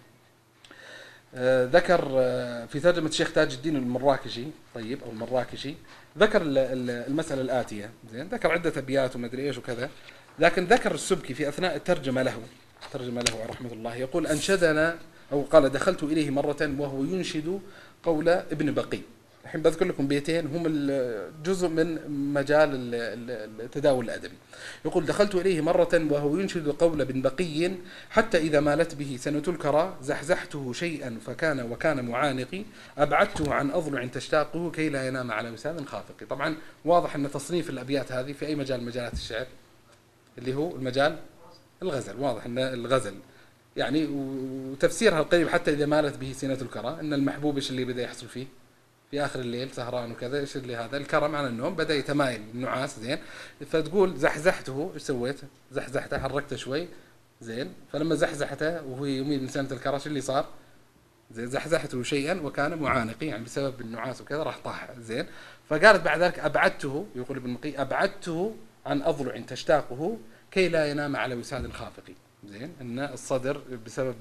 ذكر في ترجمة الشيخ تاج الدين المراكشي طيب أو المراكشي، ذكر المسألة الآتية زين، ذكر عدة أبيات وما أدري إيش وكذا، لكن ذكر السبكي في أثناء الترجمة له رحمه الله يقول أنشدنا أو قال دخلت إليه مرة وهو ينشد قول ابن بقي. الحين بذكر لكم بيتين هم جزء من مجال التداول الأدبي. يقول دخلت إليه مرة وهو ينشد قول ابن بقي حتى إذا مالت به سنة الكرى زحزحته شيئا وكان معانقي أبعدته عن أضلع تشتاقه كي لا ينام على وساد خافق. طبعا واضح أن تصنيف الأبيات هذه في أي مجال من مجالات الشعر اللي هو المجال الغزل. واضح أن الغزل يعني وتفسيرها القريب حتى إذا مالت به سنة الكرى أن المحبوب إيش اللي بدأ يحصل فيه في آخر الليل سهران وكذا، إيش اللي هذا الكرم عن النوم بدأ يتمايل النعاس زين. فتقول زحزحته، إيش سويت؟ زحزحته حركته شوي زين، فلما زحزحته وهو يميل من سنة الكرى إيش اللي صار؟ زين زحزحته شيئا وكان معانقي يعني بسبب النعاس وكذا راح طاح زين. فقالت بعد ذلك أبعدته، يقول ابن مقي أبعدته عن أضلع تشتاقه كي لا ينام على وساد خافق زين. ان الصدر بسبب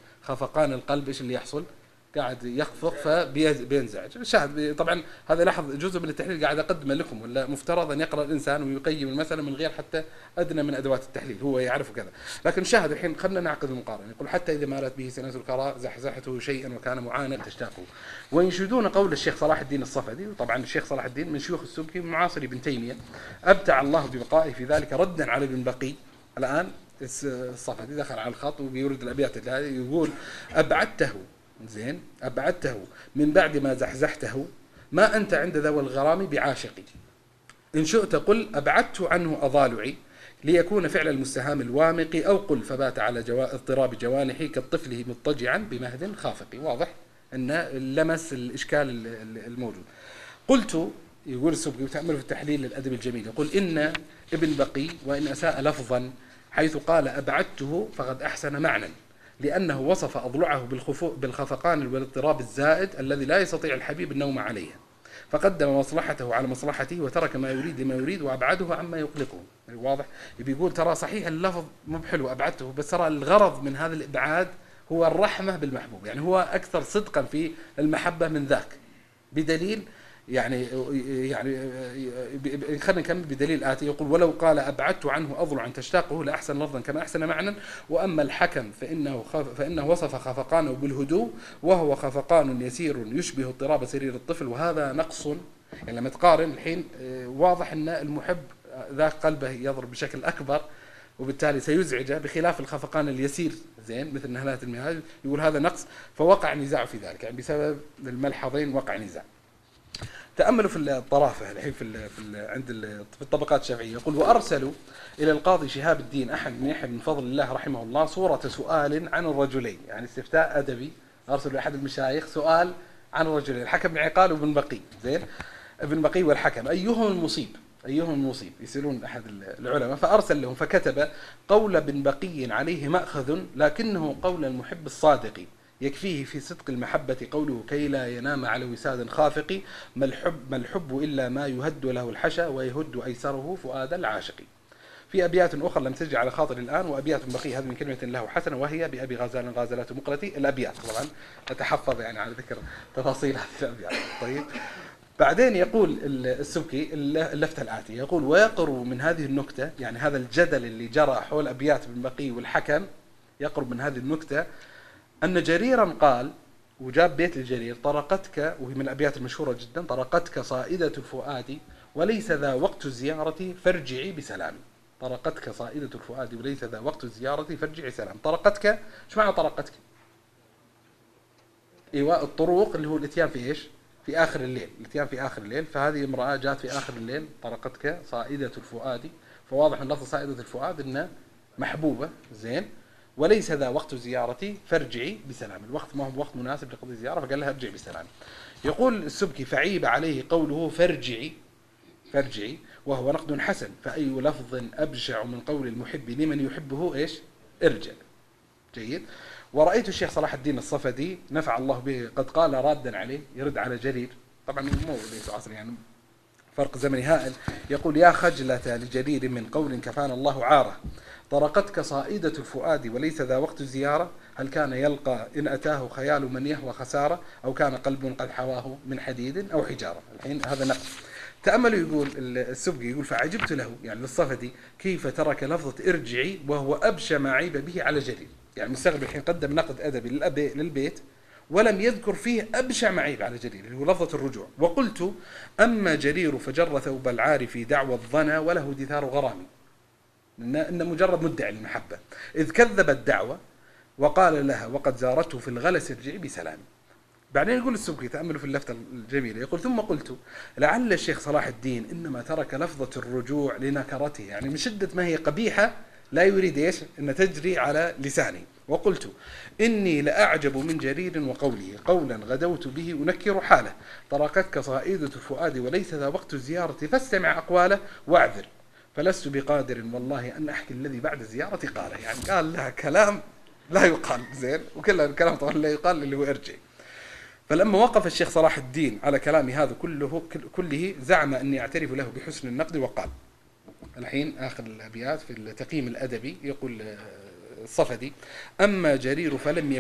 خفقان القلب ايش اللي يحصل؟ قاعد يخفق فبينزعج. الشاهد طبعا هذا لاحظ جزء من التحليل قاعد اقدمه لكم، ولا مفترض ان يقرا الانسان ويقيم المساله من غير حتى ادنى من ادوات التحليل، هو يعرف كذا. لكن الشاهد الحين خلينا نعقد المقارنه. يقول حتى اذا مالت به سنه الكرى زحزحته شيئا وكان معانق تشتاقه. وينشدون قول الشيخ صلاح الدين الصفدي، وطبعا الشيخ صلاح الدين من شيوخ السبكي معاصر ابن تيميه، ابدع الله ببقائه في ذلك ردا على ابن بقي. الان الصفدي دخل على الخط وبيورد الابيات هذه يقول أبعدته زين، أبعدته من بعد ما زحزحته ما أنت عند ذوي الغرام بعاشقي إن شئت قل أبعدت عنه أضالعي ليكون فعل المستهام الوامق أو قل فبات على اضطراب جوانحي كالطفل مضطجعا بمهد خافق. واضح أن لمس الإشكال الموجود. قلت يقول السبكي وتأمل في التحليل الأدبي الجميل، يقول إن ابن بقي وإن أساء لفظا حيث قال أبعدته فقد أحسن معنى، لأنه وصف أضلعه بالخفقان والاضطراب الزائد الذي لا يستطيع الحبيب النوم عليه، فقدم مصلحته على مصلحته وترك ما يريد لما يريد وأبعده عما يقلقه. واضح؟ بيقول ترى صحيح اللفظ مو بحلو أبعدته، بس ترى الغرض من هذا الإبعاد هو الرحمة بالمحبوب، يعني هو أكثر صدقا في المحبة من ذاك. بدليل يعني خلينا نكمل بدليل آتي. يقول ولو قال أبعدت عنه أضلعا تشتاقه لأحسن لفظا كما أحسن معنى. وأما الحكم فإنه وصف خفقانه بالهدوء وهو خفقان يسير يشبه اضطراب سرير الطفل، وهذا نقص. يعني لما تقارن الحين واضح أن المحب ذاك قلبه يضرب بشكل أكبر وبالتالي سيزعجه، بخلاف الخفقان اليسير زين مثل نهلات المياه. يقول هذا نقص، فوقع نزاع في ذلك، يعني بسبب الملحظين وقع نزاع. تأملوا في الطرافة الحين في الطبقات الشافعية. يقول وأرسلوا إلى القاضي شهاب الدين أحمد بن يحيى بن فضل الله رحمه الله صورة سؤال عن الرجلين، يعني استفتاء أدبي. أرسلوا أحد المشايخ سؤال عن الرجلين الحكم بن عقال وابن بقي زين، ابن بقي والحكم أيهم المصيب يسألون أحد العلماء، فأرسل لهم فكتب قول ابن بقي عليه مأخذ لكنه قول المحب الصادق يكفيه في صدق المحبة قوله كي لا ينام على وساد خافق ما الحب إلا ما يهد له الحشا ويهد أيسره فؤاد العاشق. في أبيات أخرى لم تجي على خاطري الآن، وأبيات بقي هذه من كلمة له حسنة وهي بأبي غزال غازلات مقلتي. الأبيات طبعا أتحفظ يعني على ذكر تفاصيل هذه الأبيات. طيب بعدين يقول السبكي اللفتة الآتية، يقول ويقرب من هذه النكتة، يعني هذا الجدل اللي جرى حول أبيات ابن بقي والحكم يقرب من هذه النكتة أن جريرا قال، وجاب بيت الجرير طرقتك، وهي من الأبيات المشهورة جدا، طرقتك صائدة الفؤاد وليس ذا وقت الزيارة فارجعي بسلام. طرقتك صائدة الفؤاد وليس ذا وقت الزيارة فارجعي سلام. طرقتك ايش معنى طرقتك؟ ايوه الطروق اللي هو الاتيان في ايش؟ في آخر الليل، الاتيان في آخر الليل. فهذه امرأة جاءت في آخر الليل طرقتك صائدة الفؤاد، فواضح من لفظ صائدة الفؤاد إنه محبوبة زين، وليس ذا وقت زيارتي فارجعي بسلام. الوقت ما هو وقت مناسب لقضاء الزيارة، فقال لها ارجعي بسلام. يقول السبكي فعيب عليه قوله فارجعي وهو نقد حسن، فأي لفظ أبشع من قول المحب لمن يحبه إيش؟ ارجع. جيد. ورأيت الشيخ صلاح الدين الصفدي نفع الله به قد قال رادا عليه، يرد على جرير، طبعا مو ليس عصر يعني فرق زمني هائل، يقول يا خجلة لجرير من قول كفانا الله عاره، طرقتك صائدة الفؤاد وليس ذا وقت زيارة، هل كان يلقى إن أتاه خيال من يهوى خسارة، أو كان قلب قد حواه من حديد أو حجارة. الحين هذا نقد. تأملوا، يقول السبقي يقول فعجبت له يعني للصفدي كيف ترك لفظة ارجعي وهو أبشى ما عيب به على جرير. يعني مستغرب الحين قدم نقد أدبي للبيت ولم يذكر فيه أبشع ما عيب على جرير اللي هو لفظة الرجوع. وقلت أما جرير فجر ثوب العار في دعوى الظنا وله دثار غرامي، إن مجرد مدعي المحبة، إذ كذب الدعوة وقال لها وقد زارته في الغلس ارجعي بسلام. بعدين يقول السبكي، تأملوا في اللفتة الجميلة، يقول ثم قلت لعل الشيخ صلاح الدين إنما ترك لفظة الرجوع لنكرته، يعني من شدة ما هي قبيحة لا يريد إيش أن تجري على لسانه. وقلت إني لأعجب من جرير وقوله قولا غدوت به أنكر حاله، طرقتك صائدة الفؤاد وليس ذا وقت الزيارة فاستمع أقواله واعذر، فلست بقادر والله أن أحكي الذي بعد الزيارة قاله. يعني قال لها كلام لا يقال، زين، وكل الكلام طبعا لا يقال اللي هو ارجع. فلما وقف الشيخ صلاح الدين على كلام هذا كله زعم أني أعترف له بحسن النقد وقال. الحين آخر الأبيات في التقييم الأدبي يقول الصفدي أما جرير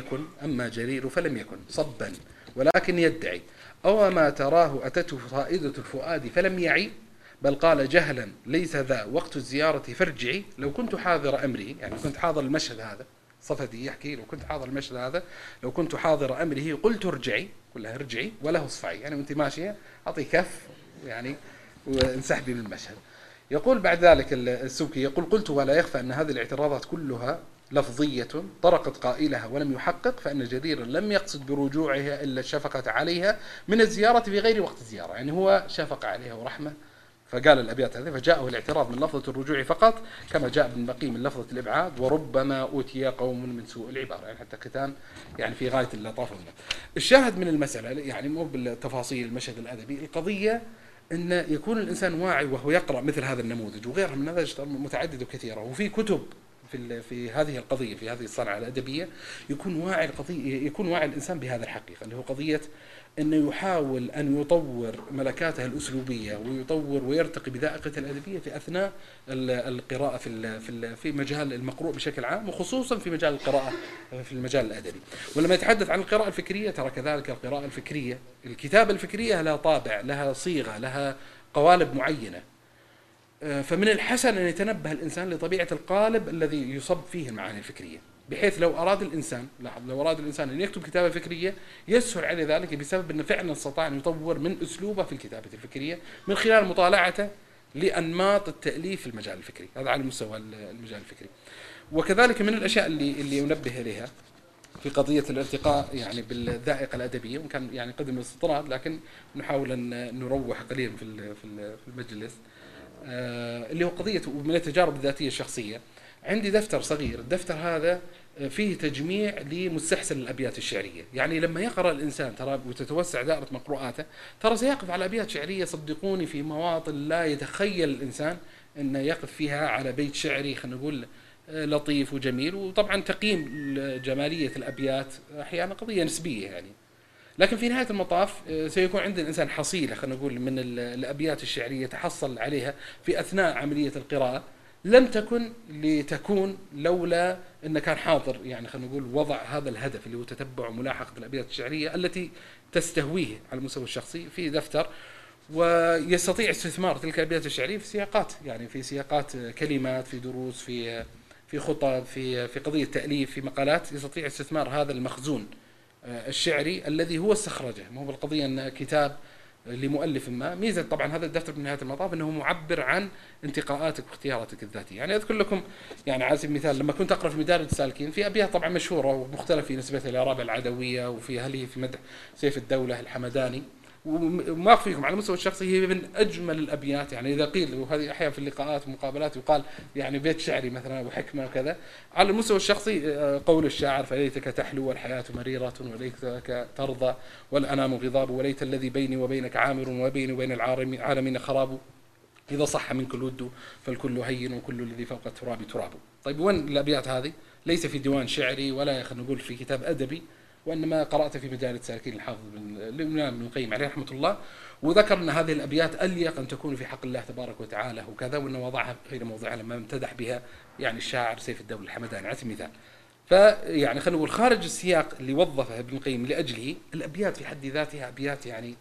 فلم يكن صبا ولكن يدعي، أو ما تراه أتته فائدة الفؤاد فلم يعي، بل قال جهلا ليس ذا وقت الزيارة فارجعي، لو كنت حاضر أمره، يعني كنت حاضر المشهد هذا، صفدي يحكي لو كنت حاضر المشهد هذا، لو كنت حاضر أمره قلت ارجعي، كلها ارجعي وله اصفعي، يعني وانت ماشية أعطي كف يعني وانسحبي من المشهد. يقول بعد ذلك السبكي يقول قلت ولا يخفى أن هذه الاعتراضات كلها لفظية طرقت قائلها ولم يحقق، فإن جريرا لم يقصد برجوعها إلا الشفقة عليها من الزيارة في غير وقت الزيارة، يعني هو شفق عليها ورحمة فقال الأبيات هذه، فجاءه الاعتراض من لفظة الرجوع فقط كما جاء ابن بقي من لفظة الإبعاد، وربما أوتي قوم من سوء العبارة، يعني حتى ختام يعني في غاية اللطافة. الشاهد من المسألة يعني مو بالتفاصيل المشهد الأدبي، القضية أن يكون الإنسان واعي وهو يقرأ مثل هذا النموذج وغيرها من نماذج متعددة وكثيرة، وفي كتب في هذه القضية، في هذه الصنعة الأدبية، يكون واعي القضية، يكون واعي الإنسان بهذا الحقيقة اللي هو قضية أنه يحاول أن يطور ملكاته الأسلوبية ويطور ويرتقي بذائقة الأدبية في أثناء القراءة في مجال المقروء بشكل عام، وخصوصا في مجال القراءة في المجال الأدبي. ولما يتحدث عن القراءة الفكرية ترى كذلك القراءة الفكرية، الكتابة الفكرية لها طابع، لها صيغة، لها قوالب معينة، فمن الحسن أن يتنبه الإنسان لطبيعة القالب الذي يصب فيه المعاني الفكرية، بحيث لو أراد الإنسان أن يكتب كتابة فكرية يسهل عليه ذلك بسبب أنه فعلا استطاع أن يطور من أسلوبه في الكتابة الفكرية من خلال مطالعته لأنماط التأليف في المجال الفكري، هذا على مستوى المجال الفكري. وكذلك من الأشياء اللي ينبه إليها في قضية الارتقاء يعني بالذائقة الأدبية، وإن كان يعني قدم الاستطراد لكن نحاول أن نروح قليلا في المجلس، اللي هو قضية من التجارب الذاتية الشخصية. عندي دفتر صغير، الدفتر هذا فيه تجميع لمستحسن الأبيات الشعرية، يعني لما يقرأ الإنسان ترى وتتوسع دائرة مقروءاته ترى سيقف على أبيات شعرية صدقوني في مواطن لا يتخيل الإنسان أنه يقف فيها على بيت شعري خلينا نقول لطيف وجميل. وطبعا تقييم جمالية الأبيات أحيانا قضية نسبية يعني، لكن في نهاية المطاف سيكون عند الإنسان حصيلة خلينا نقول من الأبيات الشعرية تحصل عليها في أثناء عملية القراءة لم تكن لتكون لولا أن كان حاضر يعني خلينا نقول وضع هذا الهدف اللي هو تتبع وملاحقة الأبيات الشعرية التي تستهويه على المستوى الشخصي في دفتر، ويستطيع استثمار تلك الأبيات الشعرية في سياقات، يعني في سياقات كلمات، في دروس، في خطب، في قضية تأليف، في مقالات، يستطيع استثمار هذا المخزون الشعري الذي هو استخرجه، مو بالقضية أن كتاب لمؤلف ما. ميزة طبعا هذا الدفتر من نهاية المطاف أنه معبر عن انتقاءاتك واختياراتك الذاتية. يعني أذكر لكم يعني على سبيل المثال لما كنت أقرأ في مدارج السالكين في أبيات طبعا مشهورة ومختلف في نسبتها للإعراب العدوية، وفي هل هي في مدح سيف الدولة الحمداني، وما أخفيكم على المستوى الشخصي هي من أجمل الأبيات. يعني إذا قيل، وهذه أحيانا في اللقاءات والمقابلات يقال يعني بيت شعري مثلا وحكمة وكذا، على المستوى الشخصي قول الشاعر: فليتك تحلو والحياة مريرة، وليتك ترضى والأنام غضاب، وليت الذي بيني وبينك عامر، وبيني وبين العالمين خراب، إذا صح منك الود فالكل هين، وكل الذي فوق التراب تراب. طيب وين الأبيات هذه؟ ليس في ديوان شعري ولا خلينا نقول في كتاب أدبي، وإنما قرأت في مجال السالكين الحافظ الإمام ابن القيم عليه رحمة الله، وذكر أن هذه الأبيات أليق أن تكون في حق الله تبارك وتعالى وكذا، وأنه وضعها غير موضعها لما امتدح بها يعني الشاعر سيف الدولة الحمداني على سبيل المثال. فيعني خلينا نقول خارج السياق اللي وظفه ابن القيم لأجله، الأبيات في حد ذاتها أبيات يعني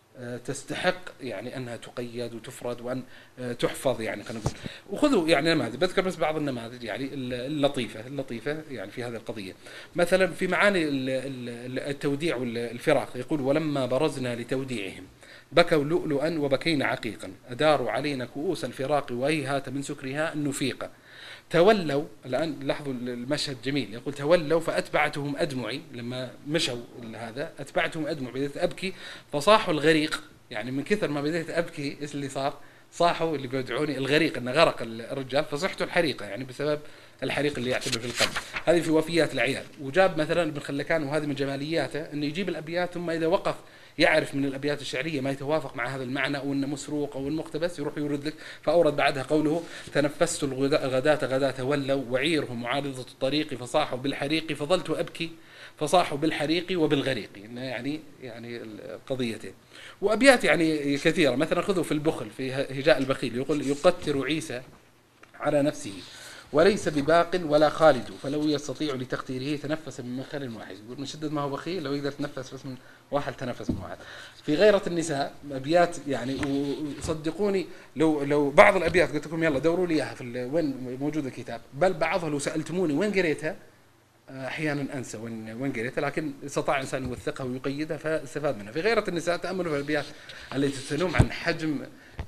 تستحق يعني أنها تقيد وتفرد وأن تحفظ. يعني خلينا نقول وخذوا يعني نماذج، بذكر بس بعض النماذج يعني اللطيفة يعني في هذه القضية. مثلا في معاني التوديع والفراق يقول: ولما برزنا لتوديعهم بكوا لؤلؤا وبكينا عقيقا، أداروا علينا كؤوس الفراق وهيهات من سكرها النفيقة، تولوا. الآن لاحظوا المشهد جميل، يقول: تولوا فأتبعتهم أدمعي، لما مشوا هذا أتبعتهم أدمع، بديت أبكي فصاحوا الغريق. يعني من كثر ما بديت أبكي إيش اللي صار؟ صاحوا اللي بيدعوني الغريق، إنه غرق الرجال فصحتوا الحريقة، يعني بسبب الحريق اللي يعتبر في القلب. هذه في وفيات العيال. وجاب مثلا ابن خلكان، وهذه من جمالياته، إنه يجيب الأبيات ثم إذا وقف يعرف من الأبيات الشعرية ما يتوافق مع هذا المعنى أو أنه مسروق أو المقتبس يروح يورد لك. فأورد بعدها قوله: تنفست الغداة غداة ولوا، وعيرهم معارضة الطريق فصاحوا بالحريق، فظلت أبكي فصاحوا بالحريق وبالغريق. يعني القضيتين. وأبيات يعني كثيرة. مثلا خذوا في البخل، في هجاء البخيل، يقول: يقتر عيسى على نفسه وليس بباق ولا خالد، فلو يستطيع لتقتيره تنفس من منخل واحد. يقول من شدة ما هو بخيل لو يقدر يتنفس بس من واحد تنفس من واحد. في غيرة النساء أبيات يعني، وصدقوني لو بعض الأبيات قلت لكم يلا دوروا لي إياها في وين موجود الكتاب، بل بعضها لو سألتموني وين قريتها أحيانا أنسى وين قريتها، لكن استطاع الإنسان يوثقها ويقيدها فاستفاد منها. في غيرة النساء تأملوا في الأبيات التي تتنم عن حجم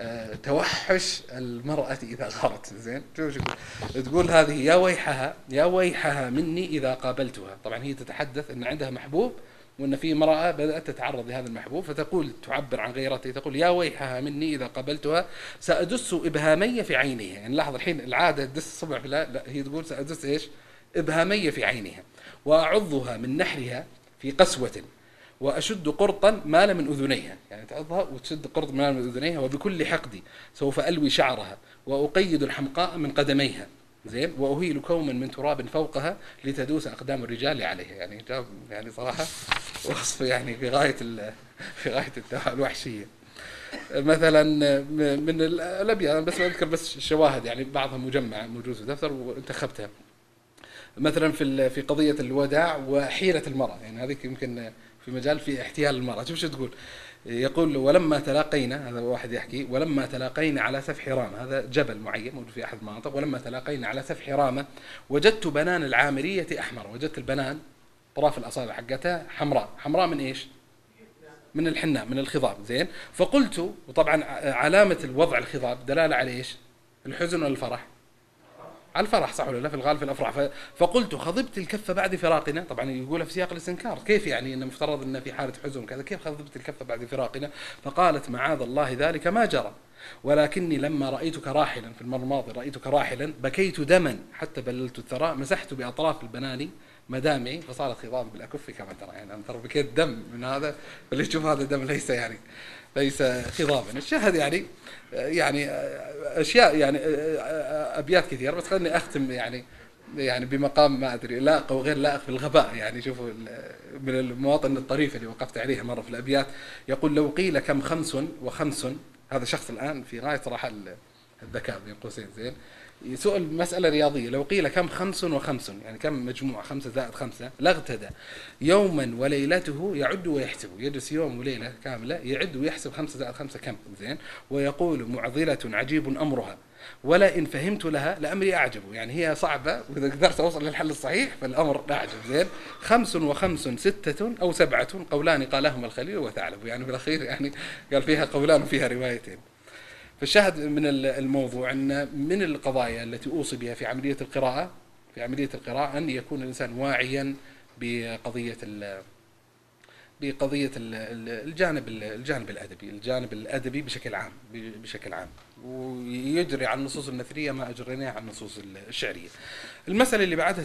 توحش المرأة إذا غارت. زين شوف تقول هذه: يا ويحها مني إذا قابلتها. طبعا هي تتحدث أن عندها محبوب وأن في امرأة بدأت تتعرض لهذا المحبوب، فتقول تعبر عن غيرته، تقول: يا ويحها مني إذا قابلتها سأدس إبهامي في عينها. يعني لاحظ الحين العادة تدس صبع لا هي تقول سأدس إيش؟ إبهامي في عينها، وأعضها من نحرها في قسوة، وأشد قرطا مال من أذنيها. يعني تعضها وتشد قرط مال من أذنيها، وبكل حقدي سوف ألوي شعرها، وأقيد الحمقاء من قدميها. زين وأهيل كوما من تراب فوقها لتدوس أقدام الرجال عليها. يعني جاب يعني صراحة وصف يعني في غاية الوحشية. مثلا من الأبيات، أنا بس أذكر بس شواهد يعني بعضها مجمع موجود في الدفتر وانتخبتها. مثلا في قضية الوداع وحيرة المرأة، يعني هذه يمكن في مجال في احتيال المرأة. شوف شو تقول. يقول: ولما تلاقينا، هذا واحد يحكي: ولما تلاقينا على سفح رامة، هذا جبل معين موجود في أحد المناطق، ولما تلاقينا على سفح رامة وجدت بنان العامرية أحمر. وجدت البنان طراف الأصابع حقتها حمراء من إيش؟ من الحناء، من الخضاب. زين فقلت، وطبعا علامة الوضع الخضاب دلالة على إيش؟ الحزن ولا الفرح؟ على الفرح، صح ولا لا؟ في الغالب في الافراح. فقلت: خضبت الكف بعد فراقنا. طبعا يقولها في سياق الاستنكار، كيف يعني ان مفترض ان في حاله حزن كذا، كيف خضبت الكف بعد فراقنا؟ فقالت: معاذ الله ذلك ما جرى، ولكني لما رايتك راحلا، في المره الماضيه رايتك راحلا، بكيت دما حتى بللت الثرى، مسحت باطراف البنان مدامعي فصارت خضاب بالاكف كما ترى. يعني انا ترى بكيت دم من هذا، اللي يشوف هذا الدم ليس خضابا. الشاهد يعني اشياء يعني ابيات كثيره، بس خليني اختم يعني بمقام ما ادري لائق او غير لائق بالغباء. يعني شوفوا من المواطن الطريفه اللي وقفت عليها مره في الابيات. يقول: لو قيل كم خمس وخمس، هذا شخص الان في غايه صراحه الذكاء بين قوسين. زين سؤال مسألة رياضية: لو قيل كم خمس وخمس، يعني كم مجموع 5 زائد 5، لاغتدى يوما وليلته يعد ويحسب. يجلس يوم وليلة كاملة يعد ويحسب 5 زائد 5 كم. زين ويقول: معضلة عجيب أمرها، ولا إن فهمت لها لأمري أعجب. يعني هي صعبة، وإذا قدرت أوصل للحل الصحيح فالأمر أعجب. زين 5 وخمس 6 أو 7 قولان قالهما الخليل وثعلب. يعني في الأخير يعني قال فيها قولان وفيها روايتين. فالشاهد من الموضوع أن من القضايا التي أوصي بها في عملية القراءة أن يكون الإنسان واعيا بقضية الجانب الأدبي بشكل عام ويجري على النصوص النثرية ما أجريناه على النصوص الشعرية. المسألة اللي بعدها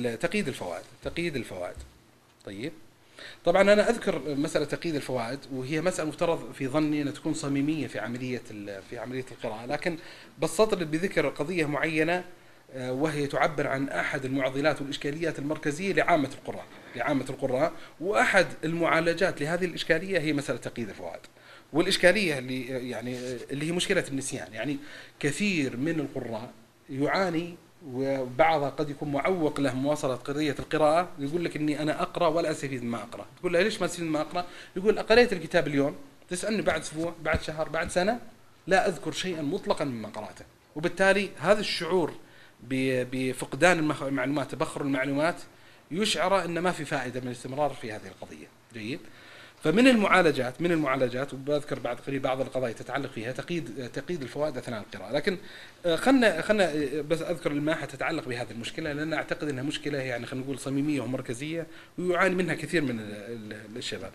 تقييد الفوائد. طيب طبعا أنا أذكر مسألة تقييد الفوائد، وهي مسألة مفترض في ظني أن تكون صميمية في عملية القراءة، لكن بسطت بذكر قضية معينة وهي تعبر عن أحد المعضلات والإشكاليات المركزية لعامة القراء، وأحد المعالجات لهذه الإشكالية هي مسألة تقييد الفوائد. والإشكالية اللي هي مشكلة النسيان. يعني كثير من القراء يعاني، وبعضها قد يكون معوق له مواصلة قضية القراءة، يقول لك إني أنا أقرأ ولا أستفيد مما أقرأ. تقول له ليش ما تستفيد مما أقرأ؟ يقول قرأت الكتاب اليوم، تسألني بعد أسبوع، بعد شهر، بعد سنة، لا أذكر شيئا مطلقا مما قرأته. وبالتالي هذا الشعور بفقدان المعلومات، تبخر المعلومات، يشعر أن ما في فائدة من الاستمرار في هذه القضية. جيد. فمن المعالجات وبذكر بعد قليل بعض القضايا تتعلق فيها تقييد الفوائد أثناء القراءة. لكن خلنا بس أذكر الماحة تتعلق بهذه المشكلة، لأن أعتقد أنها مشكلة يعني خلينا نقول صميمية ومركزية، ويعاني منها كثير من الشباب.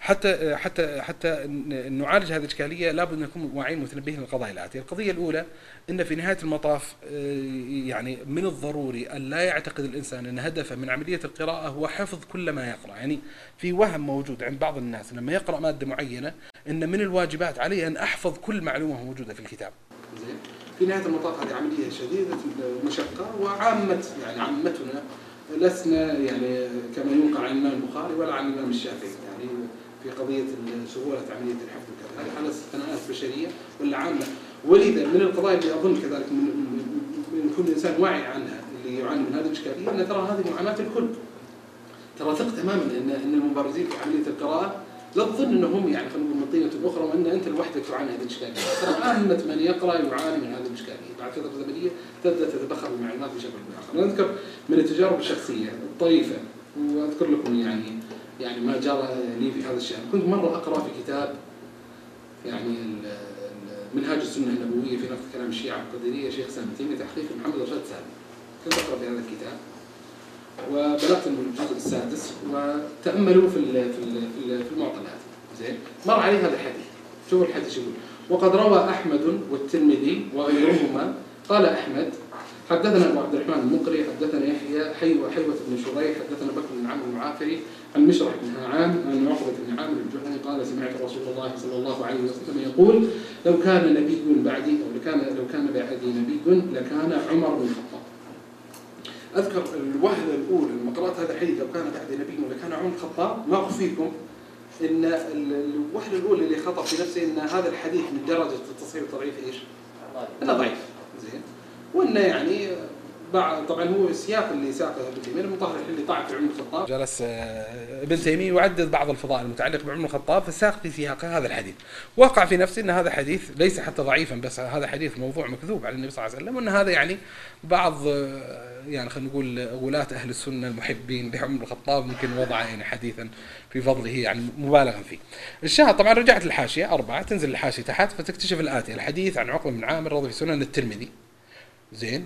حتى نعالج هذه الإشكالية لابد أن نكون واعيين متنبهين للقضايا الآتية. القضية الأولى أن في نهاية المطاف يعني من الضروري أن لا يعتقد الإنسان أن هدفه من عملية القراءة هو حفظ كل ما يقرأ. يعني في وهم موجود عند بعض الناس لما يقرأ مادة معينة أن من الواجبات عليه أن أحفظ كل معلومة موجودة في الكتاب. زين. في نهاية المطاف هذه عملية شديدة المشقة، عامتنا لسنا يعني كما ينقل عن الإمام البخاري ولا عن الإمام الشافعي يعني في قضية سهولة عملية الحفظ وكذا. هذه حالة قناعات بشرية ولا عامة. ولذا من القضايا اللي أظن كذلك من كل إنسان واعي عنها اللي يعاني من هذه الإشكالية، أن ترى هذه معاناة الكل. ترى ثق تماما ان المبارزين في عمليه القراءه لا تظن انهم يعني خلينا نقول من طينه اخرى وان انت لوحدك تعاني هذه الاشكاليه. ترى عامه من يقرا يعاني من هذه الاشكاليه. بعد فتره زمنيه تبدا تتبخر المعلومات بشكل اخر. انا اذكر من التجارب الشخصيه الطريفه، واذكر لكم يعني ما جرى لي في هذا الشان. كنت مره اقرا في كتاب يعني منهاج السنه النبويه في نقد كلام الشيعه القدريه شيخ سامي تيميه تحقيق محمد رشاد سامي. كنت اقرا في هذا الكتاب وبلغت من الجزء السادس وتأملوا في المعطيات. زين. مر عليه هذا الحديث. شوفوا الحديث يقول: وقد روى أحمد والترمذي وغيرهما قال أحمد حدثنا أبو عبد الرحمن المقري حدثنا يحيى حيوة بن شريح حدثنا بكر بن عمرو المعافري عن مشرح بن هعام عن عقبة بن عامر الجهني قال: سمعت رسول الله صلى الله عليه وسلم يقول: لو كان نبي بعدي أو لو كان بعدي نبي لكان عمر بن الخطاب. أذكر الوهلة الأولى لما قرأت هذا الحديث: لو كان بعد نبي ولا كان عمر الخطاب، ما أخفيكم إن الوهلة الأولى اللي خطر في نفسي إن هذا الحديث من درجة التصحيح والتضعيف إيش؟ إنه ضعيف. زين. وإنه يعني طبعا هو السياق اللي ساقه ابن تيمية المطهر اللي طعن في عمر الخطاب. جلس ابن تيمية يعدد بعض الفضائل المتعلقة بعمر الخطاب فساق في سياق هذا الحديث. وقع في نفسي أن هذا حديث ليس حتى ضعيفا، بس هذا حديث موضوع مكذوب على النبي صلى الله عليه وسلم، وأن هذا يعني بعض يعني خلينا نقول ولاة أهل السنة المحبين لعمر الخطاب ممكن وضع يعني حديثا في فضله يعني مبالغا فيه. الشاهد طبعا رجعت الحاشية 4 تنزل الحاشية تحت فتكتشف الآتي: الحديث عن عقبة بن عامر رضي في سنن الترمذي. زين.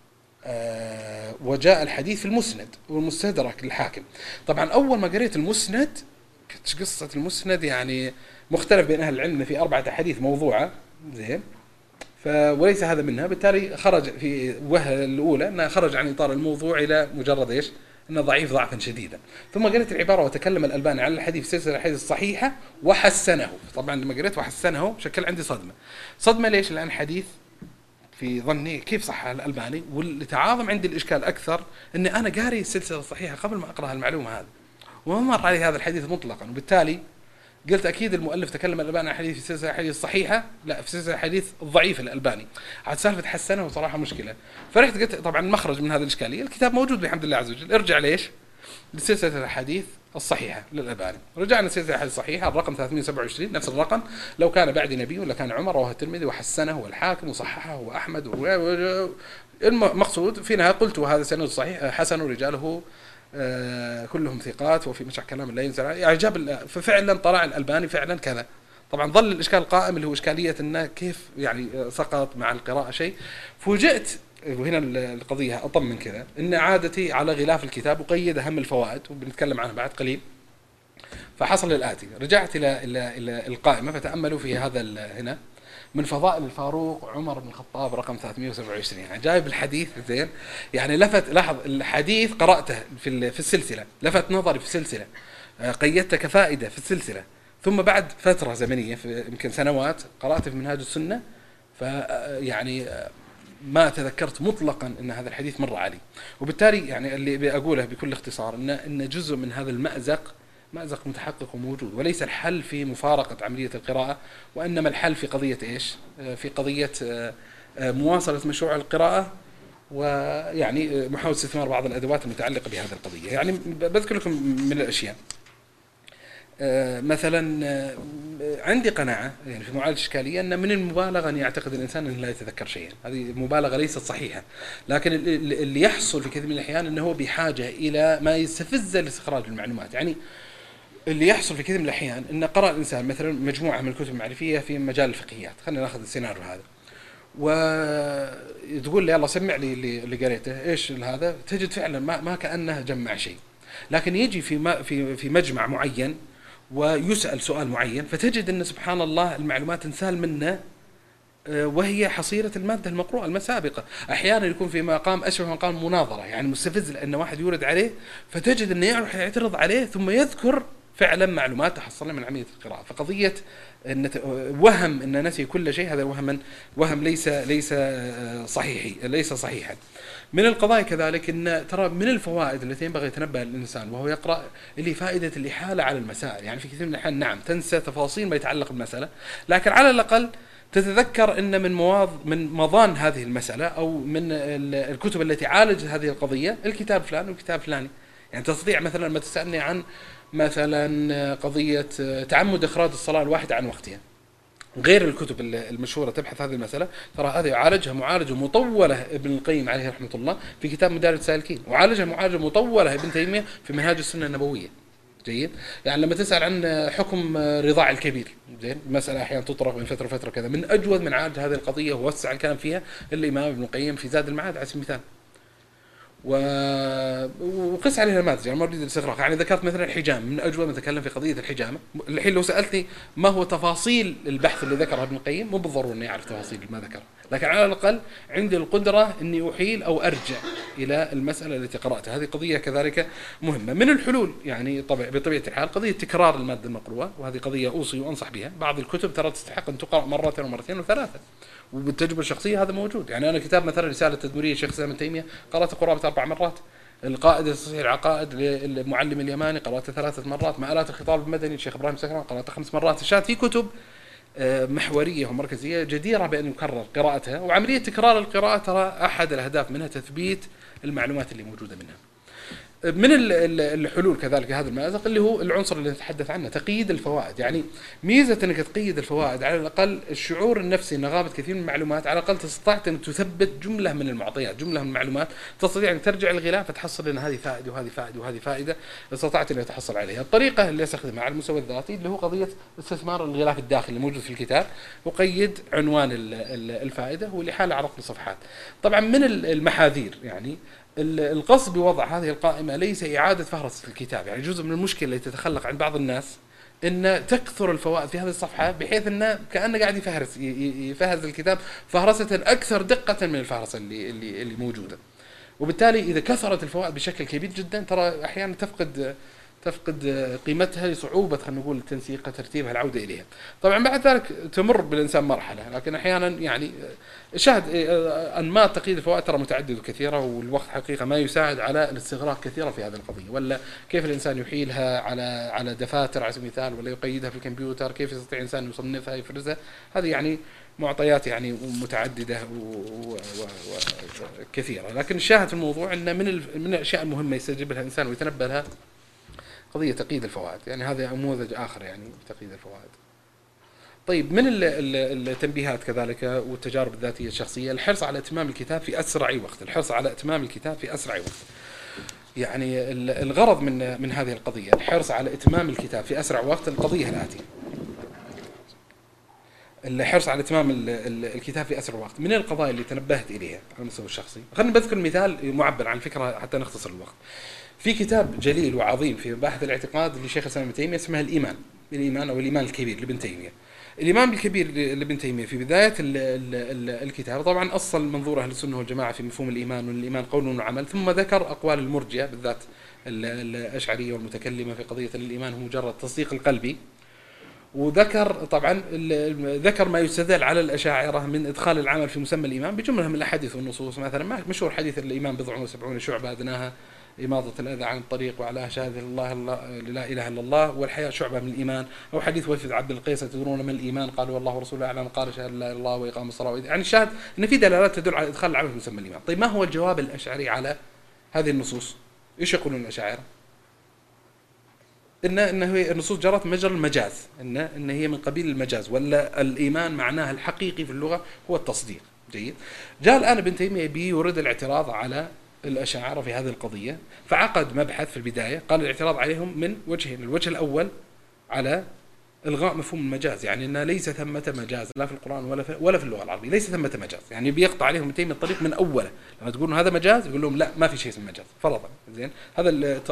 وجاء الحديث في المسند والمستدرك للحاكم. طبعا أول ما قريت المسند كانت قصة المسند يعني مختلف بين أهل العلم في 4 أحاديث موضوعة. زين. وليس هذا منها، بالتالي خرج في وهلة الأولى أنه خرج عن إطار الموضوع إلى مجرد إيش؟ أنه ضعيف ضعفا شديدا. ثم قريت العبارة: وتكلم الألباني عن الحديث في سلسلة الحديث الصحيحة وحسنه. طبعا لما قريت وحسنه شكل عندي صدمة. ليش؟ لأن حديث في ظني كيف صح الألباني، واللي تعاظم عندي الإشكال أكثر أن أنا قاري السلسلة الصحيحة قبل ما أقرأ المعلومة هذه وما مر علي هذا الحديث مطلقا، وبالتالي قلت أكيد المؤلف تكلم الألباني عن حديث في سلسلة الحديث الصحيحة، لا في سلسلة الحديث الضعيف الألباني. عاد سالفة حسنه وصراحة مشكلة. فرحت قلت طبعا مخرج من هذه الإشكالية الكتاب موجود بحمد الله عز وجل، ارجع ليش؟ لسلسلة الحديث الصحيحة للألباني. رجعنا سلسلة الحديث الصحيحة الرقم 327 نفس الرقم: لو كان بعد نبي ولا كان عمر، رواه الترمذي وحسنه والحاكم وصححه وأحمد. المقصود فينها قلت: وهذا سند صحيح حسن رجاله كلهم ثقات وفي مشع كلام لا ينزل يعني ففعلا طلع الألباني فعلا كذا. طبعا ظل الإشكال القائم اللي هو إشكالية أنه كيف يعني سقط مع القراءة شيء. فوجئت وهنا القضية أطم من كذا، إن عادتي على غلاف الكتاب وقيد أهم الفوائد وبنتكلم عنها بعد قليل. فحصل الآتي: رجعت إلى القائمة فتأملوا في هذا هنا من فضائل الفاروق عمر بن الخطاب رقم 327. يعني جايب الحديث زين، يعني لاحظ الحديث قرأته في السلسلة، لفت نظري في السلسلة، قيدته كفائدة في السلسلة، ثم بعد فترة زمنية في يمكن سنوات قرأته في منهاج السنة، فيعني ما تذكرت مطلقا ان هذا الحديث مر علي. وبالتالي يعني اللي بقوله بكل اختصار ان جزء من هذا المأزق مأزق متحقق وموجود، وليس الحل في مفارقة عملية القراءة، وإنما الحل في قضية إيش؟ في قضية مواصلة مشروع القراءة، ويعني محاولة استثمار بعض الأدوات المتعلقة بهذه القضية. يعني بذكر لكم من الأشياء، مثلا عندي قناعة يعني في معالجة الإشكالية أن من المبالغة أن يعتقد الإنسان أنه لا يتذكر شيئا. هذه مبالغة ليست صحيحة، لكن اللي يحصل في كثير من الأحيان أنه هو بحاجة إلى ما يستفز لاستخراج المعلومات. يعني اللي يحصل في كثير من الأحيان أن قرأ الإنسان مثلا مجموعة من الكتب المعرفية في مجال الفقهيات، خلينا ناخذ السيناريو هذا، وتقول لي يلا سمع لي اللي قريته ايش هذا، تجد فعلا ما كأنه جمع شيء. لكن يجي في مجمع معين ويسأل سؤال معين، فتجد ان سبحان الله المعلومات تنسال منه وهي حصيلة المادة المقروءة السابقة. أحيانا يكون في مقام أشبه مقام مناظرة، يعني مستفز، لأن واحد يورد عليه فتجد أنه يعترض عليه ثم يذكر فعلا معلومات تحصلنا من عملية القراءة. فقضية أن وهم أن نسي كل شيء، هذا وهم ليس صحيحا. من القضايا كذلك أن ترى من الفوائد التي ينبغي يتنبه الإنسان وهو يقرأ اللي فائدة الإحالة على المسائل. يعني في كثير من الأحيان نعم تنسى تفاصيل ما يتعلق بالمسألة، لكن على الأقل تتذكر أن من مضان هذه المسألة أو من الكتب التي عالجت هذه القضية الكتاب فلان والكتاب فلاني. يعني تستطيع مثلا لما تسألني عن مثلا قضية تعمد إخراج الصلاة الواحدة عن وقتها، غير الكتب المشهورة تبحث هذه المسألة، ترى هذه يعالجها معالجة مطولة ابن القيم عليه رحمة الله في كتاب مدارج السالكين، وعالجها معالجة مطولة ابن تيمية في منهاج السنة النبوية. جيد. يعني لما تسأل عن حكم رضاع الكبير، زين، مسألة أحيانا تطرق من فترة وفترة كذا، من أجود من عالج هذه القضية ووسع الكلام فيها الإمام ابن القيم في زاد المعاد على سبيل المثال. وقس عليها نماذج، يعني ما اريد الاستغراق. يعني ذكرت مثلا الحجام، من اجود ما تكلم في قضيه الحجامه. الحين لو سالتني ما هو تفاصيل البحث اللي ذكره ابن القيم، مو بالضروره اني اعرف تفاصيل ما ذكر، لكن على الاقل عندي القدره اني احيل او ارجع الى المساله التي قراتها. هذه قضيه كذلك مهمه. من الحلول يعني بطبيعه الحال قضيه تكرار الماده المقروءه، وهذه قضيه اوصي وانصح بها. بعض الكتب ترى تستحق ان تقرا مره ومرتين وثلاثه، وبالتجربه الشخصيه هذا موجود. يعني انا كتاب مثلا رساله تدمريه الشيخ الاسلام ابن تيميه قراته قرابه 4 مرات، القائد لتصحيح العقائد للمعلم اليماني قراته 3 مرات، مآلات الخطاب المدني الشيخ ابراهيم سكران قراته 5 مرات. الشاهد في كتب محوريه ومركزيه جديره بان يكرر قراءتها، وعمليه تكرار القراءه ترى احد الاهداف منها تثبيت المعلومات اللي موجوده منها. من الحلول كذلك هذا المأزق اللي هو العنصر اللي نتحدث عنه، تقييد الفوائد. يعني ميزة انك تقيد الفوائد على الاقل الشعور النفسي ان غابت كثير من المعلومات، على الاقل استطعت ان تثبت جملة من المعطيات، جملة من المعلومات، تستطيع ان ترجع الغلاف فتحصل ان هذه فائدة وهذه فائدة وهذه فائدة، استطعت ان تحصل عليها. الطريقة اللي استخدمها على المستوى الذاتي اللي هو قضية استثمار الغلاف الداخلي الموجود في الكتاب، وقيد عنوان الفائدة والإحالة على رقم الصفحات. طبعا من المحاذير يعني القصد بوضع هذه القائمة ليس إعادة فهرسة الكتاب. يعني جزء من المشكلة التي تتخلق عند بعض الناس أن تكثر الفوائد في هذه الصفحة بحيث أنه كأنه قاعد يفهرس الكتاب فهرسة أكثر دقة من الفهرسة اللي موجودة. وبالتالي إذا كثرت الفوائد بشكل كبير جدا ترى أحيانا تفقد قيمتها لصعوبة خلينا نقول تنسيقها ترتيبها العودة إليها. طبعا بعد ذلك تمر بالإنسان مرحلة، لكن أحيانا يعني شاهد أنماط تقييد الفوائد ترى متعددة وكثيرة، والوقت حقيقة ما يساعد على الاستغراق كثيرة في هذه القضية، ولا كيف الإنسان يحيلها على دفاتر على سبيل المثال، ولا يقيدها في الكمبيوتر، كيف يستطيع الإنسان يصنفها يفرزها. هذه يعني معطيات يعني متعددة وكثيرة. لكن الشاهد في الموضوع أن من الأشياء المهمة يستجيب لها الإنسان ويتنبه لها قضية تقييد الفوائد. يعني هذا نموذج آخر يعني تقييد الفوائد. طيب من التنبيهات كذلك والتجارب الذاتية الشخصية الحرص على إتمام الكتاب في أسرع وقت، الحرص على إتمام الكتاب في أسرع وقت. يعني الغرض من هذه القضية الحرص على إتمام الكتاب في أسرع وقت القضية الآتية: الحرص على اتمام الكتاب في اسرع وقت. من القضايا اللي تنبهت اليها على المستوى الشخصي، خلينا بذكر مثال معبر عن الفكره حتى نختصر الوقت. في كتاب جليل وعظيم في باحث الاعتقاد لشيخ الاسلام ابن تيميه اسمه الايمان او الايمان الكبير لابن تيميه. الإمام الكبير لابن تيمية في بداية الكتاب طبعا أصل منظور أهل السنة والجماعة في مفهوم الإيمان، والإيمان قول وعمل، ثم ذكر أقوال المرجئة بالذات الأشعرية والمتكلمة في قضية الإيمان هو مجرد التصديق القلبي، وذكر طبعا ذكر ما يستدل على الأشاعرة من إدخال العمل في مسمى الإيمان بجملة من الأحاديث والنصوص. مثلا مشهور حديث الإيمان 70 شعبة أدناها إماطة الأذى عن الطريق وعلى شهادة الله لا إله إلا الله والحياء شعبة من الإيمان. أو حديث وفد عبد القيس تدرون ما الإيمان؟ قالوا والله ورسوله أعلم، قال شهادة لا إله إلا الله وإقام الصلاة. يعني الشاهد أن في دلالات تدل على إدخال العمل في مسمى الإيمان. طيب ما هو الجواب الأشعري على هذه النصوص؟ إيش يقولون الأشاعرة؟ إن هي النصوص جرت مجرى المجاز، إن هي من قبيل المجاز، ولا الإيمان معناه الحقيقي في اللغة هو التصديق. جيد. جاء الآن ابن تيمية بيورد الاعتراض على الأشاعرة في هذه القضية، فعقد مبحث في البداية قال الاعتراض عليهم من وجهين. الوجه الأول على إلغاء مفهوم المجاز، يعني أن ليس ثمة مجاز لا في القرآن ولا في اللغة العربية، ليس ثمة مجاز، يعني بيقطع عليهم ابن تيمية الطريق من أوله. لما تقولون هذا مجاز يقول لهم لا، ما في شيء اسمه مجاز فرضا. زين، هذا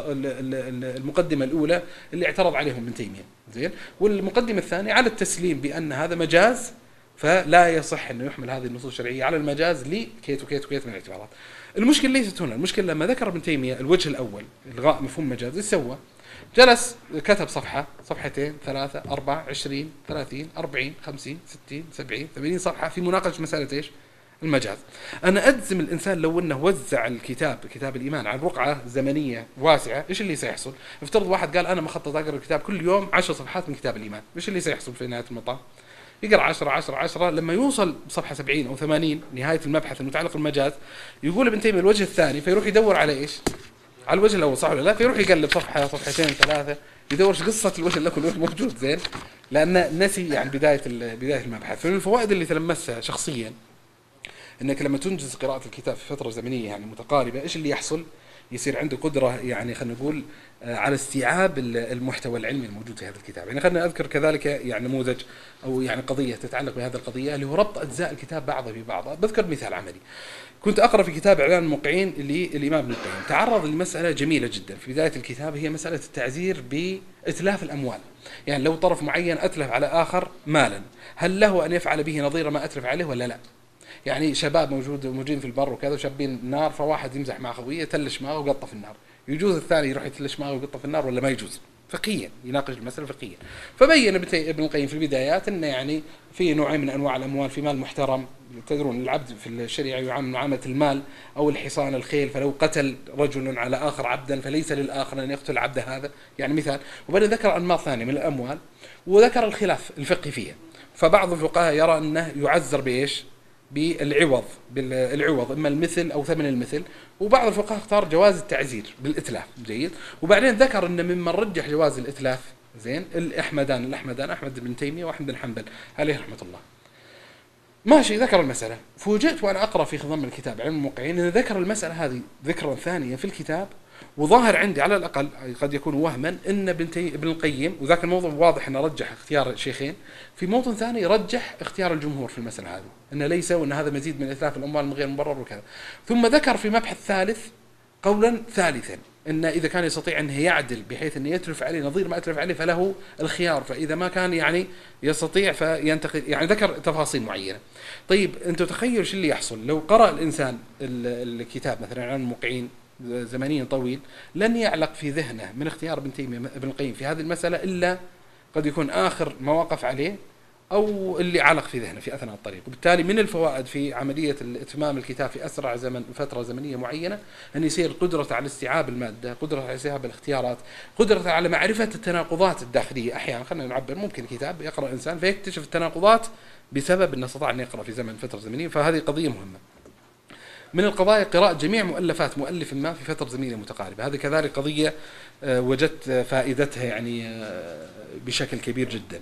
المقدمة الأولى اللي اعترض عليهم ابن تيمية. زين، والمقدمة الثانية على التسليم بأن هذا مجاز، فلا يصح أنه يحمل هذه النصوص الشرعية على المجاز لكيت وكيت وكيت من الاعتبارات. المشكلة ليست هنا، المشكلة لما ذكر ابن تيمية الوجه الأول إلغاء مفهوم المجاز، ايش سوى؟ جلس كتب صفحة، صفحتين، 3، 4، 20، 30، 40، 50، 60، 70، 80 صفحة في مناقشة مسألة ايش؟ المجاز. أنا أجزم الإنسان لو أنه وزع كتاب الإيمان على رقعة زمنية واسعة، إيش اللي سيحصل؟ افترض واحد قال أنا مخطط أقرأ الكتاب كل يوم 10 صفحات من كتاب الإيمان، إيش اللي سيحصل في نهاية المطاف؟ يقرأ 10 10 10 لما يوصل صفحة 70 أو 80 نهاية المبحث المتعلق بالمجاز، يقول ابن تيمية الوجه الثاني، فيروح يدور على إيش؟ على الوجه الأول، صح ولا لا؟ فيروح يقلب صفحة صفحتين 3 يدور قصة الوجه الأول موجود. زين، لأن نسي يعني بداية المبحث. فمن الفوائد اللي تلمسها شخصيا انك لما تنجز قراءة الكتاب في فترة زمنية يعني متقاربة، ايش اللي يحصل؟ يصير عنده قدرة يعني خلينا نقول على استيعاب المحتوى العلمي الموجود في هذا الكتاب. يعني خلينا اذكر كذلك يعني نموذج او يعني قضية تتعلق بهذه القضية اللي هو ربط اجزاء الكتاب بعضها ببعضها. بذكر مثال عملي. كنت اقرا في كتاب اعلان الموقعين للامام ابن القيم، تعرض لمسألة جميلة جدا في بداية الكتاب، هي مسألة التعزير بإتلاف الاموال. يعني لو طرف معين اتلف على اخر مالا، هل له ان يفعل به نظير ما اتلف عليه ولا لا؟ يعني شباب موجودين في البر وكذا وشابين النار، فواحد يمزح مع خويه تلش معه وقطه في النار، يجوز الثاني يروح يتلش معه ويقطه في النار ولا ما يجوز؟ فقهيا يناقش المسألة فقهيا. فبين ابن القيم في البدايات أن يعني في نوعين من أنواع الأموال، في مال محترم، تدرون العبد في الشريعة يعامل معاملة المال أو الحصان الخيل، فلو قتل رجل على آخر عبدا فليس للآخر أن يقتل عبد هذا، يعني مثال. وبعدين ذكر أنماط ثانية من الأموال وذكر الخلاف الفقهي فيها. فبعض الفقهاء يرى أنه يعزر بإيش؟ بالعوض اما المثل او ثمن المثل، وبعض الفقهاء اختار جواز التعزير بالاتلاف. جيد. وبعدين ذكر ان ممن رجح جواز الاتلاف زين الاحمدان احمد بن تيميه واحمد بن حنبل عليه رحمه الله. ماشي، ذكر المساله. فوجئت وانا اقرا في خضم الكتاب علم الموقعين ان ذكر المساله هذه ذكرا ثانيا في الكتاب، وظاهر عندي على الاقل قد يكون وهما ان ابن القيم، وذاك الموضوع واضح انه رجح اختيار الشيخين، في موطن ثاني رجح اختيار الجمهور في المساله هذه، انه ليس وان هذا مزيد من اتلاف الاموال من غير مبرر وكذا. ثم ذكر في مبحث ثالث قولا ثالثا، ان اذا كان يستطيع انه يعدل بحيث انه يتلف عليه نظير ما اتلف عليه فله الخيار، فاذا ما كان يعني يستطيع فينتقل، يعني ذكر تفاصيل معينه. طيب انتم تخيلوا شو اللي يحصل لو قرأ الانسان الكتاب مثلا عن الموقعين زمنيا طويل، لن يعلق في ذهنه من اختيار ابن القيم في هذه المسألة إلا قد يكون آخر ما وقف عليه أو اللي علق في ذهنه في أثناء الطريق. وبالتالي من الفوائد في عملية إتمام الكتاب في أسرع فترة زمنية معينة أن يصير قدرة على استيعاب المادة، قدرة على استيعاب الاختيارات، قدرة على معرفة التناقضات الداخلية. أحيانا خلينا نعبر، ممكن كتاب يقرأ إنسان فيكتشف التناقضات بسبب أنه استطاع أن يقرأ في فترة زمنية، فهذه قضية مهمة. من القضايا قراءة جميع مؤلفات مؤلف ما في فترة زمنية متقاربة، هذه كذلك قضية وجدت فائدتها يعني بشكل كبير جدا.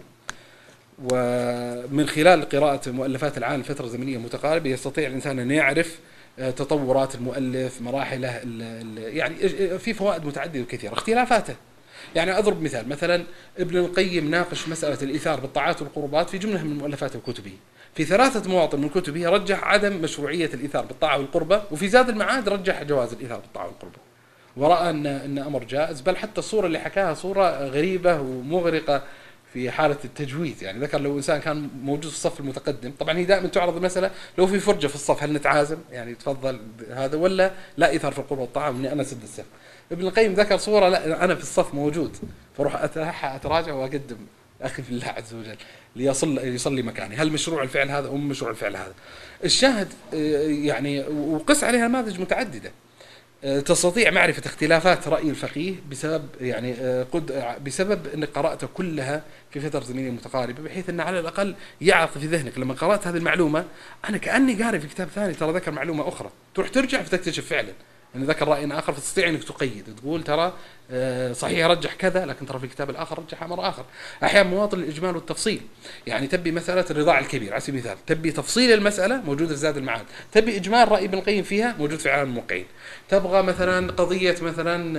ومن خلال قراءة مؤلفات العالم فترة زمنية متقاربة يستطيع الإنسان أن يعرف تطورات المؤلف، مراحله، يعني في فوائد متعددة وكثيرة. اختلافاته يعني أضرب مثال، مثلا ابن القيم ناقش مسألة الإيثار بالطاعات والقربات في جملة من مؤلفاته وكتبه. في 3 مواطن من كتبه رجح عدم مشروعية الإيثار بالطاعة والقربة، وفي زاد المعاد رجح جواز الإيثار بالطاعة والقربة، ورأى أن أمر جائز. بل حتى الصورة اللي حكاها صورة غريبة ومغرقة في حالة التجويد. يعني ذكر لو إنسان كان موجود في الصف المتقدم، طبعا هي دائما تعرض المسألة لو في فرجة في الصف هل نتعازم يعني تفضل هذا ولا لا إيثار في القربة والطاعة وإني أنا سد السف. ابن القيم ذكر صورة لا أنا في الصف موجود، فروح أتراجع وأقدم أخي في الله عز وجل يصلي مكاني. هل مشروع الفعل هذا أو مشروع الفعل هذا؟ الشاهد يعني وقس عليها نماذج متعددة. تستطيع معرفة اختلافات رأي الفقيه بسبب يعني بسبب انك قرأت كلها في فترة زمنية متقاربة، بحيث ان على الاقل يعرف في ذهنك لما قرأت هذه المعلومة انا كأني قاري في كتاب ثاني ترى ذكر معلومة اخرى، تروح ترجع فتكتشف فعلا ان ذكر رأي اخر، فتستطيع انك تقيد تقول ترى صحيح رجح كذا لكن ترى في الكتاب الاخر رجح امر اخر. احيانا مواطن الاجمال والتفصيل، يعني تبي مسألة الرضاع الكبير على سبيل المثال، تبي تفصيل المسألة موجودة في زاد المعاد، تبي اجمال رأي ابن القيم فيها موجود في اعلام الموقعين، تبغى مثلا قضية مثلا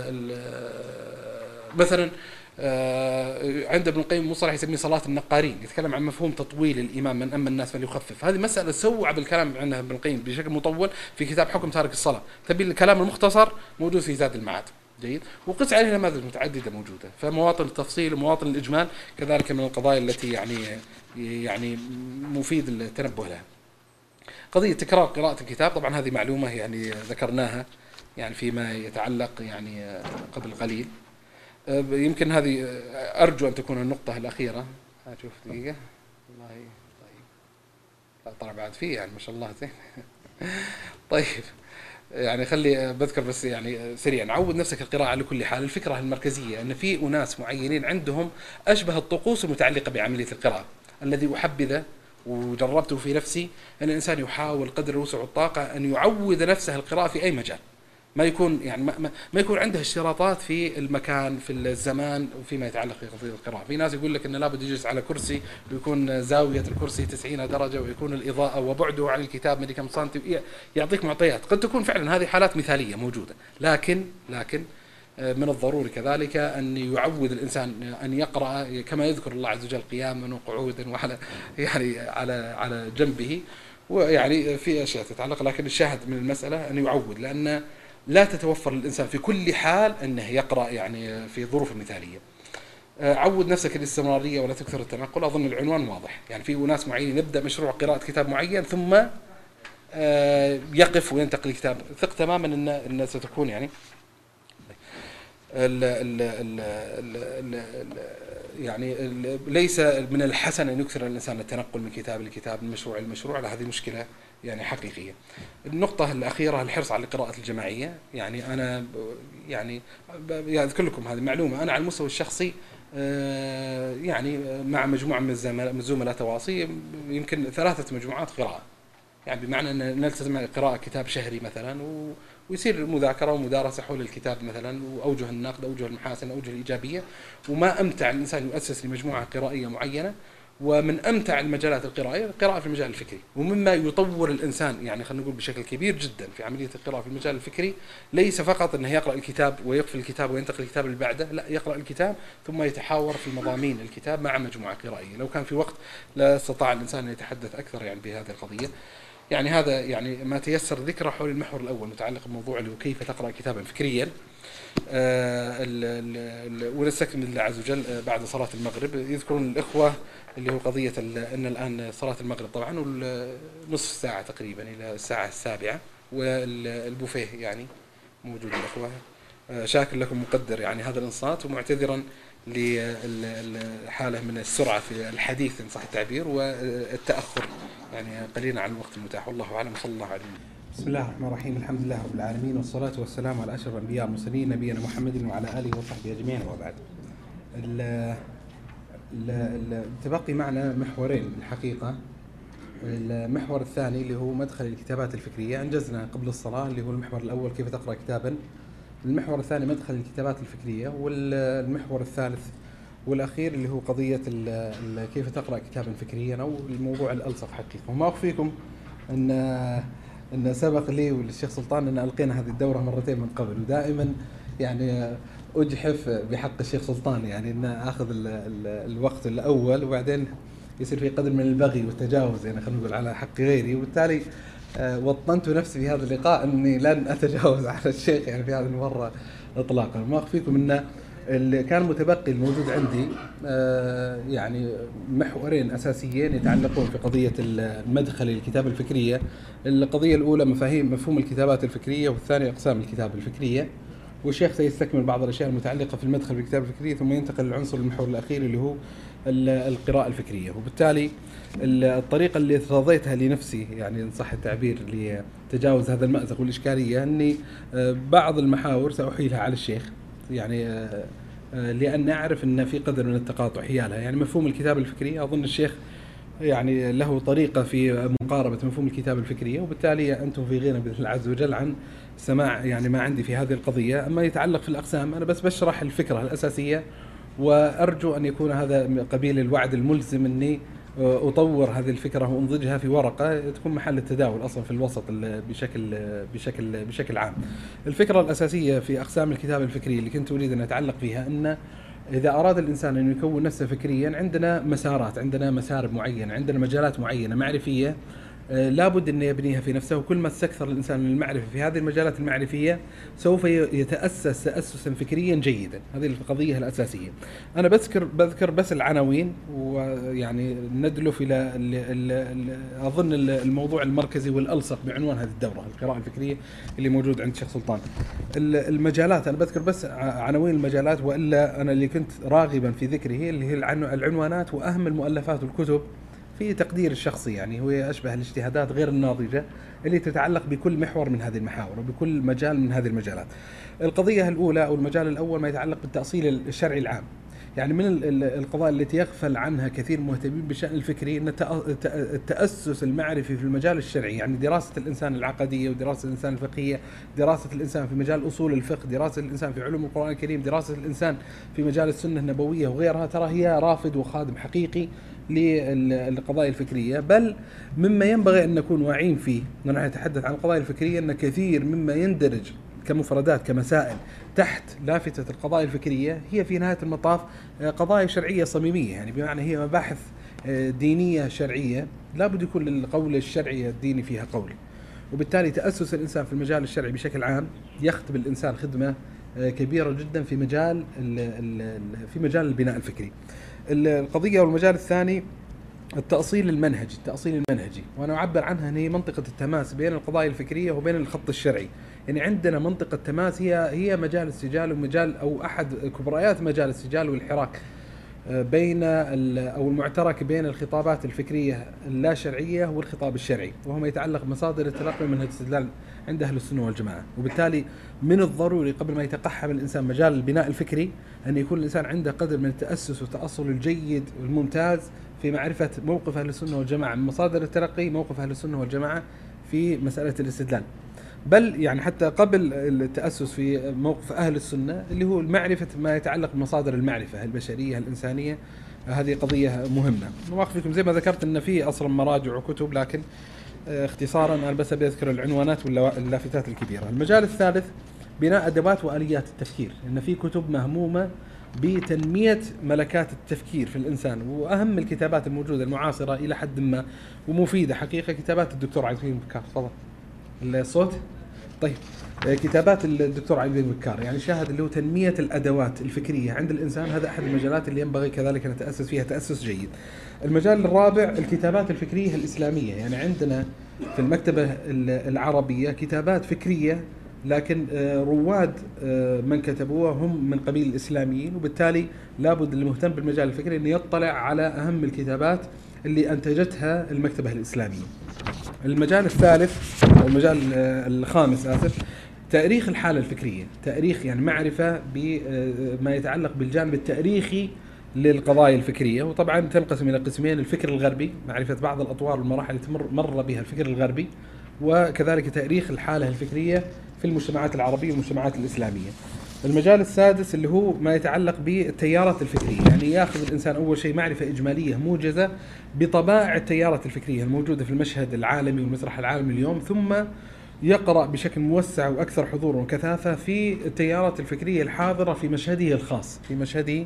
مثلا عند ابن القيم مصطلح يسميه صلاة النقارين، يتكلم عن مفهوم تطويل الإمام من أما الناس فليخفف. هذه مسألة سوى بالكلام عنها ابن القيم بشكل مطول في كتاب حكم تارك الصلاة. تبي الكلام المختصر موجود في زاد المعاد. جيد. وقس عليه نماذج متعددة موجودة، فمواطن التفصيل ومواطن الإجمال كذلك من القضايا التي يعني مفيد التنبه لها. قضية تكرار قراءة الكتاب، طبعا هذه معلومة يعني ذكرناها يعني فيما يتعلق يعني قبل قليل. يمكن هذه أرجو أن تكون النقطة الأخيرة. أشوف دقيقة والله. طيب لا طلع بعد فيه يعني ما شاء الله زين. طيب يعني خلي بذكر بس يعني سريعا، عود نفسك القراءة على كل حال. الفكرة المركزية أن في أناس معينين عندهم أشبه الطقوس المتعلقة بعملية القراءة. الذي أحبذه وجربته في نفسي أن الإنسان يحاول قدر الوسع والطاقة أن يعود نفسه القراءة في أي مجال، ما يكون يعني ما يكون عنده اشتراطات في المكان في الزمان وفيما يتعلق في قضية القراءة. في ناس يقول لك انه لابد يجلس على كرسي ويكون زاوية الكرسي 90 درجة ويكون الإضاءة وبعده عن الكتاب مدري كم سنتي، يعطيك معطيات قد تكون فعلا هذه حالات مثالية موجودة، لكن من الضروري كذلك أن يعود الإنسان أن يقرأ كما يذكر الله عز وجل قياما وقعودا وعلى يعني على جنبه، ويعني في أشياء تتعلق. لكن الشاهد من المسألة أن يعود، لأن لا تتوفر للإنسان في كل حال أنه يقرأ يعني في ظروف مثالية. عود نفسك الاستمرارية ولا تكثر التنقل. أظن العنوان واضح، يعني في ناس معينين يبدأ مشروع قراءة كتاب معين ثم يقف وينتقل الكتاب. ثق تماما أن ستكون يعني يعني ليس من الحسن أن يكثر الإنسان التنقل من كتاب لكتاب من مشروع لمشروع، هذه مشكلة يعني حقيقية. النقطة الأخيرة الحرص على القراءة الجماعية. يعني أنا يعني أذكر لكم هذه معلومة، أنا على المستوى الشخصي يعني مع مجموعة من الزملاء تواصي يمكن 3 مجموعات قراءة، يعني بمعنى أن نلتزم قراءة كتاب شهري مثلا ويصير مذاكرة ومدارسة حول الكتاب مثلا وأوجه النقد أوجه المحاسن أوجه الإيجابية. وما أمتع الإنسان يؤسس لمجموعة قرائية معينة، ومن أمتع المجالات القراءة القراءة في المجال الفكري. ومما يطور الإنسان يعني خلينا نقول بشكل كبير جدا في عملية القراءة في المجال الفكري ليس فقط أنه يقرأ الكتاب ويقفل الكتاب وينتقل الكتاب اللي بعده، لا، يقرأ الكتاب ثم يتحاور في مضامين الكتاب مع مجموعة قرائية. لو كان في وقت لا استطاع الإنسان أن يتحدث أكثر يعني بهذه القضية. يعني هذا يعني ما تيسر ذكره حول المحور الأول متعلق بموضوع اللي هو كيف تقرأ كتابا فكريا. ونستكمل الله عز وجل بعد صلاة المغرب. يذكرون الإخوة اللي هو قضية أن الآن صلاة المغرب طبعا ونصف ساعة تقريبا إلى الساعة 7 والبوفيه يعني موجود الإخوة. شاكر لكم مقدر يعني هذا الإنصات، ومعتذرا لحالة من السرعة في الحديث إن صح التعبير والتأخر يعني قليلا عن الوقت المتاح. والله أعلم. صلى الله عليه وسلم. بسم الله الرحمن الرحيم. الحمد لله رب العالمين والصلاة والسلام على أشرف الأنبياء والمرسلين نبينا محمد وعلى آله وصحبه أجمعين وبعد. تبقي معنا محورين الحقيقة. المحور الثاني اللي هو مدخل الكتابات الفكرية أنجزنا قبل الصلاة، اللي هو المحور الأول كيف تقرأ كتابا. المحور الثاني مدخل الكتابات الفكرية، والمحور الثالث والأخير اللي هو قضية كيف تقرأ كتابا فكريا أو الموضوع الألصق حقيقة. وما أخفيكم أن سبق لي والشيخ سلطان أن ألقينا هذه الدورة مرتين من قبل، ودائما يعني أجحف بحق الشيخ سلطان، يعني أن أخذ الوقت الأول وبعدين يصير في قدر من البغي والتجاوز، يعني خلينا نقول على حق غيري، وبالتالي وطنت نفسي في هذا اللقاء أني لن أتجاوز على الشيخ يعني في هذه المرة إطلاقا. ما أخفيكم أن اللي كان متبقي الموجود عندي يعني محورين أساسيين يتعلقون في قضية المدخل للكتابة الفكرية. القضية الأولى مفهوم الكتابات الفكرية، والثانية أقسام الكتابة الفكرية. والشيخ سيستكمل بعض الأشياء المتعلقة في المدخل بالكتابة الفكرية، ثم ينتقل للعنصر المحور الأخير اللي هو القراءة الفكرية. وبالتالي الطريقة اللي ارتضيتها لنفسي، يعني إن صح التعبير، لتجاوز هذا المأزق والإشكالية، أني بعض المحاور سأحيلها على الشيخ، يعني لأن أعرف أن في قدر من التقاطع حيالها. يعني مفهوم الكتابة الفكرية أظن الشيخ يعني له طريقة في مقاربة مفهوم الكتابة الفكرية، وبالتالي أنتم في غنى بإذن الله عز وجل عن سماع يعني ما عندي في هذه القضية. أما يتعلق في الأقسام أنا بس بشرح الفكرة الأساسية، وأرجو أن يكون هذا قبيل الوعد الملزم أني أطور هذه الفكرة وأنضجها في ورقة تكون محل التداول أصلا في الوسط بشكل عام. الفكرة الأساسية في أقسام الكتابة الفكرية اللي كنت أريد أن أتعلق فيها أن إذا أراد الإنسان أن يكون نفسه فكريا، عندنا مسارات، عندنا مسارب معينة، عندنا مجالات معينة معرفية لابد أن يبنيها في نفسه. وكل ما استكثر الإنسان من المعرفة في هذه المجالات المعرفية سوف يتأسس تأسسا فكريا جيدا. هذه القضية الأساسية. أنا بذكر بس العناوين، ويعني ندلف إلى أظن الموضوع المركزي والألصق بعنوان هذه الدورة، القراءة الفكرية اللي موجود عند الشيخ سلطان. المجالات أنا بذكر بس عناوين المجالات، وإلا أنا اللي كنت راغبا في ذكره اللي هي العنوانات وأهم المؤلفات والكتب في تقدير الشخصي، يعني هو أشبه الاجتهادات غير الناضجة اللي تتعلق بكل محور من هذه المحاور وبكل مجال من هذه المجالات. القضية الأولى أو المجال الأول ما يتعلق بالتأصيل الشرعي العام. يعني من القضايا التي يغفل عنها كثير مهتمين بالشأن الفكري أن التأسس المعرفي في المجال الشرعي، يعني دراسة الإنسان العقدية ودراسة الإنسان الفقهية، دراسة الإنسان في مجال أصول الفقه، دراسة الإنسان في علوم القرآن الكريم، دراسة الإنسان في مجال السنة النبوية وغيرها، ترى هي رافد وخادم حقيقي للقضايا الفكرية. بل مما ينبغي أن نكون واعين فيه ونحن نتحدث عن القضايا الفكرية أن كثير مما يندرج كمفردات كمسائل تحت لافتة القضايا الفكرية هي في نهاية المطاف قضايا شرعية صميمية، يعني بمعنى هي مباحث دينية شرعية لابد يكون للقول الشرعي الديني فيها قول. وبالتالي تأسس الإنسان في المجال الشرعي بشكل عام يخدم الإنسان خدمة كبيرة جدا في مجال البناء الفكري. القضية والمجال الثاني التأصيل المنهجي، وأنا أعبر عنها أن هي منطقة التماس بين القضايا الفكرية وبين الخط الشرعي. يعني عندنا منطقة تماس هي مجال السجال، ومجال أو أحد كبريات مجال السجال والحراك بين أو المعترك بين الخطابات الفكرية اللا شرعية والخطاب الشرعي، وهو ما يتعلق بمصادر التلقي من الاستدلال عند أهل السنة والجماعة. وبالتالي من الضروري قبل ما يتقحم الإنسان مجال البناء الفكري أن يكون الإنسان عنده قدر من التأسس والتأصل الجيد والممتاز في معرفة موقف أهل السنة والجماعة من مصادر التلقي، موقف أهل السنة والجماعة في مسألة الاستدلال. بل يعني حتى قبل التأسس في موقف أهل السنة اللي هو معرفة ما يتعلق بمصادر المعرفة البشرية الإنسانية، هذه قضية مهمة. وما أخفيكم زي ما ذكرت أن في أصلا مراجع وكتب، لكن اختصارا أنا بس أذكر العنوانات واللافتات الكبيرة. المجال الثالث بناء أدوات وآليات التفكير، إن في كتب مهمومة بتنمية ملكات التفكير في الإنسان، وأهم الكتابات الموجودة المعاصرة إلى حد ما ومفيدة حقيقة كتابات الدكتور علي بن بكار. تفضل الصوت. طيب كتابات الدكتور علي بن بكار يعني شاهد اللي هو تنمية الأدوات الفكرية عند الإنسان، هذا أحد المجالات اللي ينبغي كذلك أن نتأسس فيها تأسس جيد. المجال الرابع الكتابات الفكرية الإسلامية، يعني عندنا في المكتبة العربية كتابات فكرية لكن رواد من كتبوها هم من قبيل الإسلاميين، وبالتالي لابد المهتم بالمجال الفكري أن يطلع على أهم الكتابات اللي أنتجتها المكتبة الإسلامية. المجال الثالث أو المجال الخامس تاريخ الحالة الفكرية، تاريخ يعني معرفة بما يتعلق بالجانب التاريخي للقضايا الفكرية. وطبعا تنقسم إلى قسمين: الفكر الغربي، معرفة بعض الأطوار والمراحل اللي مر بها الفكر الغربي، وكذلك تاريخ الحالة الفكرية في المجتمعات العربية والمجتمعات الإسلامية. المجال السادس اللي هو ما يتعلق بالتيارات الفكرية، يعني يأخذ الإنسان أول شيء معرفة إجمالية موجزة بطبائع التيارات الفكرية الموجودة في المشهد العالمي والمسرح العالمي اليوم، ثم يقرأ بشكل موسع وأكثر حضورا وكثافة في التيارات الفكرية الحاضرة في مشهده الخاص، في مشهده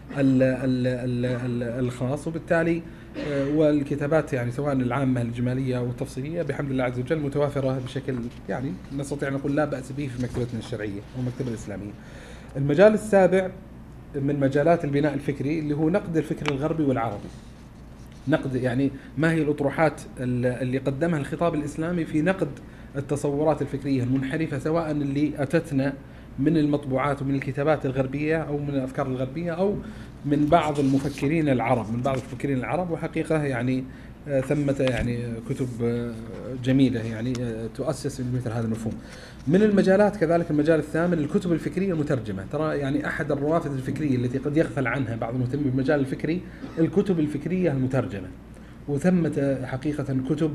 الخاص، وبالتالي والكتابات يعني سواء العامة الجمالية أو التفصيلية بحمد الله عز وجل متوافرة بشكل يعني نستطيع أن نقول لا بأس به في مكتبتنا الشرعية أو المكتبة الإسلامية. المجال السابع من مجالات البناء الفكري اللي هو نقد الفكر الغربي والعربي. نقد يعني ما هي الأطروحات اللي قدمها الخطاب الإسلامي في نقد التصورات الفكرية المنحرفة، سواء اللي أتتنا من المطبوعات ومن الكتابات الغربية أو من الأفكار الغربية أو من بعض المفكرين العرب، وحقيقة يعني ثمة يعني كتب جميلة يعني تؤسس مثل هذا المفهوم. من المجالات كذلك المجال الثامن الكتب الفكرية المترجمة. ترى يعني أحد الروافد الفكرية التي قد يغفل عنها بعض المهتمين بالمجال الفكري الكتب الفكرية المترجمة، وثمة حقيقة كتب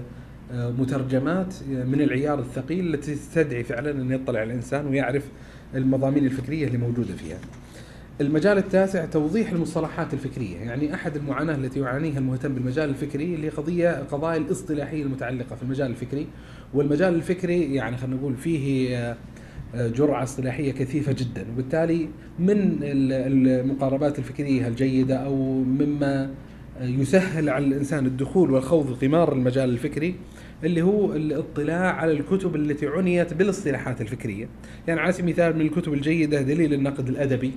مترجمات من العيار الثقيل التي تستدعي فعلا أن يطلع الإنسان ويعرف المضامين الفكرية اللي موجودة فيها. المجال التاسع توضيح المصطلحات الفكرية. يعني أحد المعاناة التي يعانيها المهتم بالمجال الفكري اللي قضايا الاصطلاحية المتعلقة في المجال الفكري. والمجال الفكري يعني خلينا نقول فيه جرعة اصطلاحية كثيفة جدا، وبالتالي من المقاربات الفكرية الجيدة أو مما يسهل على الإنسان الدخول والخوض في قمار المجال الفكري اللي هو الاطلاع على الكتب التي عنيت بالاصطلاحات الفكرية. يعني على سبيل المثال من الكتب الجيدة دليل النقد الأدبي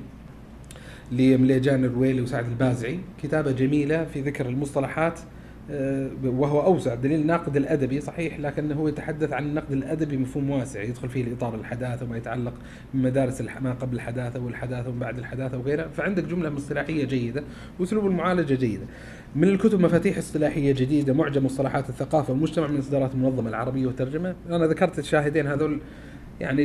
لمليجان الرويلي وسعد البازعي، كتابة جميلة في ذكر المصطلحات، وهو أوسع. دليل الناقد الأدبي صحيح، لكنه يتحدث عن النقد الأدبي مفهوم واسع يدخل فيه الإطار الحداثة وما يتعلق بمدارس ما قبل الحداثة والحداثة وما بعد الحداثة وغيرها. فعندك جملة مصطلحية جيدة وأسلوب المعالجة جيدة. من الكتب مفاتيح اصطلاحية جديدة، معجم مصطلحات الثقافة والمجتمع من إصدارات المنظمة العربية والترجمة. أنا ذكرت الشاهدين هذول يعني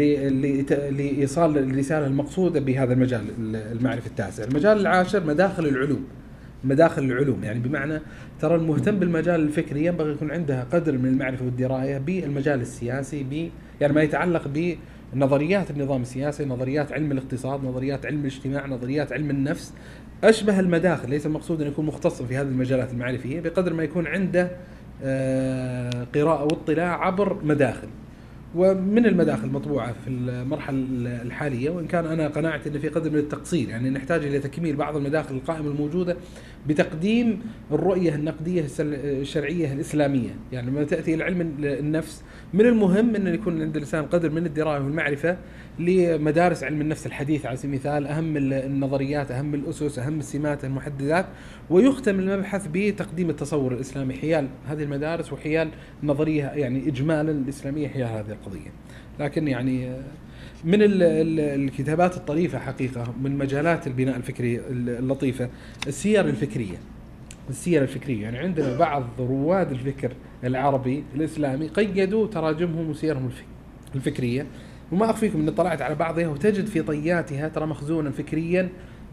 لإيصال الرسالة المقصودة بهذا المجال المعرفي التاسع. المجال العاشر مداخل العلوم، يعني بمعنى ترى المهتم بالمجال الفكري ينبغي يكون عنده قدر من المعرفة والدراية بالمجال السياسي، يعني ما يتعلق بنظريات النظام السياسي، نظريات علم الاقتصاد، نظريات علم الاجتماع، نظريات علم النفس، أشبه المداخل. ليس المقصود أن يكون مختص في هذه المجالات المعرفية بقدر ما يكون عنده قراءة واطلاع عبر مداخل. ومن المداخل المطبوعة في المرحلة الحالية، وإن كان أنا قناعت أن في قدر من التقصير، يعني نحتاج إلى تكميل بعض المداخل القائمة الموجودة بتقديم الرؤية النقدية الشرعية الإسلامية. يعني لما تأتي إلى علم النفس من المهم أن يكون عند الإنسان قدر من الدراية والمعرفة لمدارس علم النفس الحديث على سبيل المثال، أهم النظريات، أهم الأسس، أهم السمات، المحددات، ويختم المبحث بتقديم التصور الإسلامي حيال هذه المدارس وحيال نظرية يعني إجمالا الإسلامية حيال هذه القضية. لكن يعني من الكتابات الطريفة حقيقة من مجالات البناء الفكري اللطيفة السير الفكرية. يعني عندنا بعض رواد الفكر العربي الإسلامي قيدوا تراجمهم وسيرهم الفكرية، وما أخفيكم أن طلعت على بعضها وتجد في طياتها ترى مخزونا فكريا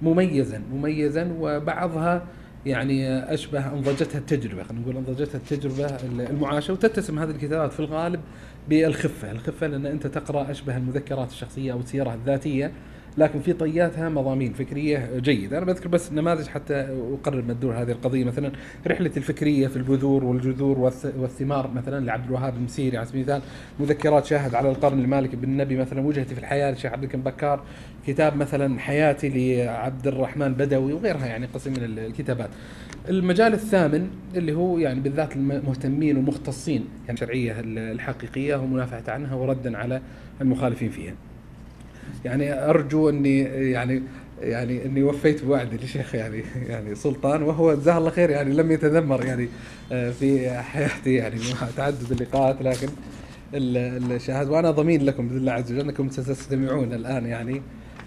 مميزا، وبعضها يعني أشبه أنضجتها التجربة، خلينا نقول أنضجتها التجربة المعاشة. وتتسم هذه الكتابات في الغالب بالخفة لأن أنت تقرأ أشبه المذكرات الشخصية أو السيرة الذاتية، لكن في طياتها مضامين فكرية جيدة. أنا بذكر بس نماذج حتى أقرر ما تدور هذه القضية. مثلا رحلة الفكرية في البذور والجذور والثمار مثلا لعبد الوهاب المسيري على سبيل المثال، مذكرات شاهد على القرن المالك بن النبي مثلا، وجهتي في الحياة للشيخ عبد الكريم بكار، كتاب مثلا حياتي لعبد الرحمن بدوي وغيرها، يعني قسم من الكتابات. المجال الثامن اللي هو يعني بالذات المهتمين ومختصين يعني الشرعية الحقيقية ومنافحة عنها وردا على المخالفين فيها. يعني أرجو أني يعني أني وفيت بوعدي لشيخ يعني سلطان، وهو جزاه الله خير يعني لم يتذمر يعني في حياتي يعني مع تعدد اللقاءات، لكن الشاهد وأنا ضمين لكم بإذن الله عز وجل أنكم ستستمعون الآن يعني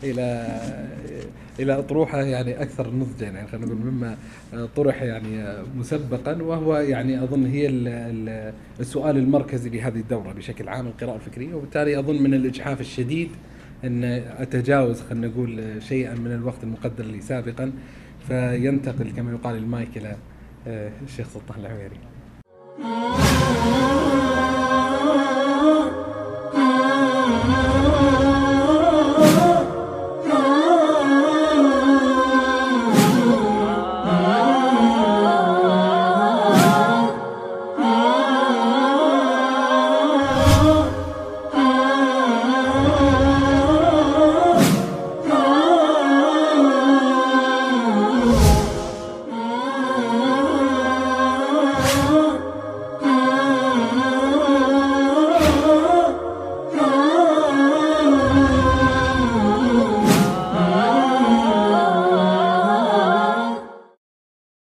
إلى أطروحة يعني أكثر نضجا، يعني خلينا نقول مما طرح يعني مسبقا، وهو يعني أظن هي السؤال المركزي لهذه الدورة بشكل عام القراءة الفكرية. وبالتالي أظن من الإجحاف الشديد أن أتجاوز خلينا نقول شيئا من الوقت المقدر لي سابقا، فينتقل كما يقال المايك إلى الشيخ سلطان العويري.